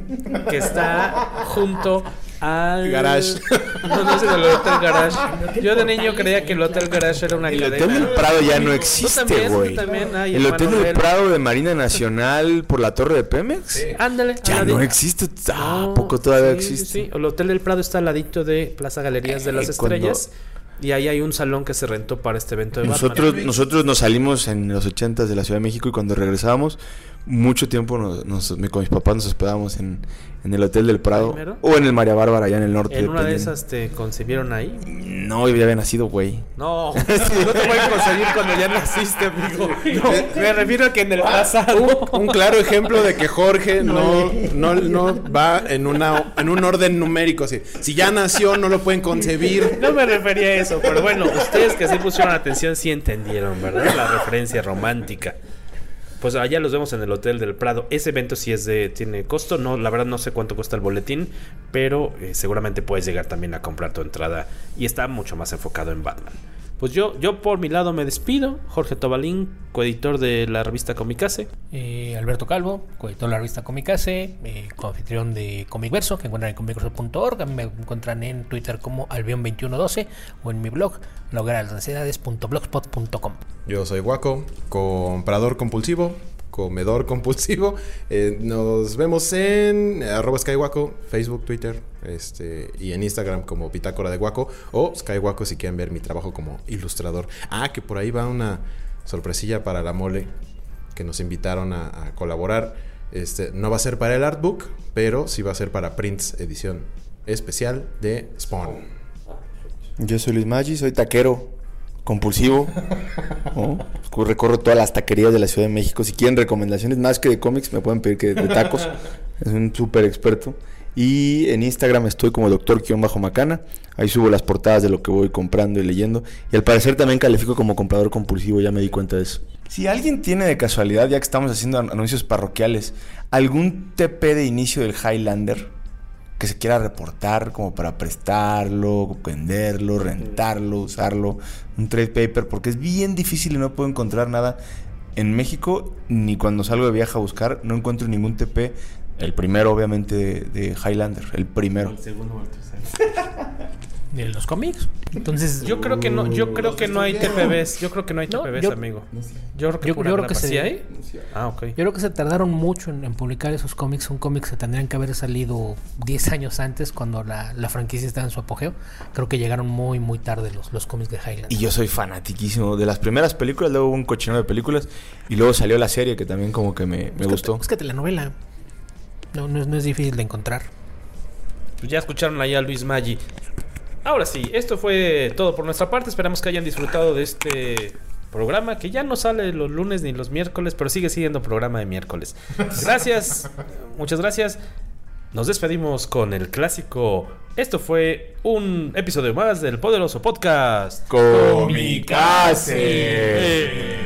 [SPEAKER 16] Que está junto al
[SPEAKER 20] Garage.
[SPEAKER 16] No, no es el Hotel Garage. Yo de niño creía que el Hotel Garage era una
[SPEAKER 19] el
[SPEAKER 16] cadena.
[SPEAKER 19] El Hotel del Prado ya no existe, güey.
[SPEAKER 16] Ay,
[SPEAKER 19] el Hotel del Prado de Marina Nacional por la Torre de Pemex.
[SPEAKER 16] Sí. Ándale.
[SPEAKER 19] Ya no existe. Ah, no, poco todavía
[SPEAKER 16] sí,
[SPEAKER 19] existe.
[SPEAKER 16] Sí, el Hotel del Prado está al ladito de Plaza Galerías de las eh, Estrellas. Cuando... Y ahí hay un salón que se rentó para este evento de
[SPEAKER 19] nosotros,
[SPEAKER 16] Batman.
[SPEAKER 19] Nosotros nos salimos en los ochentas de la Ciudad de México y cuando regresábamos, mucho tiempo nos, nos, con mis papás nos hospedábamos en, en el Hotel del Prado. ¿Primero? O en el María Bárbara, allá en el norte.
[SPEAKER 16] ¿En una de esas te concibieron ahí?
[SPEAKER 19] No, yo ya había nacido, güey.
[SPEAKER 16] No, no te voy a concebir cuando ya naciste, amigo. No, me refiero a que en el pasado.
[SPEAKER 20] Un, un claro ejemplo de que Jorge no, no, no va en, una, en un orden numérico. Así. Si ya nació, no lo pueden concebir.
[SPEAKER 16] No me refería a eso, pero bueno, ustedes que sí pusieron atención sí entendieron, ¿verdad? La referencia romántica. Pues allá los vemos en el Hotel del Prado. Ese evento sí es de tiene costo, no, la verdad no sé cuánto cuesta el boletín, pero eh, seguramente puedes llegar también a comprar tu entrada y está mucho más enfocado en Batman. Pues yo, yo por mi lado me despido. Jorge Tobalín, coeditor de la revista Comicase.
[SPEAKER 17] Eh, Alberto Calvo, coeditor de la revista Comicase, eh, coanfitrión de Comicverso, que encuentran en comicverso punto org. A mí me encuentran en Twitter como albion veintiuno doce o en mi blog, la hoguera de las ansiedades punto blogspot punto com.
[SPEAKER 20] Yo soy Guaco, comprador compulsivo, comedor compulsivo. Eh, nos vemos en arroba SkyWaco, Facebook, Twitter, este, y en Instagram como Bitácora de Guaco o SkyWaco si quieren ver mi trabajo como ilustrador. Ah, que por ahí va una sorpresilla para la mole que nos invitaron a, a colaborar. Este, no va a ser para el artbook, pero sí va a ser para Prints edición especial de Spawn.
[SPEAKER 19] Yo soy Luis Maggi, soy taquero compulsivo, ¿no? Recorro todas las taquerías de la Ciudad de México. Si quieren recomendaciones más que de cómics, me pueden pedir que de tacos. Es un súper experto. Y en Instagram estoy como doctor-macana. Ahí subo las portadas de lo que voy comprando y leyendo. Y al parecer también califico como comprador compulsivo, ya me di cuenta de eso. Si alguien tiene de casualidad, ya que estamos haciendo anuncios parroquiales, algún T P de inicio del Highlander que se quiera reportar como para prestarlo, venderlo, rentarlo, usarlo, un trade paper, porque es bien difícil y no puedo encontrar nada en México, ni cuando salgo de viaje a buscar, no encuentro ningún T P. El primero, obviamente, de, de Highlander, el primero.
[SPEAKER 17] El segundo o el tercero. ¿De los cómics? Entonces,
[SPEAKER 16] yo creo que no, yo creo que no hay T P Bs, yo creo que no hay T P Bs,
[SPEAKER 17] no, yo,
[SPEAKER 16] amigo. Yo creo que,
[SPEAKER 17] yo, yo creo que se,
[SPEAKER 16] ¿sí hay? Ah, ok.
[SPEAKER 17] Yo creo que se tardaron mucho en, en publicar esos cómics. Son cómics que tendrían que haber salido diez años antes, cuando la, la franquicia estaba en su apogeo. Creo que llegaron muy, muy tarde los, los cómics de Highlander.
[SPEAKER 19] Y yo soy fanatiquísimo de las primeras películas, luego hubo un cochinero de películas, y luego salió la serie que también como que me, me
[SPEAKER 17] es
[SPEAKER 19] gustó.
[SPEAKER 17] Que, es que telenovela no, no, es, no es difícil de encontrar.
[SPEAKER 16] Pues ya escucharon allá a Luis Maggi. Ahora sí, esto fue todo por nuestra parte. Esperamos que hayan disfrutado de este programa, que ya no sale los lunes ni los miércoles, pero sigue siendo programa de miércoles. Gracias, muchas gracias. Nos despedimos con el clásico. Esto fue un episodio más del poderoso podcast
[SPEAKER 19] Comicase.